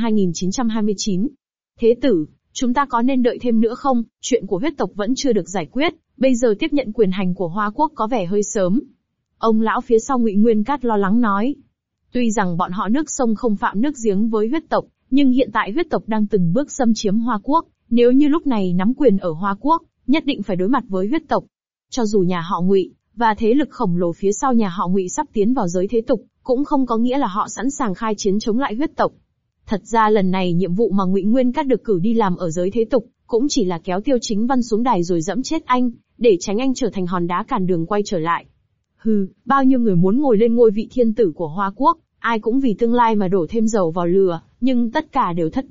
2929. Thế tử, chúng ta có nên đợi thêm nữa không? Chuyện của huyết tộc vẫn chưa được giải quyết, bây giờ tiếp nhận quyền hành của Hoa Quốc có vẻ hơi sớm. Ông lão phía sau Ngụy Nguyên Cát lo lắng nói. Tuy rằng bọn họ nước sông không phạm nước giếng với huyết tộc, nhưng hiện tại huyết tộc đang từng bước xâm chiếm Hoa Quốc, nếu như lúc này nắm quyền ở Hoa Quốc, nhất định phải đối mặt với huyết tộc. Cho dù nhà họ Ngụy và thế lực khổng lồ phía sau nhà họ Ngụy sắp tiến vào giới thế tục, cũng không có nghĩa là họ sẵn sàng khai chiến chống lại huyết tộc. Thật ra lần này nhiệm vụ mà Ngụy Nguyên Cát được cử đi làm ở giới thế tục, cũng chỉ là kéo Tiêu Chính Văn xuống đài rồi dẫm chết anh, để tránh anh trở thành hòn đá cản đường quay trở lại. Hừ, bao nhiêu người muốn ngồi lên ngôi vị thiên tử của Hoa Quốc, ai cũng vì tương lai mà đổ thêm dầu vào lửa, nhưng tất cả đều thất bại,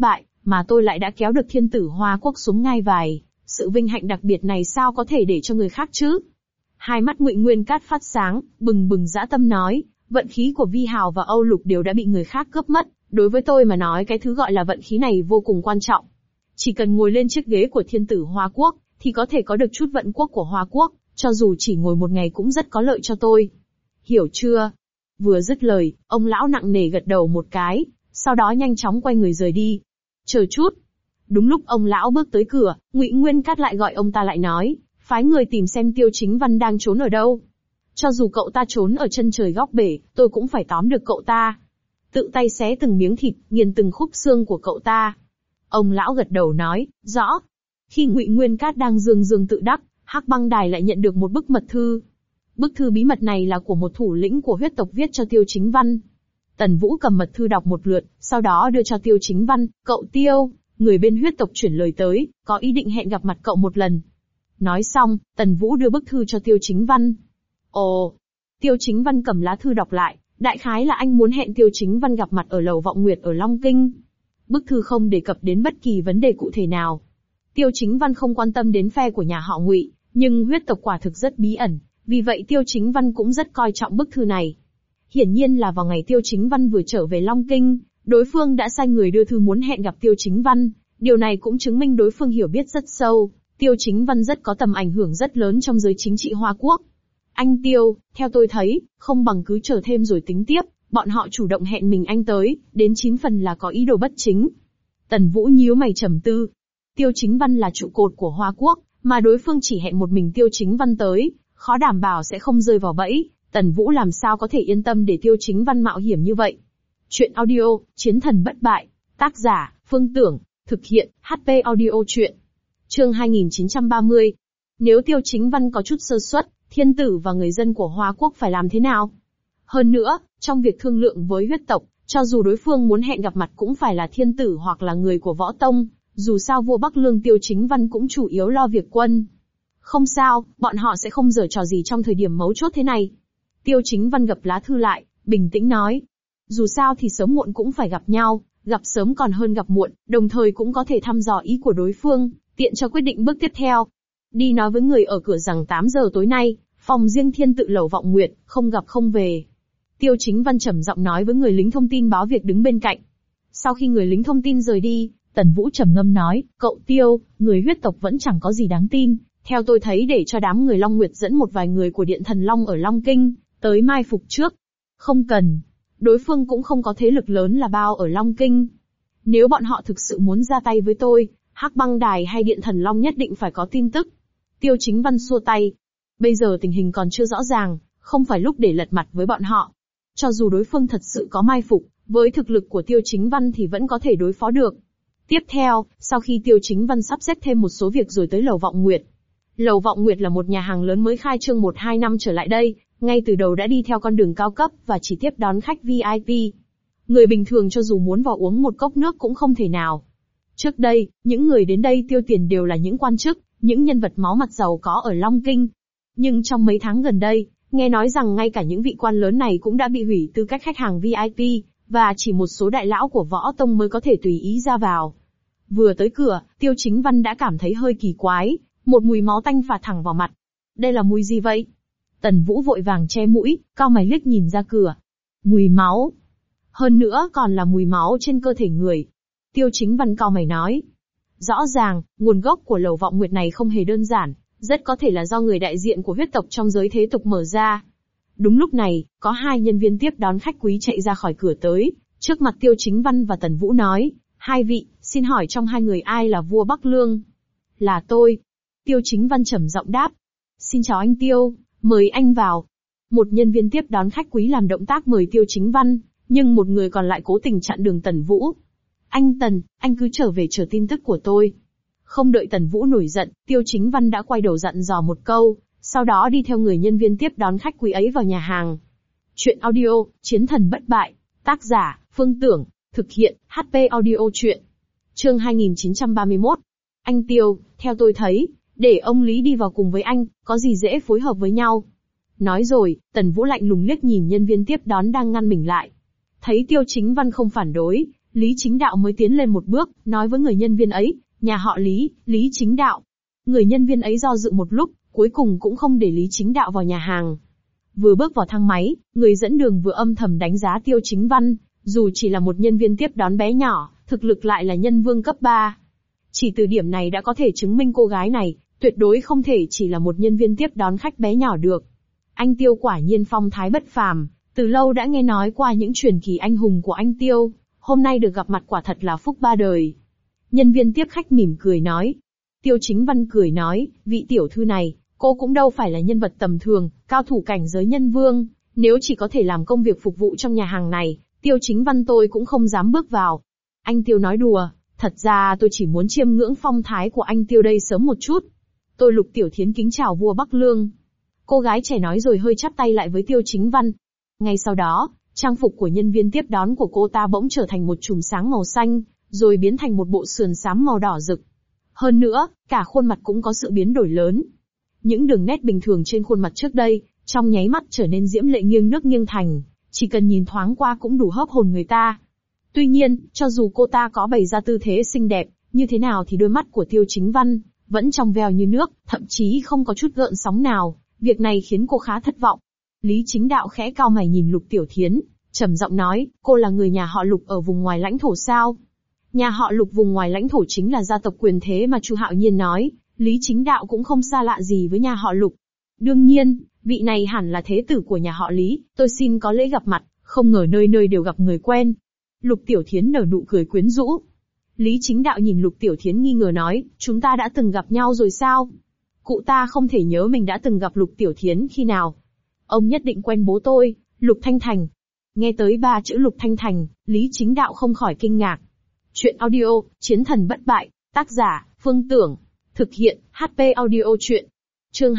mà tôi lại đã kéo được thiên tử Hoa Quốc xuống ngai vàng. Sự vinh hạnh đặc biệt này sao có thể để cho người khác chứ? Hai mắt Ngụy Nguyên Cát phát sáng, bừng bừng dã tâm nói, vận khí của Vi Hào và Âu Lục đều đã bị người khác cướp mất, đối với tôi mà nói cái thứ gọi là vận khí này vô cùng quan trọng. Chỉ cần ngồi lên chiếc ghế của thiên tử Hoa Quốc, thì có thể có được chút vận quốc của Hoa Quốc, cho dù chỉ ngồi một ngày cũng rất có lợi cho tôi. Hiểu chưa? Vừa dứt lời, ông lão nặng nề gật đầu một cái, sau đó nhanh chóng quay người rời đi. Chờ chút. Đúng lúc ông lão bước tới cửa, Ngụy Nguyên Cát lại gọi ông ta lại nói, phái người tìm xem Tiêu Chính Văn đang trốn ở đâu. Cho dù cậu ta trốn ở chân trời góc bể, tôi cũng phải tóm được cậu ta. Tự tay xé từng miếng thịt, nghiền từng khúc xương của cậu ta. Ông lão gật đầu nói, rõ. Khi Ngụy Nguyên Cát đang dương dương tự đắc, Hắc Băng Đài lại nhận được một bức mật thư. Bức thư bí mật này là của một thủ lĩnh của huyết tộc viết cho Tiêu Chính Văn. Tần Vũ cầm mật thư đọc một lượt, sau đó đưa cho Tiêu Chính Văn, cậu Tiêu, người bên huyết tộc chuyển lời tới, có ý định hẹn gặp mặt cậu một lần. Nói xong, Tần Vũ đưa bức thư cho Tiêu Chính Văn. Ồ! Tiêu Chính Văn cầm lá thư đọc lại, đại khái là anh muốn hẹn Tiêu Chính Văn gặp mặt ở Lầu Vọng Nguyệt ở Long Kinh. Bức thư không đề cập đến bất kỳ vấn đề cụ thể nào. Tiêu Chính Văn không quan tâm đến phe của nhà họ Ngụy, nhưng huyết tộc quả thực rất bí ẩn, vì vậy Tiêu Chính Văn cũng rất coi trọng bức thư này. Hiển nhiên là vào ngày Tiêu Chính Văn vừa trở về Long Kinh, đối phương đã sai người đưa thư muốn hẹn gặp Tiêu Chính Văn, điều này cũng chứng minh đối phương hiểu biết rất sâu, Tiêu Chính Văn rất có tầm ảnh hưởng rất lớn trong giới chính trị Hoa Quốc. Anh Tiêu, theo tôi thấy, không bằng cứ chờ thêm rồi tính tiếp, bọn họ chủ động hẹn mình anh tới, đến 9 phần là có ý đồ bất chính. Tần Vũ nhíu mày trầm tư. Tiêu Chính Văn là trụ cột của Hoa Quốc, mà đối phương chỉ hẹn một mình Tiêu Chính Văn tới, khó đảm bảo sẽ không rơi vào bẫy, Tần Vũ làm sao có thể yên tâm để Tiêu Chính Văn mạo hiểm như vậy. Chuyện audio, Chiến thần bất bại, tác giả, Phương Tưởng, thực hiện, HP audio chuyện. Chương 2930. Nếu Tiêu Chính Văn có chút sơ suất, thiên tử và người dân của Hoa Quốc phải làm thế nào? Hơn nữa, trong việc thương lượng với huyết tộc, cho dù đối phương muốn hẹn gặp mặt cũng phải là thiên tử hoặc là người của võ tông, dù sao vua Bắc Lương Tiêu Chính Văn cũng chủ yếu lo việc quân. Không sao, bọn họ sẽ không giở trò gì trong thời điểm mấu chốt thế này. Tiêu Chính Văn gập lá thư lại, bình tĩnh nói. Dù sao thì sớm muộn cũng phải gặp nhau, gặp sớm còn hơn gặp muộn, đồng thời cũng có thể thăm dò ý của đối phương, tiện cho quyết định bước tiếp theo. Đi nói với người ở cửa rằng 8 giờ tối nay, phòng riêng thiên tự Lầu Vọng Nguyệt, không gặp không về. Tiêu Chính Văn trầm giọng nói với người lính thông tin báo việc đứng bên cạnh. Sau khi người lính thông tin rời đi, Tần Vũ trầm ngâm nói, cậu Tiêu, người huyết tộc vẫn chẳng có gì đáng tin. Theo tôi thấy để cho đám người Long Nguyệt dẫn một vài người của Điện Thần Long ở Long Kinh, tới mai phục trước. Không cần. Đối phương cũng không có thế lực lớn là bao ở Long Kinh. Nếu bọn họ thực sự muốn ra tay với tôi, Hắc Băng Đài hay Điện Thần Long nhất định phải có tin tức. Tiêu Chính Văn xua tay. Bây giờ tình hình còn chưa rõ ràng, không phải lúc để lật mặt với bọn họ. Cho dù đối phương thật sự có mai phục, với thực lực của Tiêu Chính Văn thì vẫn có thể đối phó được. Tiếp theo, sau khi Tiêu Chính Văn sắp xếp thêm một số việc rồi tới Lầu Vọng Nguyệt. Lầu Vọng Nguyệt là một nhà hàng lớn mới khai trương 1-2 năm trở lại đây, ngay từ đầu đã đi theo con đường cao cấp và chỉ tiếp đón khách VIP. Người bình thường cho dù muốn vào uống một cốc nước cũng không thể nào. Trước đây, những người đến đây tiêu tiền đều là những quan chức, những nhân vật máu mặt giàu có ở Long Kinh. Nhưng trong mấy tháng gần đây, nghe nói rằng ngay cả những vị quan lớn này cũng đã bị hủy tư cách khách hàng VIP, và chỉ một số đại lão của võ tông mới có thể tùy ý ra vào. Vừa tới cửa, Tiêu Chính Văn đã cảm thấy hơi kỳ quái, một mùi máu tanh phả thẳng vào mặt. Đây là mùi gì vậy? Tần Vũ vội vàng che mũi, cau mày liếc nhìn ra cửa. Mùi máu. Hơn nữa còn là mùi máu trên cơ thể người. Tiêu Chính Văn cau mày nói. Rõ ràng, nguồn gốc của Lầu Vọng Nguyệt này không hề đơn giản, rất có thể là do người đại diện của huyết tộc trong giới thế tục mở ra. Đúng lúc này, có hai nhân viên tiếp đón khách quý chạy ra khỏi cửa tới, trước mặt Tiêu Chính Văn và Tần Vũ nói, hai vị, xin hỏi trong hai người ai là vua Bắc Lương? Là tôi. Tiêu Chính Văn trầm giọng đáp. Xin chào anh Tiêu, mời anh vào. Một nhân viên tiếp đón khách quý làm động tác mời Tiêu Chính Văn, nhưng một người còn lại cố tình chặn đường Tần Vũ. Anh Tần, anh cứ trở về chờ tin tức của tôi. Không đợi Tần Vũ nổi giận, Tiêu Chính Văn đã quay đầu dặn dò một câu, sau đó đi theo người nhân viên tiếp đón khách quý ấy vào nhà hàng. Chuyện audio, Chiến thần bất bại, tác giả, Phương Tưởng, thực hiện, HP audio chuyện. Chương 2931. Anh Tiêu, theo tôi thấy, để ông Lý đi vào cùng với anh, có gì dễ phối hợp với nhau. Nói rồi, Tần Vũ lạnh lùng liếc nhìn nhân viên tiếp đón đang ngăn mình lại. Thấy Tiêu Chính Văn không phản đối, Lý Chính Đạo mới tiến lên một bước, nói với người nhân viên ấy, nhà họ Lý, Lý Chính Đạo. Người nhân viên ấy do dự một lúc, cuối cùng cũng không để Lý Chính Đạo vào nhà hàng. Vừa bước vào thang máy, người dẫn đường vừa âm thầm đánh giá Tiêu Chính Văn, dù chỉ là một nhân viên tiếp đón bé nhỏ, thực lực lại là nhân vương cấp 3. Chỉ từ điểm này đã có thể chứng minh cô gái này, tuyệt đối không thể chỉ là một nhân viên tiếp đón khách bé nhỏ được. Anh Tiêu quả nhiên phong thái bất phàm, từ lâu đã nghe nói qua những truyền kỳ anh hùng của anh Tiêu, hôm nay được gặp mặt quả thật là phúc ba đời. Nhân viên tiếp khách mỉm cười nói. Tiêu Chính Văn cười nói, vị tiểu thư này, cô cũng đâu phải là nhân vật tầm thường, cao thủ cảnh giới nhân vương, nếu chỉ có thể làm công việc phục vụ trong nhà hàng này, Tiêu Chính Văn tôi cũng không dám bước vào. Anh Tiêu nói đùa, thật ra tôi chỉ muốn chiêm ngưỡng phong thái của anh Tiêu đây sớm một chút. Tôi Lục Tiểu Thiến kính chào vua Bắc Lương. Cô gái trẻ nói rồi hơi chắp tay lại với Tiêu Chính Văn. Ngay sau đó, trang phục của nhân viên tiếp đón của cô ta bỗng trở thành một chùm sáng màu xanh, rồi biến thành một bộ sườn xám màu đỏ rực. Hơn nữa, cả khuôn mặt cũng có sự biến đổi lớn. Những đường nét bình thường trên khuôn mặt trước đây, trong nháy mắt trở nên diễm lệ nghiêng nước nghiêng thành, chỉ cần nhìn thoáng qua cũng đủ hấp hồn người ta. Tuy nhiên, cho dù cô ta có bày ra tư thế xinh đẹp, như thế nào thì đôi mắt của Tiêu Chính Văn vẫn trong veo như nước, thậm chí không có chút gợn sóng nào, việc này khiến cô khá thất vọng. Lý Chính Đạo khẽ cau mày nhìn Lục Tiểu Thiến, trầm giọng nói, cô là người nhà họ Lục ở vùng ngoài lãnh thổ sao? Nhà họ Lục vùng ngoài lãnh thổ chính là gia tộc quyền thế mà Chu Hạo Nhiên nói, Lý Chính Đạo cũng không xa lạ gì với nhà họ Lục. Đương nhiên, vị này hẳn là thế tử của nhà họ Lý, tôi xin có lễ gặp mặt, không ngờ nơi nơi đều gặp người quen. Lục Tiểu Thiến nở nụ cười quyến rũ. Lý Chính Đạo nhìn Lục Tiểu Thiến nghi ngờ nói, chúng ta đã từng gặp nhau rồi sao? Cụ ta không thể nhớ mình đã từng gặp Lục Tiểu Thiến khi nào. Ông nhất định quen bố tôi, Lục Thanh Thành. Nghe tới 3 chữ Lục Thanh Thành, Lý Chính Đạo không khỏi kinh ngạc. Chuyện audio, Chiến thần bất bại, tác giả, Phương Tưởng. Thực hiện, HP audio chuyện. Chương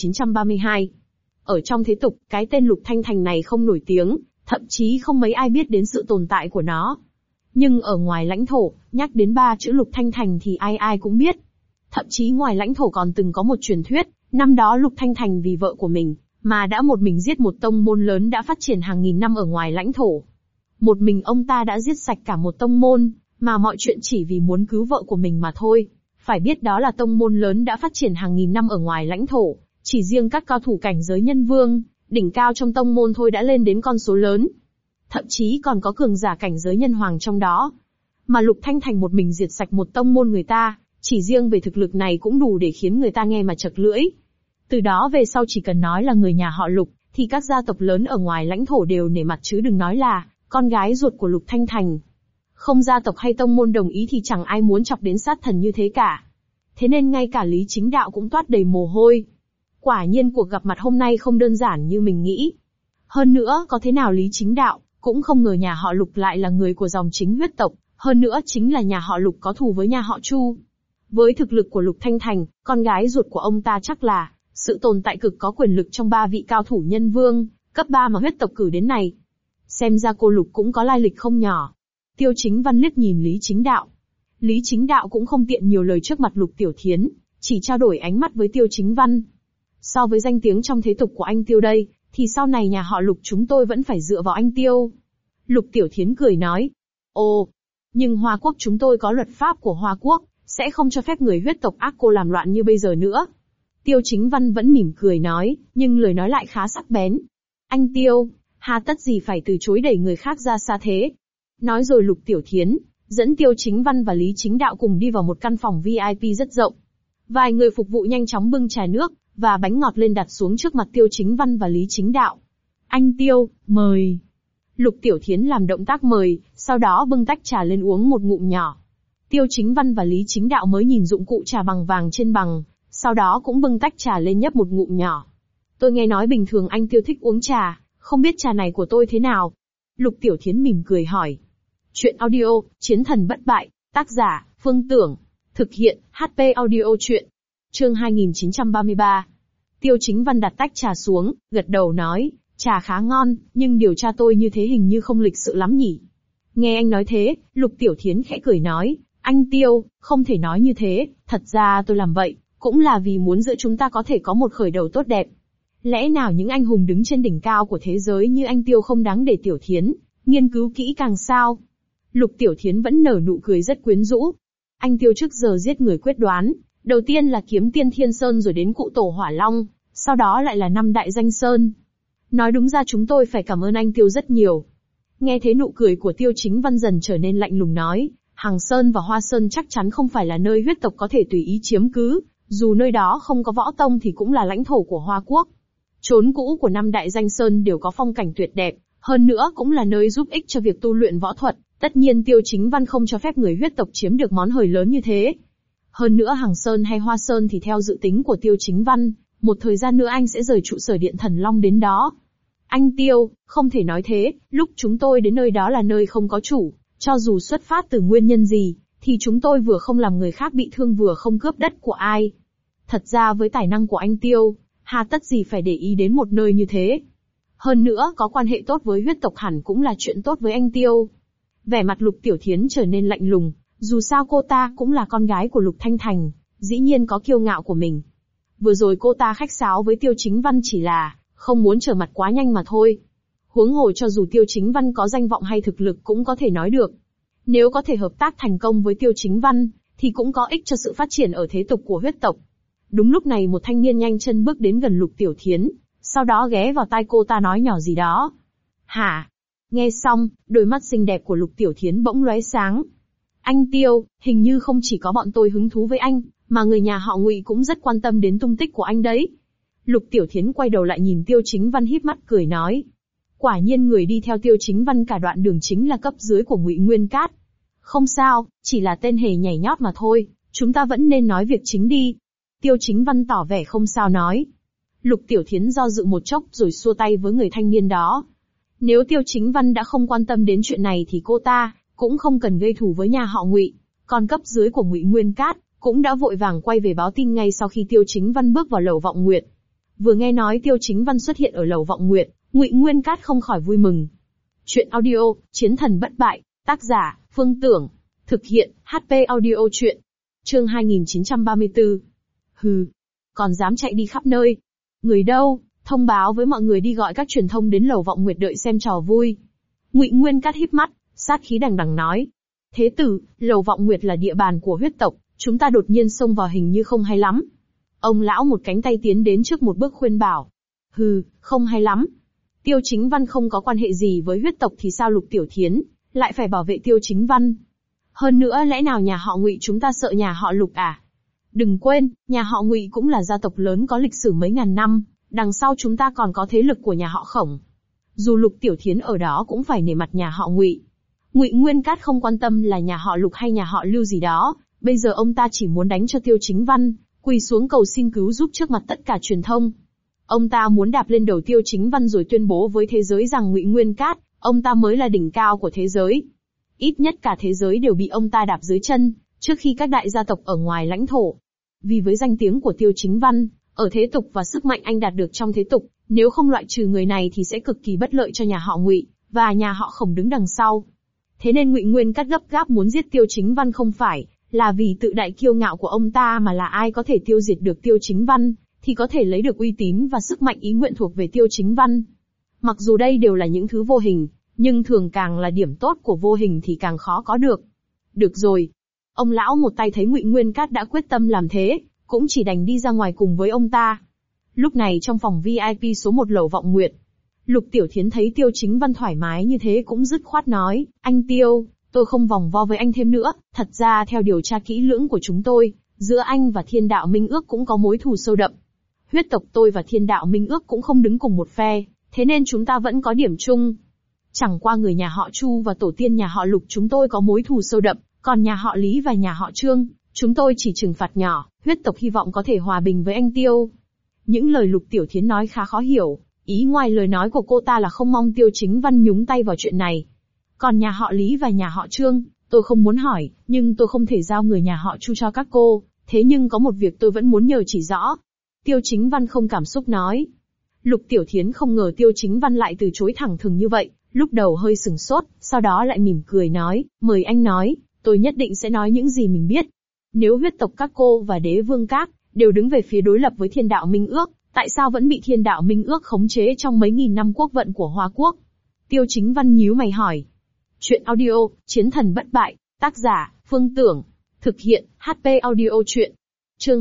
2932. Ở trong thế tục, cái tên Lục Thanh Thành này không nổi tiếng, thậm chí không mấy ai biết đến sự tồn tại của nó. Nhưng ở ngoài lãnh thổ, nhắc đến 3 chữ Lục Thanh Thành thì ai ai cũng biết. Thậm chí ngoài lãnh thổ còn từng có một truyền thuyết, năm đó Lục Thanh Thành vì vợ của mình, mà đã một mình giết một tông môn lớn đã phát triển hàng nghìn năm ở ngoài lãnh thổ. Một mình ông ta đã giết sạch cả một tông môn, mà mọi chuyện chỉ vì muốn cứu vợ của mình mà thôi. Phải biết đó là tông môn lớn đã phát triển hàng nghìn năm ở ngoài lãnh thổ, chỉ riêng các cao thủ cảnh giới nhân vương, đỉnh cao trong tông môn thôi đã lên đến con số lớn. Thậm chí còn có cường giả cảnh giới nhân hoàng trong đó. Mà Lục Thanh Thành một mình diệt sạch một tông môn người ta, chỉ riêng về thực lực này cũng đủ để khiến người ta nghe mà chật lưỡi. Từ đó về sau chỉ cần nói là người nhà họ Lục, thì các gia tộc lớn ở ngoài lãnh thổ đều nể mặt chứ đừng nói là con gái ruột của Lục Thanh Thành. Không gia tộc hay tông môn đồng ý thì chẳng ai muốn chọc đến sát thần như thế cả. Thế nên ngay cả Lý Chính Đạo cũng toát đầy mồ hôi. Quả nhiên cuộc gặp mặt hôm nay không đơn giản như mình nghĩ. Hơn nữa, có thế nào Lý Chính Đạo cũng không ngờ nhà họ Lục lại là người của dòng chính huyết tộc, hơn nữa chính là nhà họ Lục có thù với nhà họ Chu. Với thực lực của Lục Thanh Thành, con gái ruột của ông ta chắc là sự tồn tại cực có quyền lực trong 3 vị cao thủ nhân vương, cấp 3 mà huyết tộc cử đến này. Xem ra cô Lục cũng có lai lịch không nhỏ. Tiêu Chính Văn liếc nhìn Lý Chính Đạo. Lý Chính Đạo cũng không tiện nhiều lời trước mặt Lục Tiểu Thiến, chỉ trao đổi ánh mắt với Tiêu Chính Văn. So với danh tiếng trong thế tục của anh Tiêu đây, thì sau này nhà họ Lục chúng tôi vẫn phải dựa vào anh Tiêu. Lục Tiểu Thiến cười nói. Ồ, nhưng Hoa Quốc chúng tôi có luật pháp của Hoa Quốc, sẽ không cho phép người huyết tộc ác cô làm loạn như bây giờ nữa. Tiêu Chính Văn vẫn mỉm cười nói, nhưng lời nói lại khá sắc bén. Anh Tiêu, hà tất gì phải từ chối đẩy người khác ra xa thế? Nói rồi Lục Tiểu Thiến dẫn Tiêu Chính Văn và Lý Chính Đạo cùng đi vào một căn phòng VIP rất rộng. Vài người phục vụ nhanh chóng bưng trà nước và bánh ngọt lên đặt xuống trước mặt Tiêu Chính Văn và Lý Chính Đạo. Anh Tiêu, mời. Lục Tiểu Thiến làm động tác mời, sau đó bưng tách trà lên uống một ngụm nhỏ. Tiêu Chính Văn và Lý Chính Đạo mới nhìn dụng cụ trà bằng vàng trên bằng, sau đó cũng bưng tách trà lên nhấp một ngụm nhỏ. Tôi nghe nói bình thường anh Tiêu thích uống trà, không biết trà này của tôi thế nào? Lục Tiểu Thiến mỉm cười hỏi. Chuyện audio, Chiến thần bất bại, tác giả, Phương Tưởng. Thực hiện, HP audio chuyện. Chương 2933. Tiêu Chính Văn đặt tách trà xuống, gật đầu nói, trà khá ngon, nhưng điều tra tôi như thế hình như không lịch sự lắm nhỉ. Nghe anh nói thế, Lục Tiểu Thiến khẽ cười nói, anh Tiêu, không thể nói như thế, thật ra tôi làm vậy, cũng là vì muốn giữa chúng ta có thể có một khởi đầu tốt đẹp. Lẽ nào những anh hùng đứng trên đỉnh cao của thế giới như anh Tiêu không đáng để Tiểu Thiến nghiên cứu kỹ càng sao? Lục Tiểu Thiến vẫn nở nụ cười rất quyến rũ. Anh Tiêu trước giờ giết người quyết đoán, đầu tiên là kiếm tiên Thiên Sơn rồi đến cụ tổ Hỏa Long, sau đó lại là 5 đại danh sơn. Nói đúng ra chúng tôi phải cảm ơn anh Tiêu rất nhiều. Nghe thấy nụ cười của Tiêu Chính Văn dần trở nên lạnh lùng nói, Hằng Sơn và Hoa Sơn chắc chắn không phải là nơi huyết tộc có thể tùy ý chiếm cứ, dù nơi đó không có võ tông thì cũng là lãnh thổ của Hoa Quốc. Chốn cũ của 5 đại danh sơn đều có phong cảnh tuyệt đẹp, hơn nữa cũng là nơi giúp ích cho việc tu luyện võ thuật, tất nhiên Tiêu Chính Văn không cho phép người huyết tộc chiếm được món hời lớn như thế. Hơn nữa Hằng Sơn hay Hoa Sơn thì theo dự tính của Tiêu Chính Văn, một thời gian nữa anh sẽ rời trụ sở Điện Thần Long đến đó. Anh Tiêu, không thể nói thế, lúc chúng tôi đến nơi đó là nơi không có chủ, cho dù xuất phát từ nguyên nhân gì, thì chúng tôi vừa không làm người khác bị thương vừa không cướp đất của ai. Thật ra với tài năng của anh Tiêu, hà tất gì phải để ý đến một nơi như thế. Hơn nữa có quan hệ tốt với huyết tộc hẳn cũng là chuyện tốt với anh Tiêu. Vẻ mặt Lục Tiểu Thiến trở nên lạnh lùng, dù sao cô ta cũng là con gái của Lục Thanh Thành, dĩ nhiên có kiêu ngạo của mình. Vừa rồi cô ta khách sáo với Tiêu Chính Văn chỉ là không muốn trở mặt quá nhanh mà thôi. Huống hồ cho dù Tiêu Chính Văn có danh vọng hay thực lực cũng có thể nói được. Nếu có thể hợp tác thành công với Tiêu Chính Văn, thì cũng có ích cho sự phát triển ở thế tục của huyết tộc. Đúng lúc này một thanh niên nhanh chân bước đến gần Lục Tiểu Thiến, sau đó ghé vào tai cô ta nói nhỏ gì đó. Hả? Nghe xong, đôi mắt xinh đẹp của Lục Tiểu Thiến bỗng lóe sáng. Anh Tiêu, hình như không chỉ có bọn tôi hứng thú với anh, mà người nhà họ Ngụy cũng rất quan tâm đến tung tích của anh đấy. Lục Tiểu Thiến quay đầu lại nhìn Tiêu Chính Văn híp mắt cười nói. Quả nhiên người đi theo Tiêu Chính Văn cả đoạn đường chính là cấp dưới của Ngụy Nguyên Cát. Không sao, chỉ là tên hề nhảy nhót mà thôi, chúng ta vẫn nên nói việc chính đi. Tiêu Chính Văn tỏ vẻ không sao nói. Lục Tiểu Thiến do dự một chốc rồi xua tay với người thanh niên đó. Nếu Tiêu Chính Văn đã không quan tâm đến chuyện này thì cô ta cũng không cần gây thù với nhà họ Ngụy. Còn cấp dưới của Ngụy Nguyên Cát cũng đã vội vàng quay về báo tin ngay sau khi Tiêu Chính Văn bước vào lầu Vọng Nguyệt. Vừa nghe nói Tiêu Chính Văn xuất hiện ở lầu Vọng Nguyệt, Ngụy Nguyên Cát không khỏi vui mừng. Chuyện audio, Chiến thần bất bại, tác giả, Phương Tưởng. Thực hiện, HP audio chuyện. Chương 2934. Hừ, còn dám chạy đi khắp nơi. Người đâu, thông báo với mọi người đi gọi các truyền thông đến lầu Vọng Nguyệt đợi xem trò vui. Ngụy Nguyên Cát híp mắt, sát khí đằng đằng nói. Thế tử, lầu Vọng Nguyệt là địa bàn của huyết tộc, chúng ta đột nhiên xông vào hình như không hay lắm. Ông lão một cánh tay tiến đến trước một bước khuyên bảo. Hừ, không hay lắm. Tiêu Chính Văn không có quan hệ gì với huyết tộc thì sao Lục Tiểu Thiến lại phải bảo vệ Tiêu Chính Văn? Hơn nữa lẽ nào nhà họ Ngụy chúng ta sợ nhà họ Lục à? Đừng quên, nhà họ Ngụy cũng là gia tộc lớn có lịch sử mấy ngàn năm, đằng sau chúng ta còn có thế lực của nhà họ Khổng. Dù Lục Tiểu Thiến ở đó cũng phải nể mặt nhà họ Ngụy. Ngụy Nguyên Cát không quan tâm là nhà họ Lục hay nhà họ Lưu gì đó, bây giờ ông ta chỉ muốn đánh cho Tiêu Chính Văn quỳ xuống cầu xin cứu giúp trước mặt tất cả truyền thông. Ông ta muốn đạp lên đầu Tiêu Chính Văn rồi tuyên bố với thế giới rằng Ngụy Nguyên Cát, ông ta mới là đỉnh cao của thế giới. Ít nhất cả thế giới đều bị ông ta đạp dưới chân, trước khi các đại gia tộc ở ngoài lãnh thổ. Vì với danh tiếng của Tiêu Chính Văn, ở thế tục và sức mạnh anh đạt được trong thế tục, nếu không loại trừ người này thì sẽ cực kỳ bất lợi cho nhà họ Ngụy, và nhà họ Khổng đứng đằng sau. Thế nên Ngụy Nguyên Cát gấp gáp muốn giết Tiêu Chính Văn không phải là vì tự đại kiêu ngạo của ông ta mà là ai có thể tiêu diệt được Tiêu Chính Văn, thì có thể lấy được uy tín và sức mạnh ý nguyện thuộc về Tiêu Chính Văn. Mặc dù đây đều là những thứ vô hình, nhưng thường càng là điểm tốt của vô hình thì càng khó có được. Được rồi. Ông lão một tay thấy Ngụy Nguyên Cát đã quyết tâm làm thế, cũng chỉ đành đi ra ngoài cùng với ông ta. Lúc này trong phòng VIP số 1 lầu Vọng Nguyệt, Lục Tiểu Thiến thấy Tiêu Chính Văn thoải mái như thế cũng dứt khoát nói, anh Tiêu, tôi không vòng vo với anh thêm nữa, thật ra theo điều tra kỹ lưỡng của chúng tôi, giữa anh và Thiên Đạo Minh Ước cũng có mối thù sâu đậm. Huyết tộc tôi và Thiên Đạo Minh Ước cũng không đứng cùng một phe, thế nên chúng ta vẫn có điểm chung. Chẳng qua người nhà họ Chu và tổ tiên nhà họ Lục chúng tôi có mối thù sâu đậm, còn nhà họ Lý và nhà họ Trương, chúng tôi chỉ trừng phạt nhỏ, huyết tộc hy vọng có thể hòa bình với anh Tiêu. Những lời Lục Tiểu Thiến nói khá khó hiểu, ý ngoài lời nói của cô ta là không mong Tiêu Chính Văn nhúng tay vào chuyện này. Còn nhà họ Lý và nhà họ Trương, tôi không muốn hỏi, nhưng tôi không thể giao người nhà họ Chu cho các cô, thế nhưng có một việc tôi vẫn muốn nhờ chỉ rõ. Tiêu Chính Văn không cảm xúc nói. Lục Tiểu Thiến không ngờ Tiêu Chính Văn lại từ chối thẳng thừng như vậy, lúc đầu hơi sừng sốt, sau đó lại mỉm cười nói, mời anh nói, tôi nhất định sẽ nói những gì mình biết. Nếu huyết tộc các cô và Đế Vương Các đều đứng về phía đối lập với Thiên Đạo Minh Ước, tại sao vẫn bị Thiên Đạo Minh Ước khống chế trong mấy nghìn năm quốc vận của Hoa Quốc? Tiêu Chính Văn nhíu mày hỏi. Chuyện audio, Chiến thần bất bại, tác giả, Phương Tưởng. Thực hiện, HP Audio Chuyện. Chương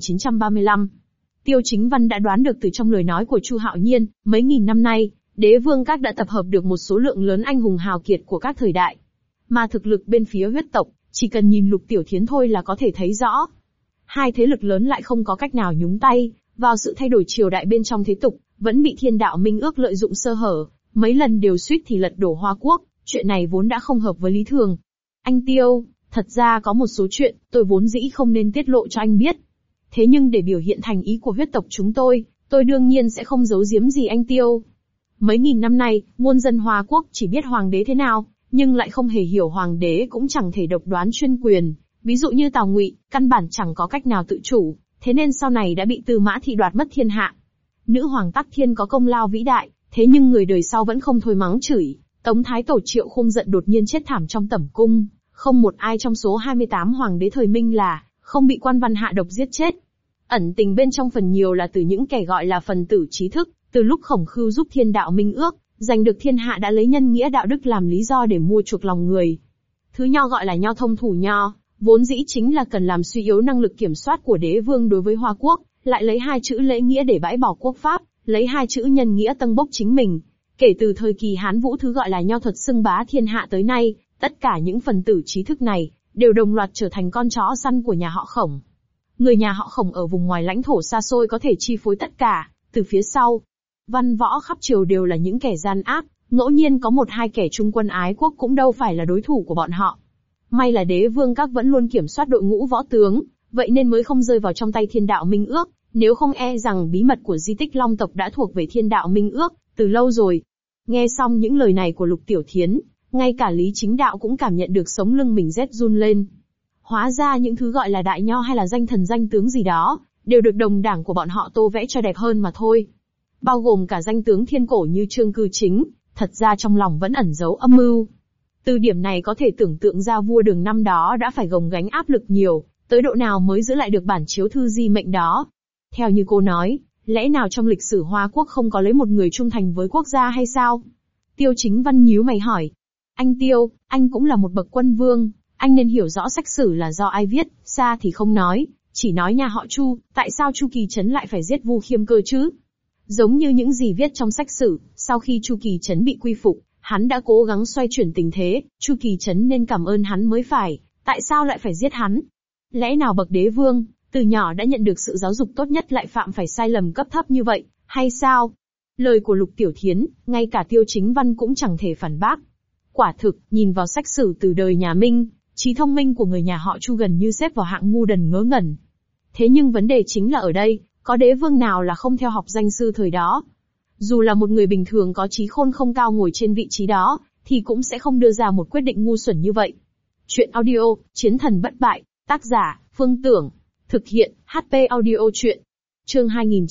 2935. Tiêu Chính Văn đã đoán được từ trong lời nói của Chu Hạo Nhiên, mấy nghìn năm nay, Đế Vương Các đã tập hợp được một số lượng lớn anh hùng hào kiệt của các thời đại. Mà thực lực bên phía huyết tộc, chỉ cần nhìn Lục Tiểu Thiến thôi là có thể thấy rõ. Hai thế lực lớn lại không có cách nào nhúng tay vào sự thay đổi triều đại bên trong thế tục, vẫn bị Thiên Đạo Minh Ước lợi dụng sơ hở, mấy lần đều suýt thì lật đổ Hoa Quốc, chuyện này vốn đã không hợp với lý thường. Anh Tiêu, thật ra có một số chuyện, tôi vốn dĩ không nên tiết lộ cho anh biết. Thế nhưng để biểu hiện thành ý của huyết tộc chúng tôi đương nhiên sẽ không giấu giếm gì anh Tiêu. Mấy nghìn năm nay, muôn dân Hoa Quốc chỉ biết hoàng đế thế nào, nhưng lại không hề hiểu hoàng đế cũng chẳng thể độc đoán chuyên quyền. Ví dụ như Tào Ngụy, căn bản chẳng có cách nào tự chủ, thế nên sau này đã bị Tư Mã Thị đoạt mất thiên hạ. Nữ hoàng Tắc Thiên có công lao vĩ đại, thế nhưng người đời sau vẫn không thôi mắng chửi. Tống Thái Tổ Triệu Khung giận đột nhiên chết thảm trong tẩm cung, không một ai trong số 28 hoàng đế thời Minh là không bị quan văn hạ độc giết chết. Ẩn tình bên trong phần nhiều là từ những kẻ gọi là phần tử trí thức, từ lúc Khổng Khưu giúp Thiên Đạo Minh Ước, giành được thiên hạ đã lấy nhân nghĩa đạo đức làm lý do để mua chuộc lòng người. Thứ nho gọi là nho thông thủ nho, vốn dĩ chính là cần làm suy yếu năng lực kiểm soát của đế vương đối với Hoa Quốc, lại lấy hai chữ lễ nghĩa để bãi bỏ quốc pháp, lấy hai chữ nhân nghĩa tâng bốc chính mình. Kể từ thời kỳ Hán Vũ thứ gọi là nho thuật xưng bá thiên hạ tới nay, tất cả những phần tử trí thức này đều đồng loạt trở thành con chó săn của nhà họ Khổng. Người nhà họ Khổng ở vùng ngoài lãnh thổ xa xôi có thể chi phối tất cả, từ phía sau. Văn võ khắp triều đều là những kẻ gian ác, ngẫu nhiên có một hai kẻ trung quân ái quốc cũng đâu phải là đối thủ của bọn họ. May là Đế Vương Các vẫn luôn kiểm soát đội ngũ võ tướng, vậy nên mới không rơi vào trong tay Thiên Đạo Minh Ước, nếu không e rằng bí mật của di tích Long tộc đã thuộc về Thiên Đạo Minh Ước từ lâu rồi. Nghe xong những lời này của Lục Tiểu Thiến, ngay cả Lý Chính Đạo cũng cảm nhận được sống lưng mình rét run lên. Hóa ra những thứ gọi là đại nho hay là danh thần danh tướng gì đó, đều được đồng đảng của bọn họ tô vẽ cho đẹp hơn mà thôi. Bao gồm cả danh tướng thiên cổ như Trương Cư Chính, thật ra trong lòng vẫn ẩn giấu âm mưu. Từ điểm này có thể tưởng tượng ra vua Đường năm đó đã phải gồng gánh áp lực nhiều, tới độ nào mới giữ lại được bản chiếu thư di mệnh đó. Theo như cô nói, lẽ nào trong lịch sử Hoa Quốc không có lấy một người trung thành với quốc gia hay sao? Tiêu Chính Văn nhíu mày hỏi. Anh Tiêu, anh cũng là một bậc quân vương, anh nên hiểu rõ sách sử là do ai viết, xa thì không nói, chỉ nói nhà họ Chu, tại sao Chu Kỳ Trấn lại phải giết Vu Khiêm cơ chứ? Giống như những gì viết trong sách sử, sau khi Chu Kỳ Trấn bị quy phục, hắn đã cố gắng xoay chuyển tình thế, Chu Kỳ Trấn nên cảm ơn hắn mới phải, tại sao lại phải giết hắn? Lẽ nào bậc đế vương, từ nhỏ đã nhận được sự giáo dục tốt nhất lại phạm phải sai lầm cấp thấp như vậy, hay sao? Lời của Lục Tiểu Thiến, ngay cả Tiêu Chính Văn cũng chẳng thể phản bác. Quả thực, nhìn vào sách sử từ đời nhà Minh, trí thông minh của người nhà họ Chu gần như xếp vào hạng ngu đần ngớ ngẩn. Thế nhưng vấn đề chính là ở đây, có đế vương nào là không theo học danh sư thời đó? Dù là một người bình thường có trí khôn không cao ngồi trên vị trí đó, thì cũng sẽ không đưa ra một quyết định ngu xuẩn như vậy. Chuyện audio, Chiến thần bất bại, tác giả, Phương Tưởng. Thực hiện, HP Audio Chuyện. Chương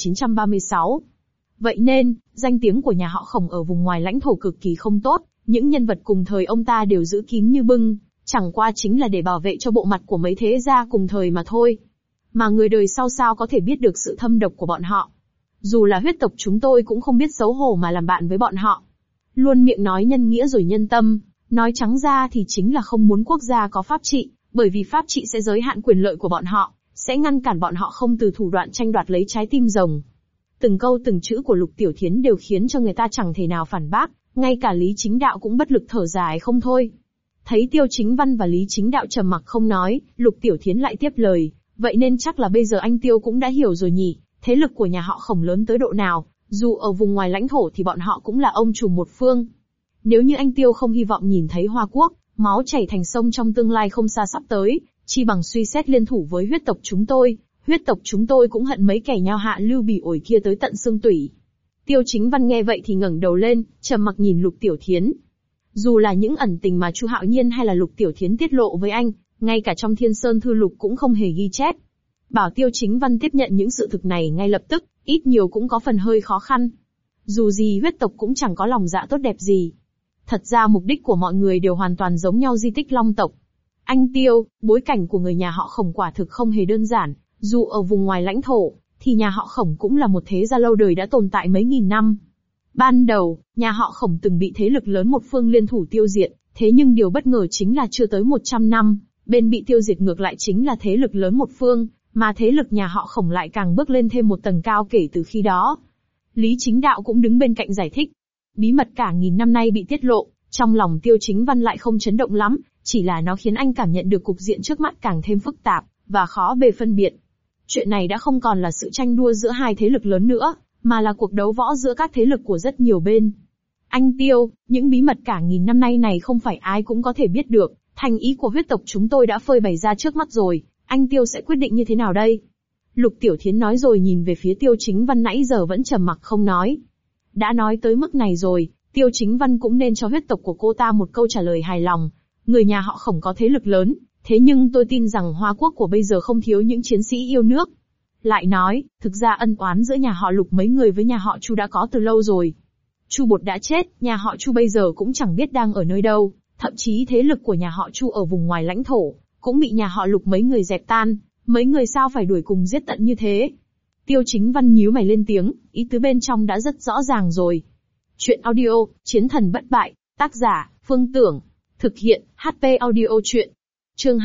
2936. Vậy nên, danh tiếng của nhà họ Khổng ở vùng ngoài lãnh thổ cực kỳ không tốt, những nhân vật cùng thời ông ta đều giữ kín như bưng, chẳng qua chính là để bảo vệ cho bộ mặt của mấy thế gia cùng thời mà thôi. Mà người đời sau sao có thể biết được sự thâm độc của bọn họ. Dù là huyết tộc chúng tôi cũng không biết xấu hổ mà làm bạn với bọn họ. Luôn miệng nói nhân nghĩa rồi nhân tâm, nói trắng ra thì chính là không muốn quốc gia có pháp trị, bởi vì pháp trị sẽ giới hạn quyền lợi của bọn họ, sẽ ngăn cản bọn họ không từ thủ đoạn tranh đoạt lấy trái tim rồng. Từng câu từng chữ của Lục Tiểu Thiến đều khiến cho người ta chẳng thể nào phản bác, ngay cả Lý Chính Đạo cũng bất lực thở dài không thôi. Thấy Tiêu Chính Văn và Lý Chính Đạo trầm mặc không nói, Lục Tiểu Thiến lại tiếp lời, vậy nên chắc là bây giờ anh Tiêu cũng đã hiểu rồi nhỉ, thế lực của nhà họ Khổng lớn tới độ nào, dù ở vùng ngoài lãnh thổ thì bọn họ cũng là ông chủ một phương. Nếu như anh Tiêu không hy vọng nhìn thấy Hoa Quốc máu chảy thành sông trong tương lai không xa sắp tới, chi bằng suy xét liên thủ với huyết tộc chúng tôi cũng hận mấy kẻ nhao hạ lưu bỉ ổi kia tới tận xương tủy. Tiêu Chính Văn nghe vậy thì ngẩng đầu lên, trầm mặc nhìn Lục Tiểu Thiến. Dù là những ẩn tình mà Chu Hạo Nhiên hay là Lục Tiểu Thiến tiết lộ với anh, ngay cả trong Thiên Sơn Thư Lục cũng không hề ghi chép. Bảo Tiêu Chính Văn tiếp nhận những sự thực này ngay lập tức, ít nhiều cũng có phần hơi khó khăn. Dù gì huyết tộc cũng chẳng có lòng dạ tốt đẹp gì. Thật ra mục đích của mọi người đều hoàn toàn giống nhau di tích Long tộc. Anh Tiêu, bối cảnh của người nhà họ Khổng quả thực không hề đơn giản, dù ở vùng ngoài lãnh thổ, thì nhà họ Khổng cũng là một thế gia lâu đời đã tồn tại mấy nghìn năm. Ban đầu, nhà họ Khổng từng bị thế lực lớn một phương liên thủ tiêu diệt, Thế nhưng điều bất ngờ chính là chưa tới 100 năm, bên bị tiêu diệt ngược lại chính là thế lực lớn một phương, mà thế lực nhà họ Khổng lại càng bước lên thêm một tầng cao kể từ khi đó. Lý Chính Đạo cũng đứng bên cạnh giải thích. Bí mật cả nghìn năm nay bị tiết lộ, trong lòng Tiêu Chính Văn lại không chấn động lắm, chỉ là nó khiến anh cảm nhận được cục diện trước mắt càng thêm phức tạp, và khó bề phân biệt. Chuyện này đã không còn là sự tranh đua giữa hai thế lực lớn nữa, mà là cuộc đấu võ giữa các thế lực của rất nhiều bên. Anh Tiêu, những bí mật cả nghìn năm nay này không phải ai cũng có thể biết được, thành ý của huyết tộc chúng tôi đã phơi bày ra trước mắt rồi, anh Tiêu sẽ quyết định như thế nào đây? Lục Tiểu Thiến nói rồi nhìn về phía Tiêu Chính Văn nãy giờ vẫn trầm mặc không nói. Đã nói tới mức này rồi, Tiêu Chính Văn cũng nên cho huyết tộc của cô ta một câu trả lời hài lòng. Người nhà họ Khổng có thế lực lớn, thế nhưng tôi tin rằng Hoa Quốc của bây giờ không thiếu những chiến sĩ yêu nước. Lại nói, thực ra ân oán giữa nhà họ Lục mấy người với nhà họ Chu đã có từ lâu rồi. Chu Bột đã chết, nhà họ Chu bây giờ cũng chẳng biết đang ở nơi đâu, thậm chí thế lực của nhà họ Chu ở vùng ngoài lãnh thổ, cũng bị nhà họ Lục mấy người dẹp tan, mấy người sao phải đuổi cùng giết tận như thế. Tiêu Chính Văn nhíu mày lên tiếng, ý tứ bên trong đã rất rõ ràng rồi. Chuyện audio, Chiến thần bất bại, tác giả, Phương Tưởng, thực hiện, HP audio chuyện. Chương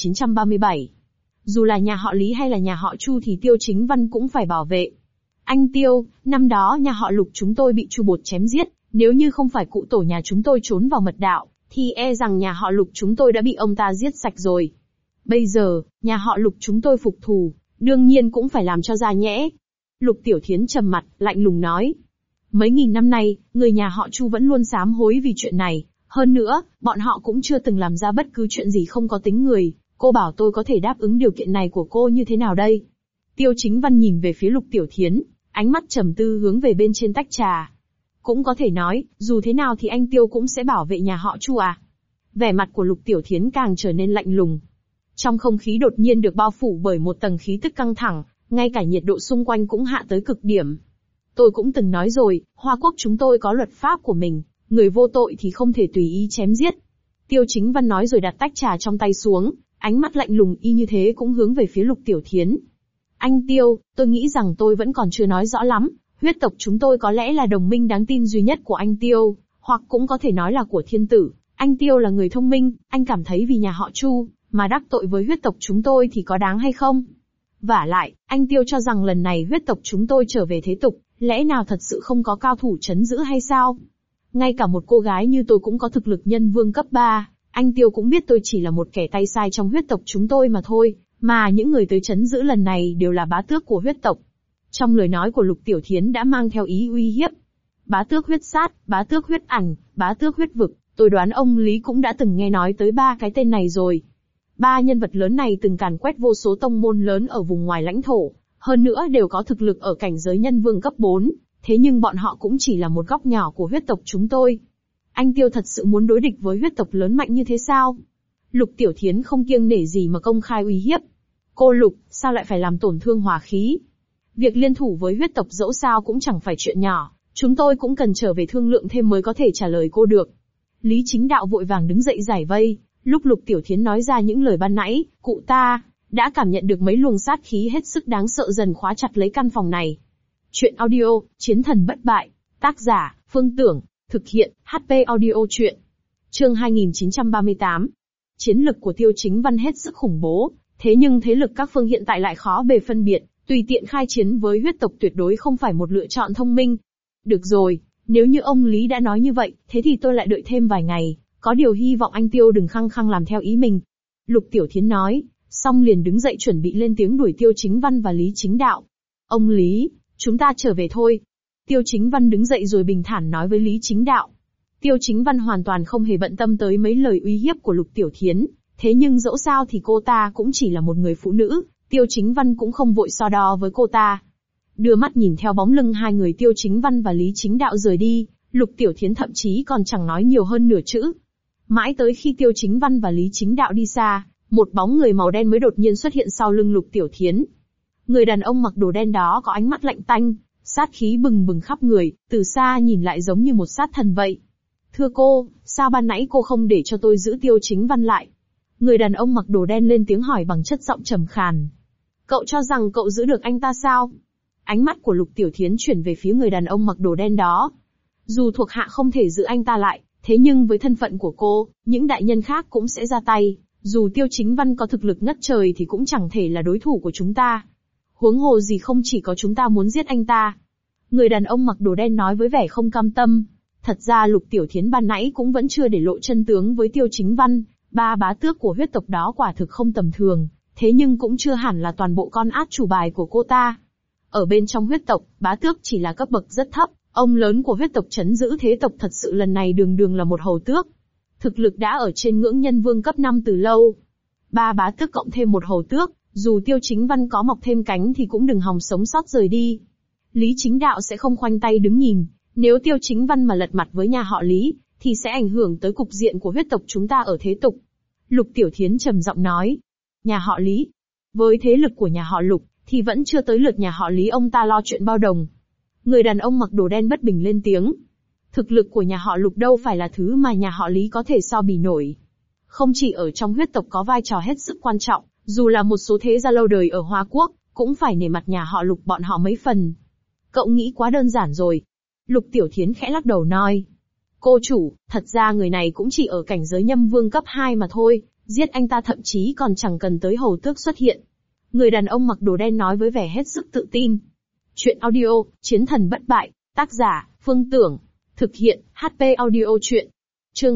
2937. Dù là nhà họ Lý hay là nhà họ Chu thì Tiêu Chính Văn cũng phải bảo vệ. Anh Tiêu, năm đó nhà họ Lục chúng tôi bị Chu Bột chém giết, nếu như không phải cụ tổ nhà chúng tôi trốn vào mật đạo, thì e rằng nhà họ Lục chúng tôi đã bị ông ta giết sạch rồi. Bây giờ, nhà họ Lục chúng tôi phục thù, đương nhiên cũng phải làm cho ra nhẽ. Lục Tiểu Thiến trầm mặt, lạnh lùng nói. Mấy nghìn năm nay, người nhà họ Chu vẫn luôn sám hối vì chuyện này, hơn nữa, bọn họ cũng chưa từng làm ra bất cứ chuyện gì không có tính người, cô bảo tôi có thể đáp ứng điều kiện này của cô như thế nào đây? Tiêu Chính Văn nhìn về phía Lục Tiểu Thiến, ánh mắt trầm tư hướng về bên trên tách trà. Cũng có thể nói, dù thế nào thì anh Tiêu cũng sẽ bảo vệ nhà họ Chu à? Vẻ mặt của Lục Tiểu Thiến càng trở nên lạnh lùng. Trong không khí đột nhiên được bao phủ bởi một tầng khí tức căng thẳng, ngay cả nhiệt độ xung quanh cũng hạ tới cực điểm. Tôi cũng từng nói rồi, Hoa Quốc chúng tôi có luật pháp của mình, người vô tội thì không thể tùy ý chém giết. Tiêu Chính Văn nói rồi đặt tách trà trong tay xuống, ánh mắt lạnh lùng y như thế cũng hướng về phía Lục Tiểu Thiến. Anh Tiêu, tôi nghĩ rằng tôi vẫn còn chưa nói rõ lắm, huyết tộc chúng tôi có lẽ là đồng minh đáng tin duy nhất của anh Tiêu, hoặc cũng có thể nói là của thiên tử. Anh Tiêu là người thông minh, anh cảm thấy vì nhà họ Chu mà đắc tội với huyết tộc chúng tôi thì có đáng hay không? Vả lại, anh Tiêu cho rằng lần này huyết tộc chúng tôi trở về thế tục, lẽ nào thật sự không có cao thủ trấn giữ hay sao? Ngay cả một cô gái như tôi cũng có thực lực nhân vương cấp 3, anh Tiêu cũng biết tôi chỉ là một kẻ tay sai trong huyết tộc chúng tôi mà thôi, mà những người tới trấn giữ lần này đều là bá tước của huyết tộc. Trong lời nói của Lục Tiểu Thiến đã mang theo ý uy hiếp. Bá tước huyết sát, bá tước huyết ảnh, bá tước huyết vực, tôi đoán ông Lý cũng đã từng nghe nói tới ba cái tên này rồi. Ba nhân vật lớn này từng càn quét vô số tông môn lớn ở vùng ngoài lãnh thổ, hơn nữa đều có thực lực ở cảnh giới nhân vương cấp 4, thế nhưng bọn họ cũng chỉ là một góc nhỏ của huyết tộc chúng tôi. Anh Tiêu thật sự muốn đối địch với huyết tộc lớn mạnh như thế sao? Lục Tiểu Thiến không kiêng nể gì mà công khai uy hiếp. Cô Lục, sao lại phải làm tổn thương hòa khí? Việc liên thủ với huyết tộc dẫu sao cũng chẳng phải chuyện nhỏ, chúng tôi cũng cần trở về thương lượng thêm mới có thể trả lời cô được. Lý Chính Đạo vội vàng đứng dậy giải vây, lúc Lục Tiểu Thiến nói ra những lời ban nãy, cụ ta đã cảm nhận được mấy luồng sát khí hết sức đáng sợ dần khóa chặt lấy căn phòng này. Chuyện audio, Chiến thần bất bại, tác giả, Phương Tưởng, thực hiện, HP audio chuyện. Chương 2938. Chiến lực của Tiêu Chính Văn hết sức khủng bố, thế nhưng thế lực các phương hiện tại lại khó bề phân biệt, tùy tiện khai chiến với huyết tộc tuyệt đối không phải một lựa chọn thông minh. Được rồi, nếu như ông Lý đã nói như vậy, thế thì tôi lại đợi thêm vài ngày, có điều hy vọng anh Tiêu đừng khăng khăng làm theo ý mình. Lục Tiểu Thiến nói, xong liền đứng dậy chuẩn bị lên tiếng đuổi Tiêu Chính Văn và Lý Chính Đạo. Ông Lý, chúng ta trở về thôi. Tiêu Chính Văn đứng dậy rồi bình thản nói với Lý Chính Đạo. Tiêu Chính Văn hoàn toàn không hề bận tâm tới mấy lời uy hiếp của Lục Tiểu Thiến, thế nhưng dẫu sao thì cô ta cũng chỉ là một người phụ nữ, Tiêu Chính Văn cũng không vội so đo với cô ta. Đưa mắt nhìn theo bóng lưng hai người Tiêu Chính Văn và Lý Chính Đạo rời đi, Lục Tiểu Thiến thậm chí còn chẳng nói nhiều hơn nửa chữ. Mãi tới khi Tiêu Chính Văn và Lý Chính Đạo đi xa, một bóng người màu đen mới đột nhiên xuất hiện sau lưng Lục Tiểu Thiến. Người đàn ông mặc đồ đen đó có ánh mắt lạnh tanh, sát khí bừng bừng khắp người, từ xa nhìn lại giống như một sát thần vậy. Thưa cô, sao ban nãy cô không để cho tôi giữ Tiêu Chính Văn lại? Người đàn ông mặc đồ đen lên tiếng hỏi bằng chất giọng trầm khàn. Cậu cho rằng cậu giữ được anh ta sao? Ánh mắt của Lục Tiểu Thiến chuyển về phía người đàn ông mặc đồ đen đó. Dù thuộc hạ không thể giữ anh ta lại, Thế nhưng với thân phận của cô, những đại nhân khác cũng sẽ ra tay, dù Tiêu Chính Văn có thực lực ngất trời thì cũng chẳng thể là đối thủ của chúng ta. Huống hồ gì không chỉ có chúng ta muốn giết anh ta. Người đàn ông mặc đồ đen nói với vẻ không cam tâm. Thật ra Lục Tiểu Thiến ban nãy cũng vẫn chưa để lộ chân tướng với Tiêu Chính Văn, ba bá tước của huyết tộc đó quả thực không tầm thường, thế nhưng cũng chưa hẳn là toàn bộ con át chủ bài của cô ta. Ở bên trong huyết tộc, bá tước chỉ là cấp bậc rất thấp, ông lớn của huyết tộc trấn giữ thế tộc thật sự lần này đường đường là một hầu tước. Thực lực đã ở trên ngưỡng nhân vương cấp 5 từ lâu. Ba bá tước cộng thêm một hầu tước, dù Tiêu Chính Văn có mọc thêm cánh thì cũng đừng hòng sống sót rời đi. Lý Chính Đạo sẽ không khoanh tay đứng nhìn, nếu Tiêu Chính Văn mà lật mặt với nhà họ Lý, thì sẽ ảnh hưởng tới cục diện của huyết tộc chúng ta ở thế tục. Lục Tiểu Thiến trầm giọng nói. Nhà họ Lý. Với thế lực của nhà họ Lục, thì vẫn chưa tới lượt nhà họ Lý ông ta lo chuyện bao đồng. Người đàn ông mặc đồ đen bất bình lên tiếng. Thực lực của nhà họ Lục đâu phải là thứ mà nhà họ Lý có thể so bì nổi. Không chỉ ở trong huyết tộc có vai trò hết sức quan trọng, dù là một số thế gia lâu đời ở Hoa Quốc, cũng phải nể mặt nhà họ Lục bọn họ mấy phần. Cậu nghĩ quá đơn giản rồi. Lục Tiểu Thiến khẽ lắc đầu nói. Cô chủ, thật ra người này cũng chỉ ở cảnh giới nhâm vương cấp 2 mà thôi, giết anh ta thậm chí còn chẳng cần tới hầu tước xuất hiện. Người đàn ông mặc đồ đen nói với vẻ hết sức tự tin. Chuyện audio, Chiến thần bất bại, tác giả, Phương Tưởng. Thực hiện, HP audio chuyện. Chương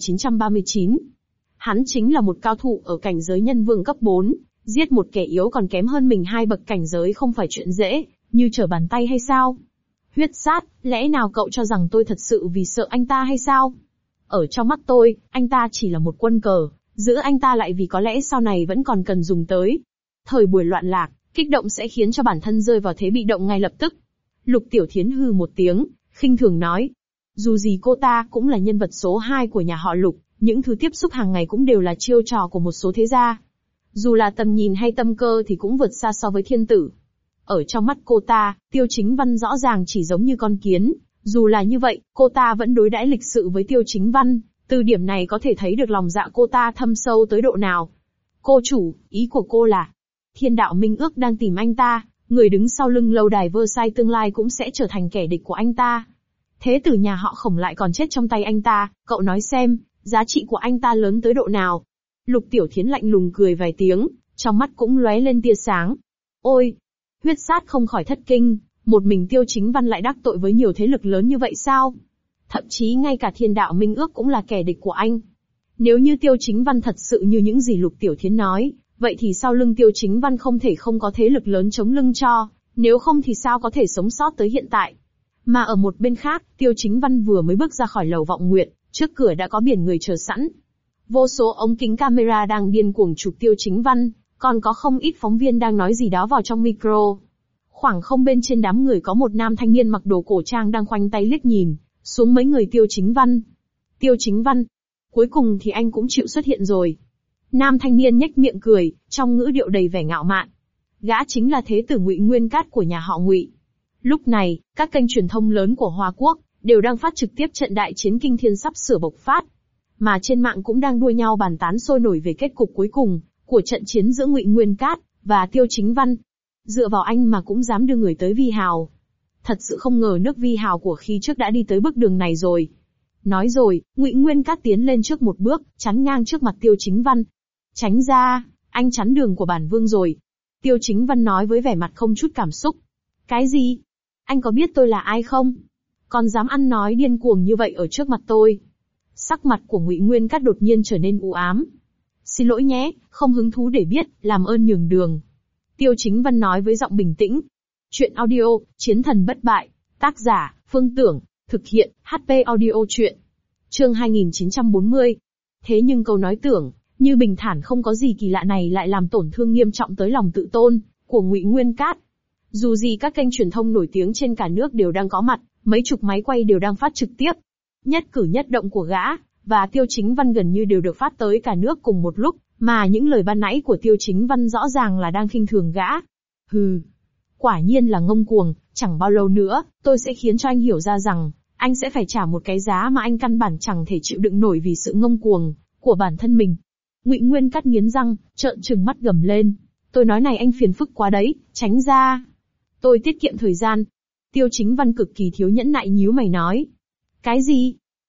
2939. Hắn chính là một cao thủ ở cảnh giới nhân vương cấp 4, giết một kẻ yếu còn kém hơn mình 2 bậc cảnh giới không phải chuyện dễ, như trở bàn tay hay sao? Huyết sát, lẽ nào cậu cho rằng tôi thật sự vì sợ anh ta hay sao? Ở trong mắt tôi, anh ta chỉ là một quân cờ, giữ anh ta lại vì có lẽ sau này vẫn còn cần dùng tới. Thời buổi loạn lạc, kích động sẽ khiến cho bản thân rơi vào thế bị động ngay lập tức. Lục Tiểu Thiến hừ một tiếng, khinh thường nói. Dù gì cô ta cũng là nhân vật số 2 của nhà họ Lục, những thứ tiếp xúc hàng ngày cũng đều là chiêu trò của một số thế gia. Dù là tầm nhìn hay tâm cơ thì cũng vượt xa so với thiên tử. Ở trong mắt cô ta, Tiêu Chính Văn rõ ràng chỉ giống như con kiến, dù là như vậy, cô ta vẫn đối đãi lịch sự với Tiêu Chính Văn, từ điểm này có thể thấy được lòng dạ cô ta thâm sâu tới độ nào. Cô chủ, ý của cô là, Thiên Đạo Minh Ước đang tìm anh ta, người đứng sau lưng lâu đài Versailles tương lai cũng sẽ trở thành kẻ địch của anh ta. Thế tử nhà họ Khổng lại còn chết trong tay anh ta, cậu nói xem, giá trị của anh ta lớn tới độ nào? Lục Tiểu Thiến lạnh lùng cười vài tiếng, trong mắt cũng lóe lên tia sáng. Ôi! Huyết sát không khỏi thất kinh, một mình Tiêu Chính Văn lại đắc tội với nhiều thế lực lớn như vậy sao? Thậm chí ngay cả Thiên Đạo Minh Ước cũng là kẻ địch của anh. Nếu như Tiêu Chính Văn thật sự như những gì Lục Tiểu Thiến nói, vậy thì sau lưng Tiêu Chính Văn không thể không có thế lực lớn chống lưng cho, nếu không thì sao có thể sống sót tới hiện tại. Mà ở một bên khác, Tiêu Chính Văn vừa mới bước ra khỏi lầu Vọng Nguyệt, trước cửa đã có biển người chờ sẵn. Vô số ống kính camera đang điên cuồng chụp Tiêu Chính Văn, còn có không ít phóng viên đang nói gì đó vào trong micro. Khoảng không bên trên đám người có một nam thanh niên mặc đồ cổ trang đang khoanh tay liếc nhìn xuống mấy người Tiêu Chính Văn. Tiêu Chính Văn, cuối cùng thì anh cũng chịu xuất hiện rồi. Nam thanh niên nhếch miệng cười, trong ngữ điệu đầy vẻ ngạo mạn. Gã chính là thế tử Ngụy Nguyên Cát của nhà họ Ngụy. Lúc này, các kênh truyền thông lớn của Hoa Quốc đều đang phát trực tiếp trận đại chiến kinh thiên sắp sửa bộc phát, mà trên mạng cũng đang đua nhau bàn tán sôi nổi về kết cục cuối cùng của trận chiến giữa Ngụy Nguyên Cát và Tiêu Chính Văn. Dựa vào anh mà cũng dám đưa người tới Vi Hào. Thật sự không ngờ nước Vi Hào của khi trước đã đi tới bước đường này rồi. Nói rồi, Ngụy Nguyên Cát tiến lên trước một bước, chắn ngang trước mặt Tiêu Chính Văn. Tránh ra, anh chắn đường của bản vương rồi. Tiêu Chính Văn nói với vẻ mặt không chút cảm xúc. Cái gì? Anh có biết tôi là ai không? Còn dám ăn nói điên cuồng như vậy ở trước mặt tôi. Sắc mặt của Ngụy Nguyên Cát đột nhiên trở nên u ám. Xin lỗi nhé, không hứng thú để biết, làm ơn nhường đường. Tiêu Chính Văn nói với giọng bình tĩnh. Chuyện audio, Chiến thần bất bại, tác giả, Phương Tưởng, thực hiện, HP audio chuyện. Chương 2940. Thế nhưng câu nói tưởng, như bình thản không có gì kỳ lạ này lại làm tổn thương nghiêm trọng tới lòng tự tôn của Ngụy Nguyên Cát. Dù gì các kênh truyền thông nổi tiếng trên cả nước đều đang có mặt, mấy chục máy quay đều đang phát trực tiếp. Nhất cử nhất động của gã và Tiêu Chính Văn gần như đều được phát tới cả nước cùng một lúc, mà những lời ban nãy của Tiêu Chính Văn rõ ràng là đang khinh thường gã. Hừ, quả nhiên là ngông cuồng, chẳng bao lâu nữa, tôi sẽ khiến cho anh hiểu ra rằng, anh sẽ phải trả một cái giá mà anh căn bản chẳng thể chịu đựng nổi vì sự ngông cuồng của bản thân mình. Ngụy Nguyên Cát nghiến răng, trợn trừng mắt gầm lên. Tôi nói này anh phiền phức quá đấy, tránh ra. Tôi tiết kiệm thời gian. Tiêu Chính Văn cực kỳ thiếu nhẫn nại nhíu mày nói. Cái gì?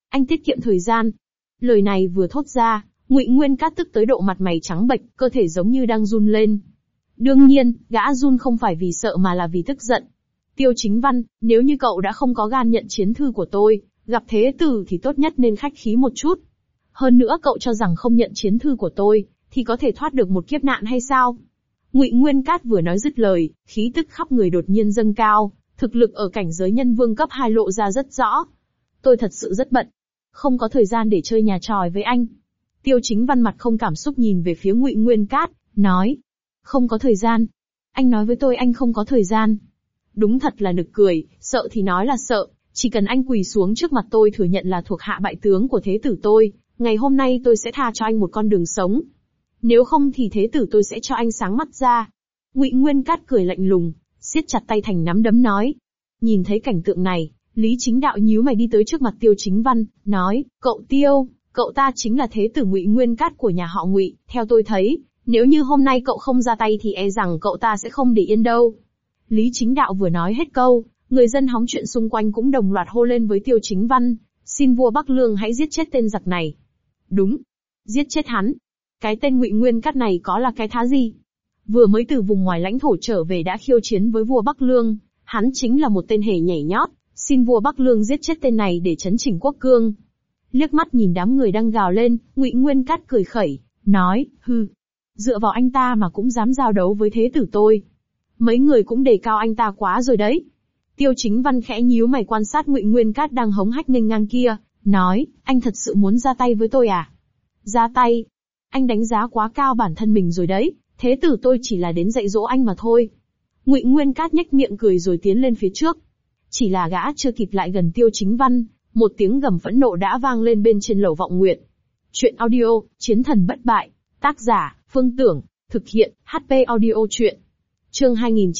Anh tiết kiệm thời gian. Lời này vừa thốt ra, Ngụy Nguyên Cát tức tới độ mặt mày trắng bệch, cơ thể giống như đang run lên. Đương nhiên, gã run không phải vì sợ mà là vì tức giận. Tiêu Chính Văn, nếu như cậu đã không có gan nhận chiến thư của tôi, gặp thế tử thì tốt nhất nên khách khí một chút. Hơn nữa cậu cho rằng không nhận chiến thư của tôi, thì có thể thoát được một kiếp nạn hay sao? Ngụy Nguyên Cát vừa nói dứt lời, khí tức khắp người đột nhiên dâng cao, thực lực ở cảnh giới nhân vương cấp 2 lộ ra rất rõ. Tôi thật sự rất bận, không có thời gian để chơi nhà tròi với anh. Tiêu Chính Văn mặt không cảm xúc nhìn về phía Ngụy Nguyên Cát, nói. Không có thời gian. Anh nói với tôi anh không có thời gian. Đúng thật là nực cười, sợ thì nói là sợ, chỉ cần anh quỳ xuống trước mặt tôi thừa nhận là thuộc hạ bại tướng của thế tử tôi, ngày hôm nay tôi sẽ tha cho anh một con đường sống. Nếu không thì thế tử tôi sẽ cho anh sáng mắt ra. Ngụy Nguyên Cát cười lạnh lùng, siết chặt tay thành nắm đấm nói. Nhìn thấy cảnh tượng này, Lý Chính Đạo nhíu mày đi tới trước mặt Tiêu Chính Văn, nói, cậu Tiêu, cậu ta chính là thế tử Ngụy Nguyên Cát của nhà họ Ngụy, theo tôi thấy, nếu như hôm nay cậu không ra tay thì e rằng cậu ta sẽ không để yên đâu. Lý Chính Đạo vừa nói hết câu, người dân hóng chuyện xung quanh cũng đồng loạt hô lên với Tiêu Chính Văn, xin vua Bắc Lương hãy giết chết tên giặc này. Đúng, giết chết hắn. Cái tên Ngụy Nguyên Cát này có là cái thá gì? Vừa mới từ vùng ngoài lãnh thổ trở về đã khiêu chiến với vua Bắc Lương, hắn chính là một tên hề nhảy nhót, xin vua Bắc Lương giết chết tên này để chấn chỉnh quốc cương. Liếc mắt nhìn đám người đang gào lên, Ngụy Nguyên Cát cười khẩy, nói, hừ, dựa vào anh ta mà cũng dám giao đấu với thế tử tôi. Mấy người cũng đề cao anh ta quá rồi đấy. Tiêu Chính Văn khẽ nhíu mày quan sát Ngụy Nguyên Cát đang hống hách nghênh ngang kia, nói, anh thật sự muốn ra tay với tôi à? Ra tay? Anh đánh giá quá cao bản thân mình rồi đấy, thế tử tôi chỉ là đến dạy dỗ anh mà thôi. Ngụy Nguyên Cát nhếch miệng cười rồi tiến lên phía trước. Chỉ là gã chưa kịp lại gần Tiêu Chính Văn, một tiếng gầm phẫn nộ đã vang lên bên trên lầu Vọng Nguyệt. Chuyện audio, Chiến thần bất bại, tác giả, Phương Tưởng, thực hiện, HP audio chuyện. Chương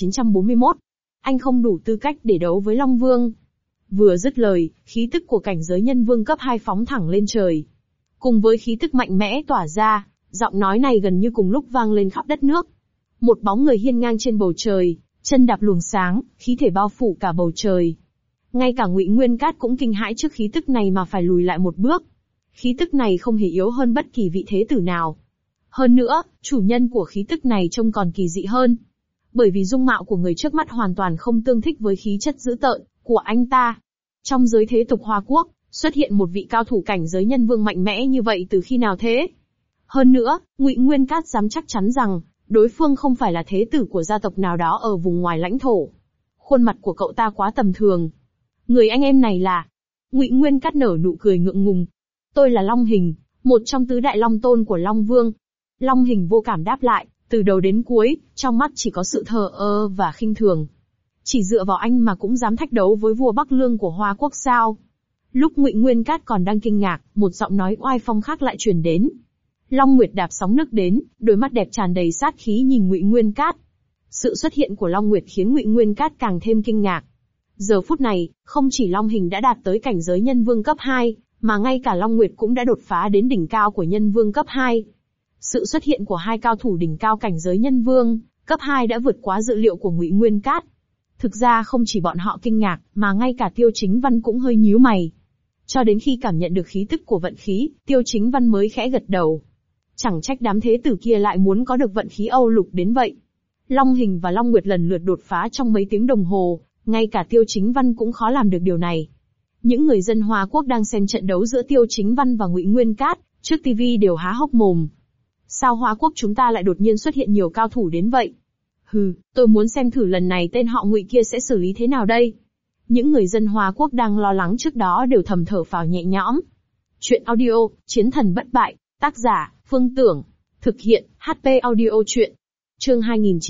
2941. Anh không đủ tư cách để đấu với Long Vương. Vừa dứt lời, khí tức của cảnh giới nhân vương cấp 2 phóng thẳng lên trời. Cùng với khí tức mạnh mẽ tỏa ra, giọng nói này gần như cùng lúc vang lên khắp đất nước. Một bóng người hiên ngang trên bầu trời, chân đạp luồng sáng, khí thể bao phủ cả bầu trời. Ngay cả Ngụy Nguyên Cát cũng kinh hãi trước khí tức này mà phải lùi lại một bước. Khí tức này không hề yếu hơn bất kỳ vị thế tử nào. Hơn nữa, chủ nhân của khí tức này trông còn kỳ dị hơn. Bởi vì dung mạo của người trước mắt hoàn toàn không tương thích với khí chất dữ tợn của anh ta. Trong giới thế tục Hoa Quốc, xuất hiện một vị cao thủ cảnh giới nhân vương mạnh mẽ như vậy từ khi nào thế? Hơn nữa, Ngụy Nguyên Cát dám chắc chắn rằng, đối phương không phải là thế tử của gia tộc nào đó ở vùng ngoài lãnh thổ. Khuôn mặt của cậu ta quá tầm thường. Người anh em này là... Ngụy Nguyên Cát nở nụ cười ngượng ngùng. Tôi là Long Hình, một trong tứ đại long tôn của Long Vương. Long Hình vô cảm đáp lại, từ đầu đến cuối, trong mắt chỉ có sự thờ ơ và khinh thường. Chỉ dựa vào anh mà cũng dám thách đấu với vua Bắc Lương của Hoa Quốc sao? Lúc Ngụy Nguyên Cát còn đang kinh ngạc, một giọng nói oai phong khác lại truyền đến. Long Nguyệt đạp sóng nước đến, đôi mắt đẹp tràn đầy sát khí nhìn Ngụy Nguyên Cát. Sự xuất hiện của Long Nguyệt khiến Ngụy Nguyên Cát càng thêm kinh ngạc. Giờ phút này, không chỉ Long Hình đã đạt tới cảnh giới nhân vương cấp 2, mà ngay cả Long Nguyệt cũng đã đột phá đến đỉnh cao của nhân vương cấp 2. Sự xuất hiện của hai cao thủ đỉnh cao cảnh giới nhân vương cấp 2 đã vượt quá dự liệu của Ngụy Nguyên Cát. Thực ra không chỉ bọn họ kinh ngạc, mà ngay cả Tiêu Chính Văn cũng hơi nhíu mày. Cho đến khi cảm nhận được khí tức của vận khí, Tiêu Chính Văn mới khẽ gật đầu. Chẳng trách đám thế tử kia lại muốn có được vận khí Âu Lục đến vậy. Long Hình và Long Nguyệt lần lượt đột phá trong mấy tiếng đồng hồ, ngay cả Tiêu Chính Văn cũng khó làm được điều này. Những người dân Hoa Quốc đang xem trận đấu giữa Tiêu Chính Văn và Ngụy Nguyên Cát, trước TV đều há hốc mồm. Sao Hoa Quốc chúng ta lại đột nhiên xuất hiện nhiều cao thủ đến vậy? Hừ, tôi muốn xem thử lần này tên họ Ngụy kia sẽ xử lý thế nào đây? Những người dân Hoa Quốc đang lo lắng trước đó đều thầm thở phào nhẹ nhõm. Chuyện audio, Chiến thần bất bại, tác giả, Phương Tưởng, thực hiện, HP audio chuyện. Chương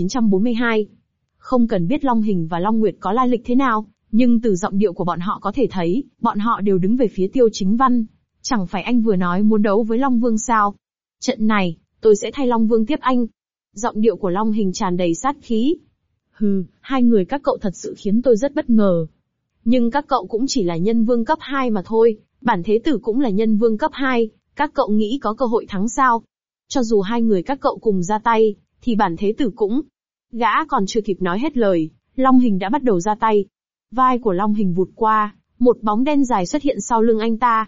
2942. Không cần biết Long Hình và Long Nguyệt có lai lịch thế nào, nhưng từ giọng điệu của bọn họ có thể thấy, bọn họ đều đứng về phía Tiêu Chính Văn. Chẳng phải anh vừa nói muốn đấu với Long Vương sao? Trận này, tôi sẽ thay Long Vương tiếp anh. Giọng điệu của Long Hình tràn đầy sát khí. Hừ, hai người các cậu thật sự khiến tôi rất bất ngờ. Nhưng các cậu cũng chỉ là nhân vương cấp 2 mà thôi, bản thế tử cũng là nhân vương cấp 2, các cậu nghĩ có cơ hội thắng sao? Cho dù hai người các cậu cùng ra tay, thì bản thế tử cũng... Gã còn chưa kịp nói hết lời, Long Hình đã bắt đầu ra tay. Vai của Long Hình vụt qua, một bóng đen dài xuất hiện sau lưng anh ta.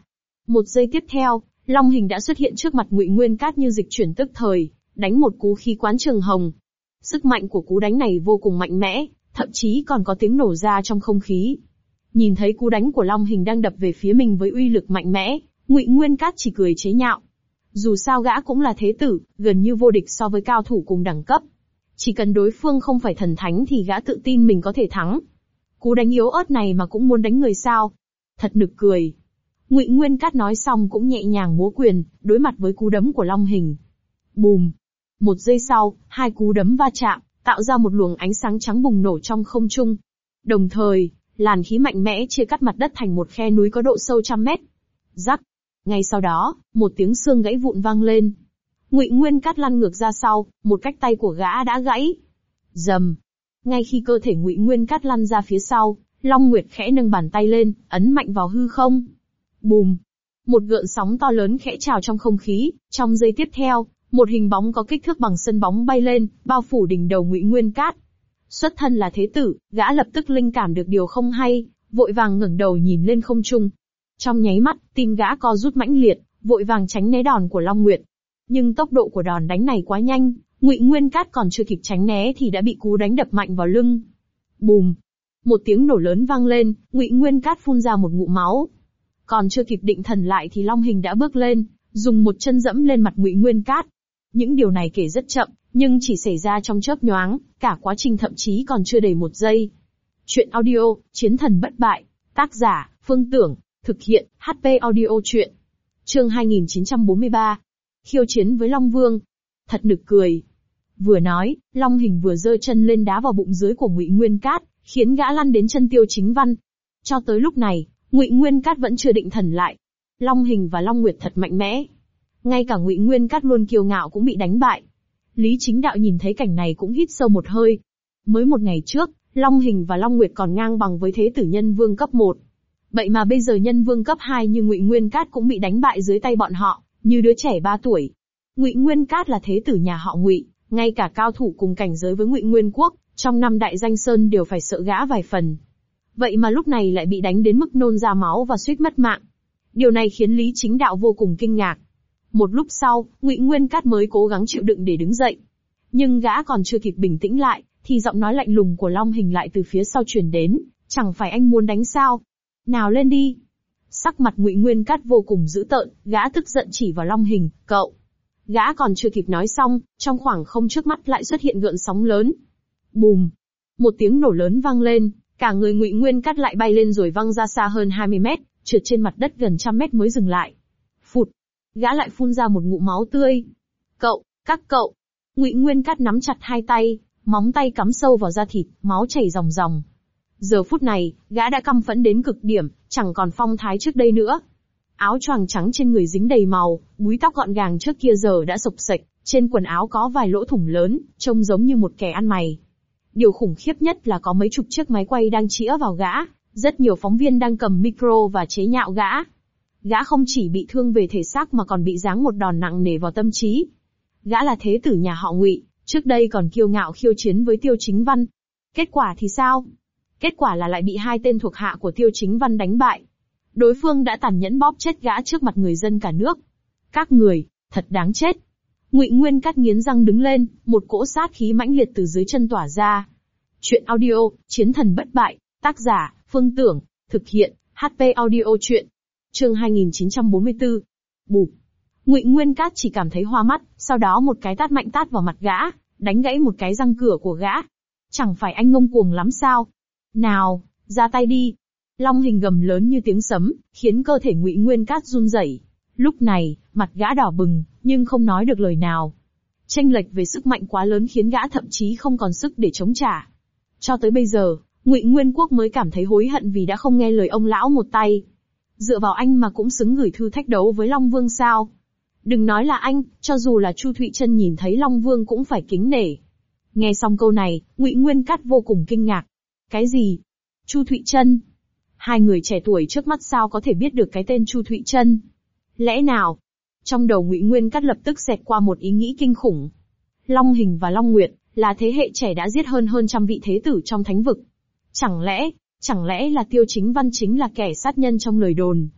Một giây tiếp theo, Long Hình đã xuất hiện trước mặt Ngụy Nguyên Cát như dịch chuyển tức thời, đánh một cú khí quán trường hồng. Sức mạnh của cú đánh này vô cùng mạnh mẽ, thậm chí còn có tiếng nổ ra trong không khí. Nhìn thấy cú đánh của Long Hình đang đập về phía mình với uy lực mạnh mẽ, Ngụy Nguyên Cát chỉ cười chế nhạo. Dù sao gã cũng là thế tử, gần như vô địch so với cao thủ cùng đẳng cấp. Chỉ cần đối phương không phải thần thánh thì gã tự tin mình có thể thắng. Cú đánh yếu ớt này mà cũng muốn đánh người sao? Thật nực cười. Ngụy Nguyên Cát nói xong cũng nhẹ nhàng múa quyền, đối mặt với cú đấm của Long Hình. Bùm! Một giây sau, hai cú đấm va chạm, tạo ra một luồng ánh sáng trắng bùng nổ trong không trung. Đồng thời, làn khí mạnh mẽ chia cắt mặt đất thành một khe núi có độ sâu 100 mét. Rắc! Ngay sau đó, một tiếng xương gãy vụn vang lên. Ngụy Nguyên Cát lăn ngược ra sau, một cách tay của gã đã gãy. Rầm! Ngay khi cơ thể Ngụy Nguyên Cát lăn ra phía sau, Long Nguyệt khẽ nâng bàn tay lên, ấn mạnh vào hư không. Bùm! Một gợn sóng to lớn khẽ trào trong không khí, trong giây tiếp theo, một hình bóng có kích thước bằng sân bóng bay lên, bao phủ đỉnh đầu Ngụy Nguyên Cát. Xuất thân là thế tử, gã lập tức linh cảm được điều không hay, vội vàng ngẩng đầu nhìn lên không trung. Trong nháy mắt, tim gã co rút mãnh liệt, vội vàng tránh né đòn của Long Nguyệt. Nhưng tốc độ của đòn đánh này quá nhanh, Ngụy Nguyên Cát còn chưa kịp tránh né thì đã bị cú đánh đập mạnh vào lưng. Bùm! Một tiếng nổ lớn vang lên, Ngụy Nguyên Cát phun ra một ngụm máu. Còn chưa kịp định thần lại thì Long Hình đã bước lên, dùng một chân dẫm lên mặt Ngụy Nguyên Cát. Những điều này kể rất chậm, nhưng chỉ xảy ra trong chớp nhoáng, cả quá trình thậm chí còn chưa đầy một giây. Chuyện audio, Chiến thần bất bại. Tác giả, Phương Tưởng. Thực hiện, HP Audio Chuyện. Chương 2943. Khiêu chiến với Long Vương. Thật nực cười. Vừa nói, Long Hình vừa giơ chân lên đá vào bụng dưới của Ngụy Nguyên Cát, khiến gã lăn đến chân Tiêu Chính Văn. Cho tới lúc này, Ngụy Nguyên Cát vẫn chưa định thần lại. Long Hình và Long Nguyệt thật mạnh mẽ. Ngay cả Ngụy Nguyên Cát luôn kiêu ngạo cũng bị đánh bại. Lý Chính Đạo nhìn thấy cảnh này cũng hít sâu một hơi. Mới một ngày trước, Long Hình và Long Nguyệt còn ngang bằng với thế tử nhân vương cấp 1. Vậy mà bây giờ nhân vương cấp 2 như Ngụy Nguyên Cát cũng bị đánh bại dưới tay bọn họ, như đứa trẻ 3 tuổi. Ngụy Nguyên Cát là thế tử nhà họ Ngụy, ngay cả cao thủ cùng cảnh giới với Ngụy Nguyên Quốc, trong 5 đại danh sơn đều phải sợ gã vài phần. Vậy mà lúc này lại bị đánh đến mức nôn ra máu và suýt mất mạng. Điều này khiến Lý Chính Đạo vô cùng kinh ngạc. Một lúc sau, Ngụy Nguyên Cát mới cố gắng chịu đựng để đứng dậy. Nhưng gã còn chưa kịp bình tĩnh lại, thì giọng nói lạnh lùng của Long Hình lại từ phía sau truyền đến, chẳng phải anh muốn đánh sao? Nào lên đi! Sắc mặt Ngụy Nguyên Cát vô cùng dữ tợn, gã tức giận chỉ vào Long Hình, cậu. Gã còn chưa kịp nói xong, trong khoảng không trước mắt lại xuất hiện gợn sóng lớn. Bùm! Một tiếng nổ lớn vang lên, cả người Ngụy Nguyên Cát lại bay lên rồi văng ra xa hơn 20 mét, trượt trên mặt đất gần 100 mét mới dừng lại. Phụt! Gã lại phun ra một ngụm máu tươi. Cậu, các cậu! Ngụy Nguyên Cát nắm chặt hai tay, móng tay cắm sâu vào da thịt, máu chảy ròng ròng. Giờ phút này, gã đã căm phẫn đến cực điểm, chẳng còn phong thái trước đây nữa. Áo choàng trắng trên người dính đầy màu, búi tóc gọn gàng trước kia giờ đã xộc xệch, trên quần áo có vài lỗ thủng lớn, trông giống như một kẻ ăn mày. Điều khủng khiếp nhất là có mấy chục chiếc máy quay đang chĩa vào gã, rất nhiều phóng viên đang cầm micro và chế nhạo gã. Gã không chỉ bị thương về thể xác mà còn bị giáng một đòn nặng nề vào tâm trí. Gã là thế tử nhà họ Ngụy, trước đây còn kiêu ngạo khiêu chiến với Tiêu Chính Văn. Kết quả thì sao? Kết quả là lại bị hai tên thuộc hạ của Tiêu Chính Văn đánh bại. Đối phương đã tàn nhẫn bóp chết gã trước mặt người dân cả nước. Các người, thật đáng chết. Ngụy Nguyên Cát nghiến răng đứng lên, một cỗ sát khí mãnh liệt từ dưới chân tỏa ra. Chuyện audio, Chiến thần bất bại, tác giả, Phương Tưởng, thực hiện, HP Audio Chuyện. Chương 2944. Bụp. Ngụy Nguyên Cát chỉ cảm thấy hoa mắt, sau đó một cái tát mạnh tát vào mặt gã, đánh gãy một cái răng cửa của gã. Chẳng phải anh ngông cuồng lắm sao? Nào, ra tay đi. Long Hình gầm lớn như tiếng sấm, khiến cơ thể Ngụy Nguyên Cát run rẩy. Lúc này, mặt gã đỏ bừng, nhưng không nói được lời nào. Chênh lệch về sức mạnh quá lớn khiến gã thậm chí không còn sức để chống trả. Cho tới bây giờ, Ngụy Nguyên Quốc mới cảm thấy hối hận vì đã không nghe lời ông lão một tay. Dựa vào anh mà cũng xứng gửi thư thách đấu với Long Vương sao? Đừng nói là anh, cho dù là Chu Thụy Trân nhìn thấy Long Vương cũng phải kính nể. Nghe xong câu này, Ngụy Nguyên Cát vô cùng kinh ngạc. Cái gì? Chu Thụy Trân? Hai người trẻ tuổi trước mắt sao có thể biết được cái tên Chu Thụy Trân? Lẽ nào? Trong đầu Ngụy Nguyên Cát lập tức xẹt qua một ý nghĩ kinh khủng. Long Hình và Long Nguyệt là thế hệ trẻ đã giết hơn 100 vị thế tử trong thánh vực. Chẳng lẽ là Tiêu Chính Văn chính là kẻ sát nhân trong lời đồn?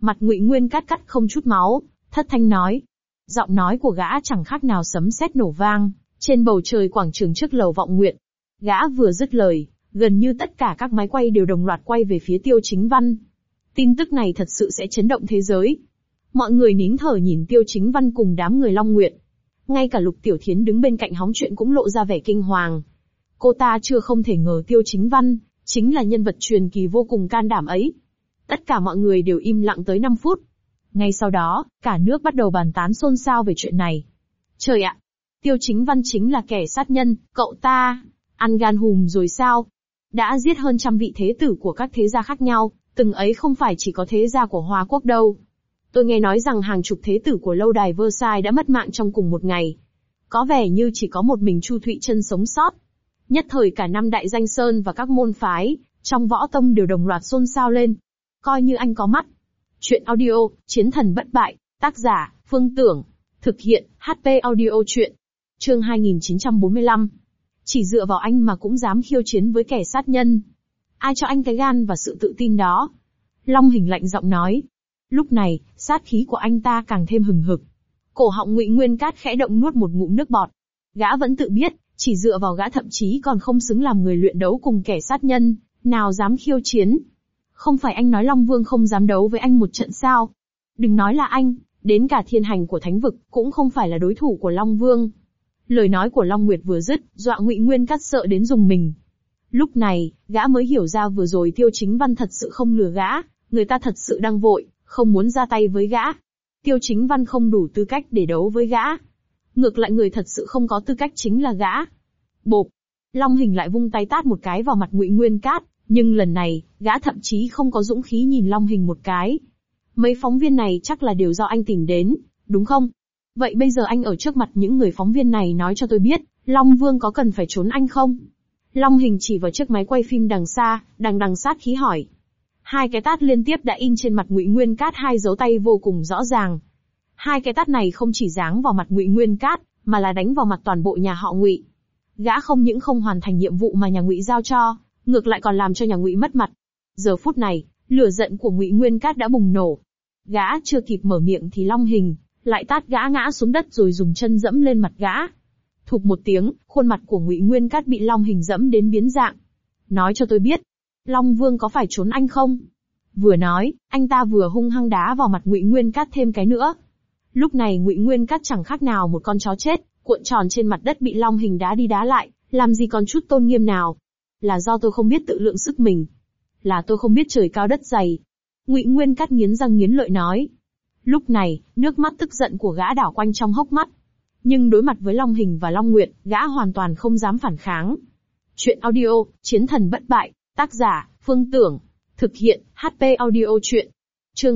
Mặt Ngụy Nguyên Cát cắt không chút máu, thất thanh nói. Giọng nói của gã chẳng khác nào sấm sét nổ vang, trên bầu trời quảng trường trước lầu Vọng Nguyệt. Gã vừa dứt lời, gần như tất cả các máy quay đều đồng loạt quay về phía Tiêu Chính Văn. Tin tức này thật sự sẽ chấn động thế giới. Mọi người nín thở nhìn Tiêu Chính Văn cùng đám người Long Nguyệt. Ngay cả Lục Tiểu Thiến đứng bên cạnh hóng chuyện cũng lộ ra vẻ kinh hoàng. Cô ta chưa không thể ngờ Tiêu Chính Văn chính là nhân vật truyền kỳ vô cùng can đảm ấy. Tất cả mọi người đều im lặng tới 5 phút. Ngay sau đó, cả nước bắt đầu bàn tán xôn xao về chuyện này. Trời ạ! Tiêu Chính Văn chính là kẻ sát nhân, cậu ta ăn gan hùm rồi sao? Đã giết hơn 100 vị thế tử của các thế gia khác nhau, từng ấy không phải chỉ có thế gia của Hoa Quốc đâu. Tôi nghe nói rằng hàng chục thế tử của lâu đài Versailles đã mất mạng trong cùng một ngày. Có vẻ như chỉ có một mình Chu Thụy Trân sống sót. Nhất thời cả 5 đại danh sơn và các môn phái trong võ tông đều đồng loạt xôn xao lên. Coi như anh có mắt. Chuyện audio, Chiến thần bất bại, tác giả, Phương Tưởng. Thực hiện, HP audio chuyện. Chương 2945. Chỉ dựa vào anh mà cũng dám khiêu chiến với kẻ sát nhân. Ai cho anh cái gan và sự tự tin đó? Long Hình lạnh giọng nói. Lúc này, sát khí của anh ta càng thêm hừng hực. Cổ họng Ngụy Nguyên Cát khẽ động nuốt một ngụm nước bọt. Gã vẫn tự biết, chỉ dựa vào gã thậm chí còn không xứng làm người luyện đấu cùng kẻ sát nhân, nào dám khiêu chiến. Không phải anh nói Long Vương không dám đấu với anh một trận sao? Đừng nói là anh, đến cả thiên hành của thánh vực cũng không phải là đối thủ của Long Vương. Lời nói của Long Nguyệt vừa dứt, dọa Ngụy Nguyên Cát sợ đến rùng mình. Lúc này, gã mới hiểu ra vừa rồi Tiêu Chính Văn thật sự không lừa gã, người ta thật sự đang vội, không muốn ra tay với gã. Tiêu Chính Văn không đủ tư cách để đấu với gã. Ngược lại người thật sự không có tư cách chính là gã. Bộp! Long Hình lại vung tay tát một cái vào mặt Ngụy Nguyên Cát, nhưng lần này, gã thậm chí không có dũng khí nhìn Long Hình một cái. Mấy phóng viên này chắc là đều do anh tìm đến, đúng không? Vậy bây giờ anh ở trước mặt những người phóng viên này nói cho tôi biết, Long Vương có cần phải trốn anh không? Long Hình chỉ vào chiếc máy quay phim đằng xa, đằng sát khí hỏi. Hai cái tát liên tiếp đã in trên mặt Ngụy Nguyên Cát hai dấu tay vô cùng rõ ràng. Hai cái tát này không chỉ giáng vào mặt Ngụy Nguyên Cát, mà là đánh vào mặt toàn bộ nhà họ Ngụy. Gã không những không hoàn thành nhiệm vụ mà nhà Ngụy giao cho, ngược lại còn làm cho nhà Ngụy mất mặt. Giờ phút này, lửa giận của Ngụy Nguyên Cát đã bùng nổ. Gã chưa kịp mở miệng thì Long Hình lại tát gã ngã xuống đất rồi dùng chân dẫm lên mặt gã. Thụp một tiếng, khuôn mặt của Ngụy Nguyên Cát bị Long Hình dẫm đến biến dạng. Nói cho tôi biết, Long Vương có phải trốn anh không? Vừa nói, anh ta vừa hung hăng đá vào mặt Ngụy Nguyên Cát thêm cái nữa. Lúc này Ngụy Nguyên Cát chẳng khác nào một con chó chết, cuộn tròn trên mặt đất bị Long Hình đá đi đá lại, làm gì còn chút tôn nghiêm nào. Là do tôi không biết tự lượng sức mình. Là tôi không biết trời cao đất dày. Ngụy Nguyên Cát nghiến răng nghiến lợi nói. Lúc này, nước mắt tức giận của gã đảo quanh trong hốc mắt. Nhưng đối mặt với Long Hình và Long Nguyệt, gã hoàn toàn không dám phản kháng. Chuyện audio, Chiến thần bất bại, tác giả, Phương Tưởng. Thực hiện, HP audio chuyện. Chương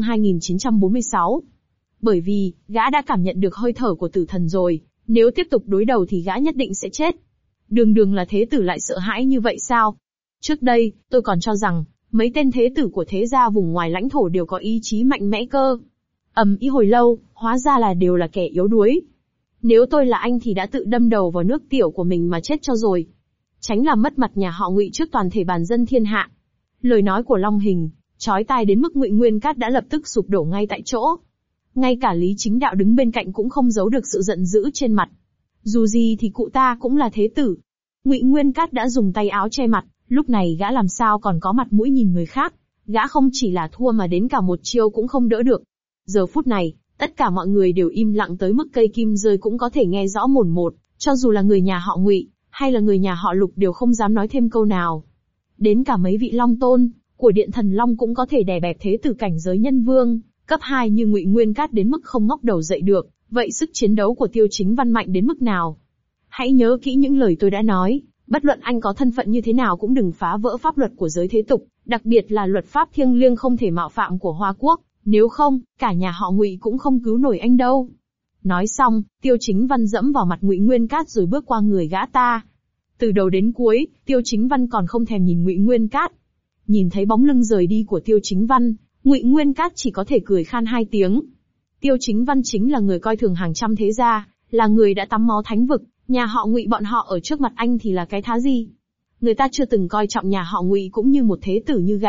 2946. Bởi vì, gã đã cảm nhận được hơi thở của tử thần rồi, nếu tiếp tục đối đầu thì gã nhất định sẽ chết. Đường là thế tử lại sợ hãi như vậy sao? Trước đây, tôi còn cho rằng, mấy tên thế tử của thế gia vùng ngoài lãnh thổ đều có ý chí mạnh mẽ cơ. Ý hồi lâu, hóa ra là đều là kẻ yếu đuối. Nếu tôi là anh thì đã tự đâm đầu vào nước tiểu của mình mà chết cho rồi. Tránh làm mất mặt nhà họ Ngụy trước toàn thể bàn dân thiên hạ. Lời nói của Long Hình, chói tai đến mức Ngụy Nguyên Cát đã lập tức sụp đổ ngay tại chỗ. Ngay cả Lý Chính Đạo đứng bên cạnh cũng không giấu được sự giận dữ trên mặt. Dù gì thì cụ ta cũng là thế tử. Ngụy Nguyên Cát đã dùng tay áo che mặt, lúc này gã làm sao còn có mặt mũi nhìn người khác. Gã không chỉ là thua mà đến cả một chiêu cũng không đỡ được. Giờ phút này, tất cả mọi người đều im lặng tới mức cây kim rơi cũng có thể nghe rõ mồn một, cho dù là người nhà họ Ngụy, hay là người nhà họ Lục đều không dám nói thêm câu nào. Đến cả mấy vị Long Tôn của Điện Thần Long cũng có thể đè bẹp thế tử cảnh giới nhân vương, cấp 2 như Ngụy Nguyên Cát đến mức không ngóc đầu dậy được, vậy sức chiến đấu của Tiêu Chính Văn mạnh đến mức nào? Hãy nhớ kỹ những lời tôi đã nói, bất luận anh có thân phận như thế nào cũng đừng phá vỡ pháp luật của giới thế tục, đặc biệt là luật pháp thiêng liêng không thể mạo phạm của Hoa Quốc, nếu không, cả nhà họ Ngụy cũng không cứu nổi anh đâu. Nói xong, Tiêu Chính Văn dẫm vào mặt Ngụy Nguyên Cát rồi bước qua người gã ta. Từ đầu đến cuối, Tiêu Chính Văn còn không thèm nhìn Ngụy Nguyên Cát. Nhìn thấy bóng lưng rời đi của Tiêu Chính Văn, Ngụy Nguyên Cát chỉ có thể cười khan hai tiếng. Tiêu Chính Văn chính là người coi thường hàng trăm thế gia, là người đã tắm máu thánh vực, nhà họ Ngụy bọn họ ở trước mặt anh thì là cái thá gì? Người ta chưa từng coi trọng nhà họ Ngụy cũng như một thế tử như gã,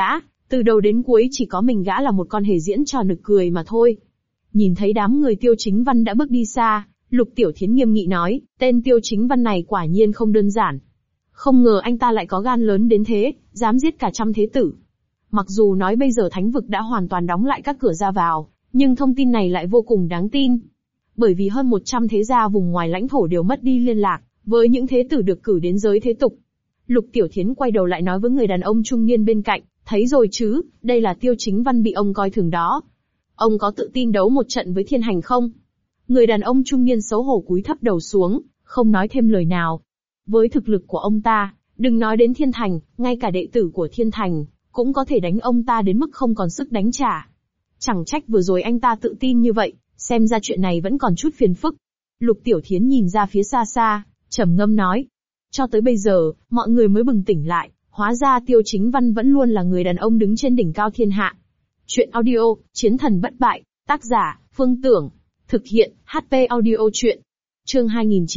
Từ đầu đến cuối chỉ có mình gã là một con hề diễn trò nực cười mà thôi. Nhìn thấy đám người Tiêu Chính Văn đã bước đi xa, Lục Tiểu Thiến nghiêm nghị nói, tên Tiêu Chính Văn này quả nhiên không đơn giản. Không ngờ anh ta lại có gan lớn đến thế, dám giết cả trăm thế tử. Mặc dù nói bây giờ thánh vực đã hoàn toàn đóng lại các cửa ra vào, nhưng thông tin này lại vô cùng đáng tin. Bởi vì hơn 100 thế gia vùng ngoài lãnh thổ đều mất đi liên lạc với những thế tử được cử đến giới thế tục. Lục Tiểu Thiến quay đầu lại nói với người đàn ông trung niên bên cạnh, thấy rồi chứ, đây là Tiêu Chính Văn bị ông coi thường đó. Ông có tự tin đấu một trận với Thiên Hành không? Người đàn ông trung niên xấu hổ cúi thấp đầu xuống, không nói thêm lời nào. Với thực lực của ông ta, đừng nói đến Thiên Thành, ngay cả đệ tử của Thiên Thành cũng có thể đánh ông ta đến mức không còn sức đánh trả. Chẳng trách vừa rồi anh ta tự tin như vậy, xem ra chuyện này vẫn còn chút phiền phức. Lục Tiểu Thiến nhìn ra phía xa xa, trầm ngâm nói. Cho tới bây giờ, mọi người mới bừng tỉnh lại, hóa ra Tiêu Chính Văn vẫn luôn là người đàn ông đứng trên đỉnh cao thiên hạ. Chuyện audio, Chiến thần bất bại, tác giả, Phương Tưởng. Thực hiện, HP audio chuyện. Chương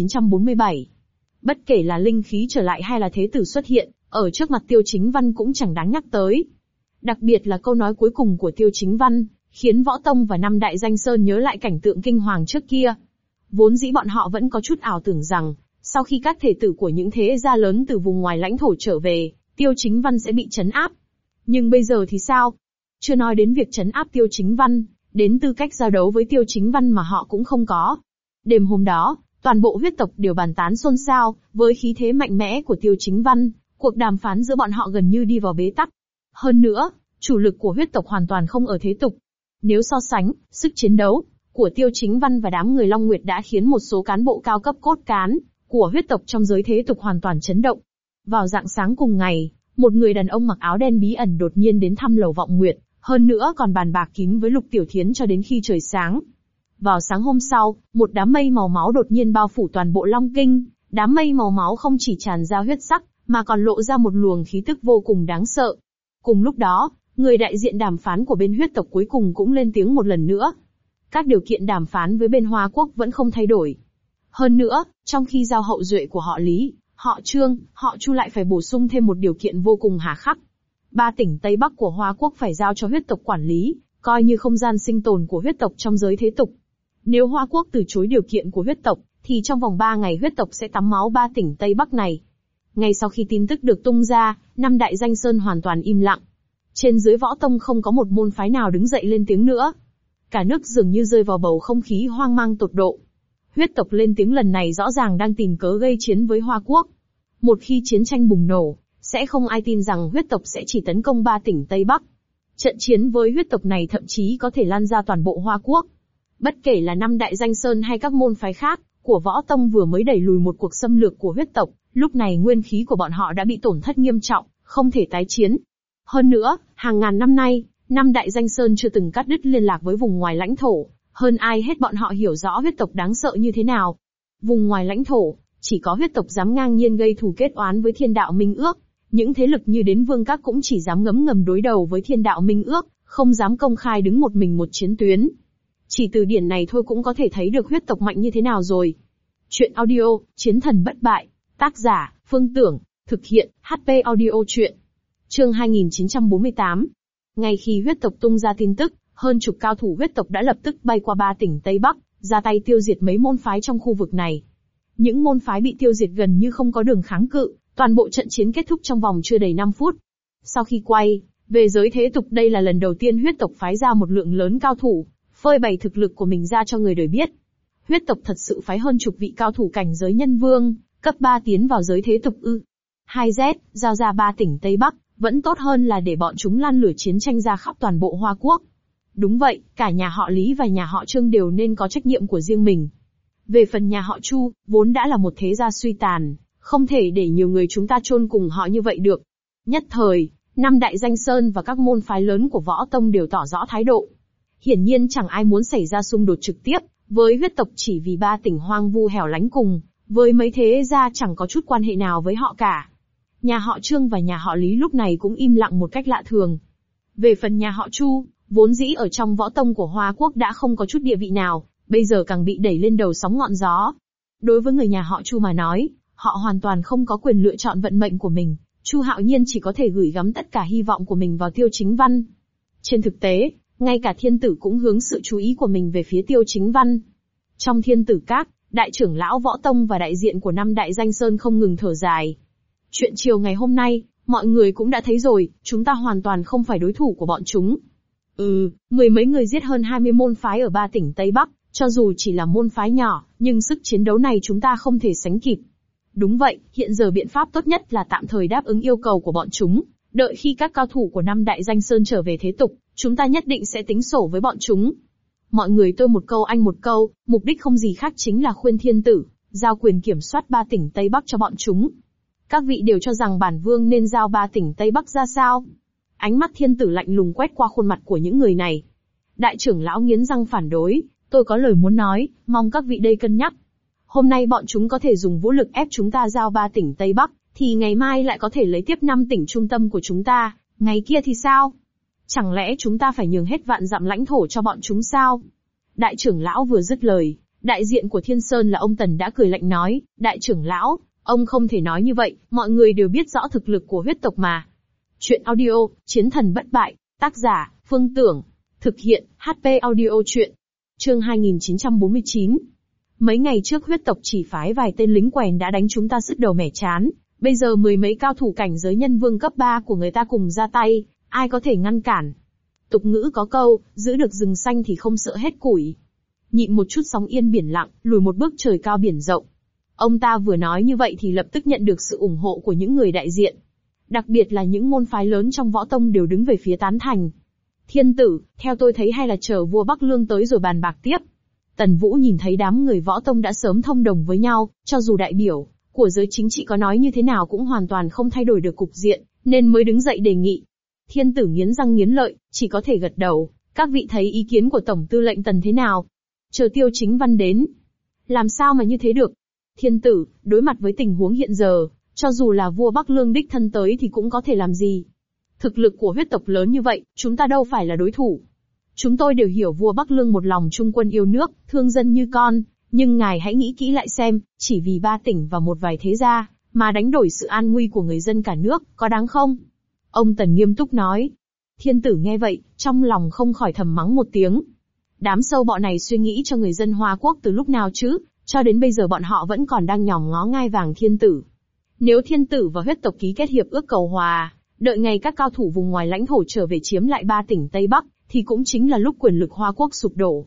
2947. Bất kể là linh khí trở lại hay là thế tử xuất hiện, ở trước mặt Tiêu Chính Văn cũng chẳng đáng nhắc tới. Đặc biệt là câu nói cuối cùng của Tiêu Chính Văn, khiến Võ Tông và năm đại danh sơn nhớ lại cảnh tượng kinh hoàng trước kia. Vốn dĩ bọn họ vẫn có chút ảo tưởng rằng, sau khi các thể tử của những thế gia lớn từ vùng ngoài lãnh thổ trở về, Tiêu Chính Văn sẽ bị trấn áp. Nhưng bây giờ thì sao? Chưa nói đến việc trấn áp Tiêu Chính Văn, đến tư cách giao đấu với Tiêu Chính Văn mà họ cũng không có. Đêm hôm đó, toàn bộ huyết tộc đều bàn tán xôn xao, với khí thế mạnh mẽ của Tiêu Chính Văn, cuộc đàm phán giữa bọn họ gần như đi vào bế tắc. Hơn nữa, chủ lực của huyết tộc hoàn toàn không ở thế tục. Nếu so sánh, sức chiến đấu của Tiêu Chính Văn và đám người Long Nguyệt đã khiến một số cán bộ cao cấp cốt cán của huyết tộc trong giới thế tục hoàn toàn chấn động. Vào rạng sáng cùng ngày, một người đàn ông mặc áo đen bí ẩn đột nhiên đến thăm lầu Vọng Nguyệt, hơn nữa còn bàn bạc kín với Lục Tiểu Thiến cho đến khi trời sáng. Vào sáng hôm sau, một đám mây màu máu đột nhiên bao phủ toàn bộ Long Kinh. Đám mây màu máu không chỉ tràn ra huyết sắc, mà còn lộ ra một luồng khí tức vô cùng đáng sợ. Cùng lúc đó, người đại diện đàm phán của bên huyết tộc cuối cùng cũng lên tiếng một lần nữa. Các điều kiện đàm phán với bên Hoa Quốc vẫn không thay đổi. Hơn nữa, trong khi giao hậu duệ của họ Lý, họ Trương, họ Chu lại phải bổ sung thêm một điều kiện vô cùng hà khắc. 3 tỉnh Tây Bắc của Hoa Quốc phải giao cho huyết tộc quản lý, coi như không gian sinh tồn của huyết tộc trong giới thế tục. Nếu Hoa Quốc từ chối điều kiện của huyết tộc, thì trong vòng 3 ngày huyết tộc sẽ tắm máu 3 tỉnh Tây Bắc này. Ngay sau khi tin tức được tung ra, 5 đại danh sơn hoàn toàn im lặng. Trên dưới Võ Tông không có một môn phái nào đứng dậy lên tiếng nữa. Cả nước dường như rơi vào bầu không khí hoang mang tột độ. Huyết tộc lên tiếng lần này rõ ràng đang tìm cớ gây chiến với Hoa Quốc. Một khi chiến tranh bùng nổ, sẽ không ai tin rằng huyết tộc sẽ chỉ tấn công 3 tỉnh Tây Bắc. Trận chiến với huyết tộc này thậm chí có thể lan ra toàn bộ Hoa Quốc. Bất kể là 5 đại danh sơn hay các môn phái khác, của Võ Tông vừa mới đẩy lùi một cuộc xâm lược của huyết tộc, lúc này nguyên khí của bọn họ đã bị tổn thất nghiêm trọng, không thể tái chiến. Hơn nữa, hàng ngàn năm nay, 5 đại danh sơn chưa từng cắt đứt liên lạc với vùng ngoài lãnh thổ, hơn ai hết bọn họ hiểu rõ huyết tộc đáng sợ như thế nào. Vùng ngoài lãnh thổ, chỉ có huyết tộc dám ngang nhiên gây thù kết oán với Thiên Đạo Minh Ước, những thế lực như đến Vương Các cũng chỉ dám ngấm ngầm đối đầu với Thiên Đạo Minh Ước, không dám công khai đứng một mình một chiến tuyến. Chỉ từ điển này thôi cũng có thể thấy được huyết tộc mạnh như thế nào rồi. Chuyện audio, Chiến thần bất bại, tác giả, Phương Tưởng, thực hiện, HP audio chuyện. Chương 2948. Ngay khi huyết tộc tung ra tin tức, hơn chục cao thủ huyết tộc đã lập tức bay qua 3 tỉnh Tây Bắc, ra tay tiêu diệt mấy môn phái trong khu vực này. Những môn phái bị tiêu diệt gần như không có đường kháng cự, toàn bộ trận chiến kết thúc trong vòng chưa đầy 5 phút. Sau khi quay về giới thế tục, đây là lần đầu tiên huyết tộc phái ra một lượng lớn cao thủ, phơi bày thực lực của mình ra cho người đời biết. Huyết tộc thật sự phái hơn chục vị cao thủ cảnh giới nhân vương, cấp 3 tiến vào giới thế tục ư? 2Z, giao ra 3 tỉnh Tây Bắc, vẫn tốt hơn là để bọn chúng lan lửa chiến tranh ra khắp toàn bộ Hoa Quốc. Đúng vậy, cả nhà họ Lý và nhà họ Trương đều nên có trách nhiệm của riêng mình. Về phần nhà họ Chu, vốn đã là một thế gia suy tàn, không thể để nhiều người chúng ta chôn cùng họ như vậy được. Nhất thời, 5 đại danh sơn và các môn phái lớn của Võ Tông đều tỏ rõ thái độ. Hiển nhiên chẳng ai muốn xảy ra xung đột trực tiếp với huyết tộc chỉ vì 3 tỉnh hoang vu hẻo lánh cùng với mấy thế gia chẳng có chút quan hệ nào với họ cả. Nhà họ Trương và nhà họ Lý lúc này cũng im lặng một cách lạ thường. Về phần nhà họ Chu, vốn dĩ ở trong Võ Tông của Hoa Quốc đã không có chút địa vị nào, bây giờ càng bị đẩy lên đầu sóng ngọn gió. Đối với người nhà họ Chu mà nói, họ hoàn toàn không có quyền lựa chọn vận mệnh của mình, Chu Hạo Nhiên chỉ có thể gửi gắm tất cả hy vọng của mình vào Tiêu Chính Văn. Trên thực tế, ngay cả thiên tử cũng hướng sự chú ý của mình về phía Tiêu Chính Văn. Trong thiên tử các, đại trưởng lão Võ Tông và đại diện của 5 đại danh sơn không ngừng thở dài. Chuyện chiều ngày hôm nay, mọi người cũng đã thấy rồi, chúng ta hoàn toàn không phải đối thủ của bọn chúng. Mười mấy người giết hơn 20 môn phái ở 3 tỉnh Tây Bắc, cho dù chỉ là môn phái nhỏ, nhưng sức chiến đấu này chúng ta không thể sánh kịp. Đúng vậy, hiện giờ biện pháp tốt nhất là tạm thời đáp ứng yêu cầu của bọn chúng, đợi khi các cao thủ của 5 đại danh sơn trở về thế tục, chúng ta nhất định sẽ tính sổ với bọn chúng. Mọi người tôi một câu anh một câu, mục đích không gì khác chính là khuyên thiên tử, giao quyền kiểm soát 3 tỉnh Tây Bắc cho bọn chúng. Các vị đều cho rằng bản vương nên giao 3 tỉnh Tây Bắc ra sao? Ánh mắt thiên tử lạnh lùng quét qua khuôn mặt của những người này. Đại trưởng lão nghiến răng phản đối, tôi có lời muốn nói, mong các vị đây cân nhắc. Hôm nay bọn chúng có thể dùng vũ lực ép chúng ta giao 3 tỉnh Tây Bắc, thì ngày mai lại có thể lấy tiếp 5 tỉnh trung tâm của chúng ta, ngày kia thì sao? Chẳng lẽ chúng ta phải nhường hết vạn dặm lãnh thổ cho bọn chúng sao? Đại trưởng lão vừa dứt lời, đại diện của Thiên Sơn là ông Tần đã cười lạnh nói, đại trưởng lão, ông không thể nói như vậy, mọi người đều biết rõ thực lực của huyết tộc mà. Chuyện audio, Chiến thần bất bại, tác giả, Phương Tưởng, thực hiện, HP audio chuyện. Chương 2949. Mấy ngày trước huyết tộc chỉ phái vài tên lính quèn đã đánh chúng ta sứt đầu mẻ chán, bây giờ mười mấy cao thủ cảnh giới nhân vương cấp 3 của người ta cùng ra tay, ai có thể ngăn cản? Tục ngữ có câu, giữ được rừng xanh thì không sợ hết củi. Nhịn một chút sóng yên biển lặng, lùi một bước trời cao biển rộng. Ông ta vừa nói như vậy thì lập tức nhận được sự ủng hộ của những người đại diện. Đặc biệt là những môn phái lớn trong võ tông đều đứng về phía tán thành. Thiên tử, theo tôi thấy hay là chờ vua Bắc Lương tới rồi bàn bạc tiếp. Tần Vũ nhìn thấy đám người võ tông đã sớm thông đồng với nhau, cho dù đại biểu của giới chính trị có nói như thế nào cũng hoàn toàn không thay đổi được cục diện, nên mới đứng dậy đề nghị. Thiên tử nghiến răng nghiến lợi, chỉ có thể gật đầu. Các vị thấy ý kiến của Tổng tư lệnh Tần thế nào? Chờ Tiêu Chính Văn đến. Làm sao mà như thế được? Thiên tử, đối mặt với tình huống hiện giờ, cho dù là vua Bắc Lương đích thân tới thì cũng có thể làm gì? Thực lực của huyết tộc lớn như vậy, chúng ta đâu phải là đối thủ. Chúng tôi đều hiểu vua Bắc Lương một lòng trung quân yêu nước, thương dân như con, nhưng ngài hãy nghĩ kỹ lại xem, chỉ vì 3 tỉnh và một vài thế gia, mà đánh đổi sự an nguy của người dân cả nước, có đáng không? Ông Tần nghiêm túc nói. Thiên tử nghe vậy, trong lòng không khỏi thầm mắng một tiếng. Đám sâu bọ này suy nghĩ cho người dân Hoa Quốc từ lúc nào chứ, cho đến bây giờ bọn họ vẫn còn đang nhòm ngó ngai vàng thiên tử. Nếu thiên tử và huyết tộc ký kết hiệp ước cầu hòa, đợi ngày các cao thủ vùng ngoài lãnh thổ trở về chiếm lại 3 tỉnh Tây Bắc, thì cũng chính là lúc quyền lực Hoa Quốc sụp đổ.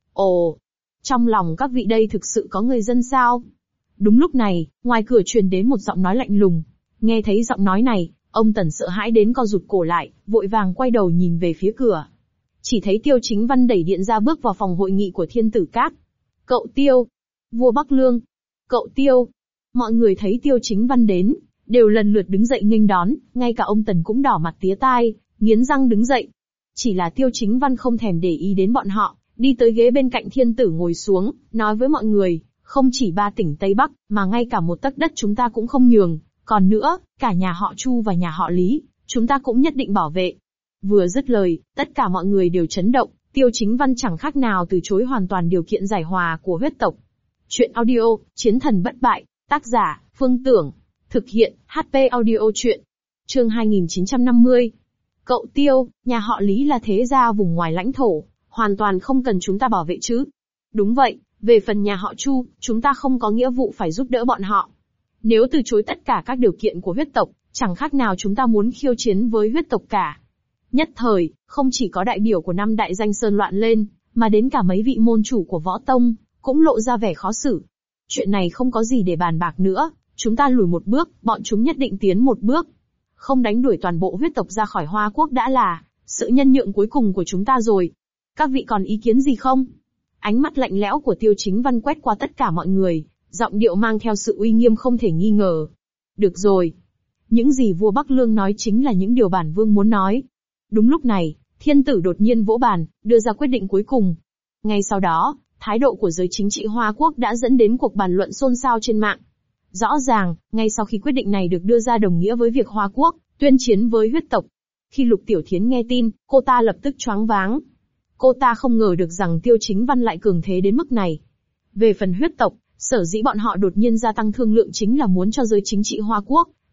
Ồ, trong lòng các vị đây thực sự có người dân sao? Đúng lúc này, ngoài cửa truyền đến một giọng nói lạnh lùng. Nghe thấy giọng nói này, ông Tần sợ hãi đến co rụt cổ lại, vội vàng quay đầu nhìn về phía cửa. Chỉ thấy Tiêu Chính Văn đẩy điện ra bước vào phòng hội nghị của thiên tử các. Cậu Tiêu, vua Bắc Lương. Cậu Tiêu. Mọi người thấy Tiêu Chính Văn đến, đều lần lượt đứng dậy nghênh đón, ngay cả ông Tần cũng đỏ mặt tía tai, nghiến răng đứng dậy. Chỉ là Tiêu Chính Văn không thèm để ý đến bọn họ, đi tới ghế bên cạnh thiên tử ngồi xuống, nói với mọi người, không chỉ 3 tỉnh Tây Bắc, mà ngay cả một tấc đất chúng ta cũng không nhường, còn nữa, cả nhà họ Chu và nhà họ Lý, chúng ta cũng nhất định bảo vệ. Vừa dứt lời, tất cả mọi người đều chấn động, Tiêu Chính Văn chẳng khác nào từ chối hoàn toàn điều kiện giải hòa của huyết tộc. Chuyện audio, Chiến thần bất bại, tác giả, Phương Tưởng, thực hiện, HP audio chuyện. Chương 2950. Cậu Tiêu, nhà họ Lý là thế gia vùng ngoài lãnh thổ, hoàn toàn không cần chúng ta bảo vệ chứ. Đúng vậy, về phần nhà họ Chu, chúng ta không có nghĩa vụ phải giúp đỡ bọn họ. Nếu từ chối tất cả các điều kiện của huyết tộc, chẳng khác nào chúng ta muốn khiêu chiến với huyết tộc cả. Nhất thời, không chỉ có đại biểu của 5 đại danh sơn loạn lên, mà đến cả mấy vị môn chủ của võ tông, cũng lộ ra vẻ khó xử. Chuyện này không có gì để bàn bạc nữa, chúng ta lùi một bước, bọn chúng nhất định tiến một bước. Không đánh đuổi toàn bộ huyết tộc ra khỏi Hoa Quốc đã là sự nhân nhượng cuối cùng của chúng ta rồi. Các vị còn ý kiến gì không? Ánh mắt lạnh lẽo của Tiêu Chính Văn quét qua tất cả mọi người, giọng điệu mang theo sự uy nghiêm không thể nghi ngờ. Được rồi. Những gì vua Bắc Lương nói chính là những điều bản vương muốn nói. Đúng lúc này, thiên tử đột nhiên vỗ bàn, đưa ra quyết định cuối cùng. Ngay sau đó, thái độ của giới chính trị Hoa Quốc đã dẫn đến cuộc bàn luận xôn xao trên mạng. Rõ ràng, ngay sau khi quyết định này được đưa ra đồng nghĩa với việc Hoa Quốc tuyên chiến với huyết tộc. Khi Lục Tiểu Thiến nghe tin, cô ta lập tức choáng váng. Cô ta không ngờ được rằng Tiêu Chính Văn lại cường thế đến mức này. Về phần huyết tộc, sở dĩ bọn họ đột nhiên gia tăng thương lượng chính là muốn cho giới chính trị Hoa Quốc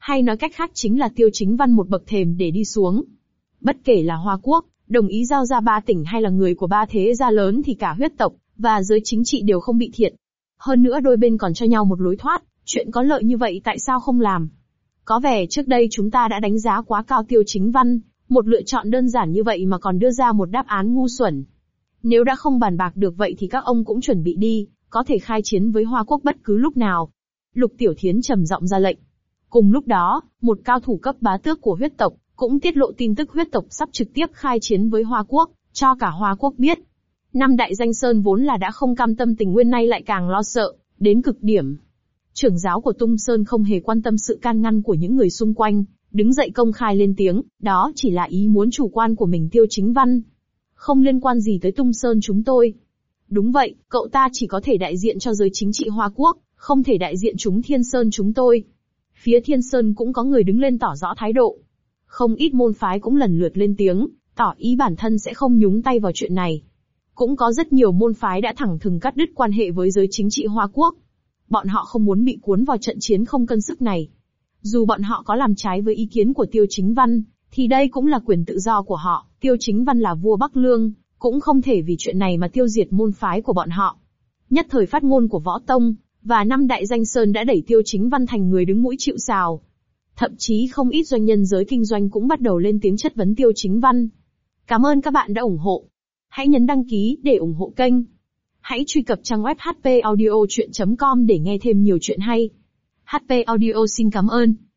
Hay nói cách khác chính là Tiêu Chính Văn một bậc thềm để đi xuống. Bất kể là Hoa Quốc, đồng ý giao ra 3 tỉnh hay là người của 3 thế gia lớn thì cả huyết tộc và giới chính trị đều không bị thiệt. Hơn nữa đôi bên còn cho nhau một lối thoát, chuyện có lợi như vậy tại sao không làm? Có vẻ trước đây chúng ta đã đánh giá quá cao Tiêu Chính Văn, một lựa chọn đơn giản như vậy mà còn đưa ra một đáp án ngu xuẩn. Nếu đã không bàn bạc được vậy thì các ông cũng chuẩn bị đi, có thể khai chiến với Hoa Quốc bất cứ lúc nào. Lục Tiểu Thiến trầm giọng ra lệnh. Cùng lúc đó, một cao thủ cấp bá tước của huyết tộc cũng tiết lộ tin tức huyết tộc sắp trực tiếp khai chiến với Hoa Quốc, cho cả Hoa Quốc biết. 5 đại danh sơn vốn là đã không cam tâm tình nguyên nay lại càng lo sợ, đến cực điểm. Trưởng giáo của Tung Sơn không hề quan tâm sự can ngăn của những người xung quanh, đứng dậy công khai lên tiếng, đó chỉ là ý muốn chủ quan của mình Tiêu Chính Văn. Không liên quan gì tới Tung Sơn chúng tôi. Đúng vậy, cậu ta chỉ có thể đại diện cho giới chính trị Hoa Quốc, không thể đại diện chúng Thiên Sơn chúng tôi. Phía Thiên Sơn cũng có người đứng lên tỏ rõ thái độ. Không ít môn phái cũng lần lượt lên tiếng, tỏ ý bản thân sẽ không nhúng tay vào chuyện này. Cũng có rất nhiều môn phái đã thẳng thừng cắt đứt quan hệ với giới chính trị Hoa Quốc. Bọn họ không muốn bị cuốn vào trận chiến không cân sức này. Dù bọn họ có làm trái với ý kiến của Tiêu Chính Văn, thì đây cũng là quyền tự do của họ. Tiêu Chính Văn là vua Bắc Lương, cũng không thể vì chuyện này mà tiêu diệt môn phái của bọn họ. Nhất thời phát ngôn của Võ Tông và 5 đại danh sơn đã đẩy Tiêu Chính Văn thành người đứng mũi chịu sào. Thậm chí không ít doanh nhân giới kinh doanh cũng bắt đầu lên tiếng chất vấn Tiêu Chính Văn. Cảm ơn các bạn đã ủng hộ. Hãy nhấn đăng ký để ủng hộ kênh. Hãy truy cập trang web hpaudiochuyen.com để nghe thêm nhiều chuyện hay. HP Audio xin cảm ơn.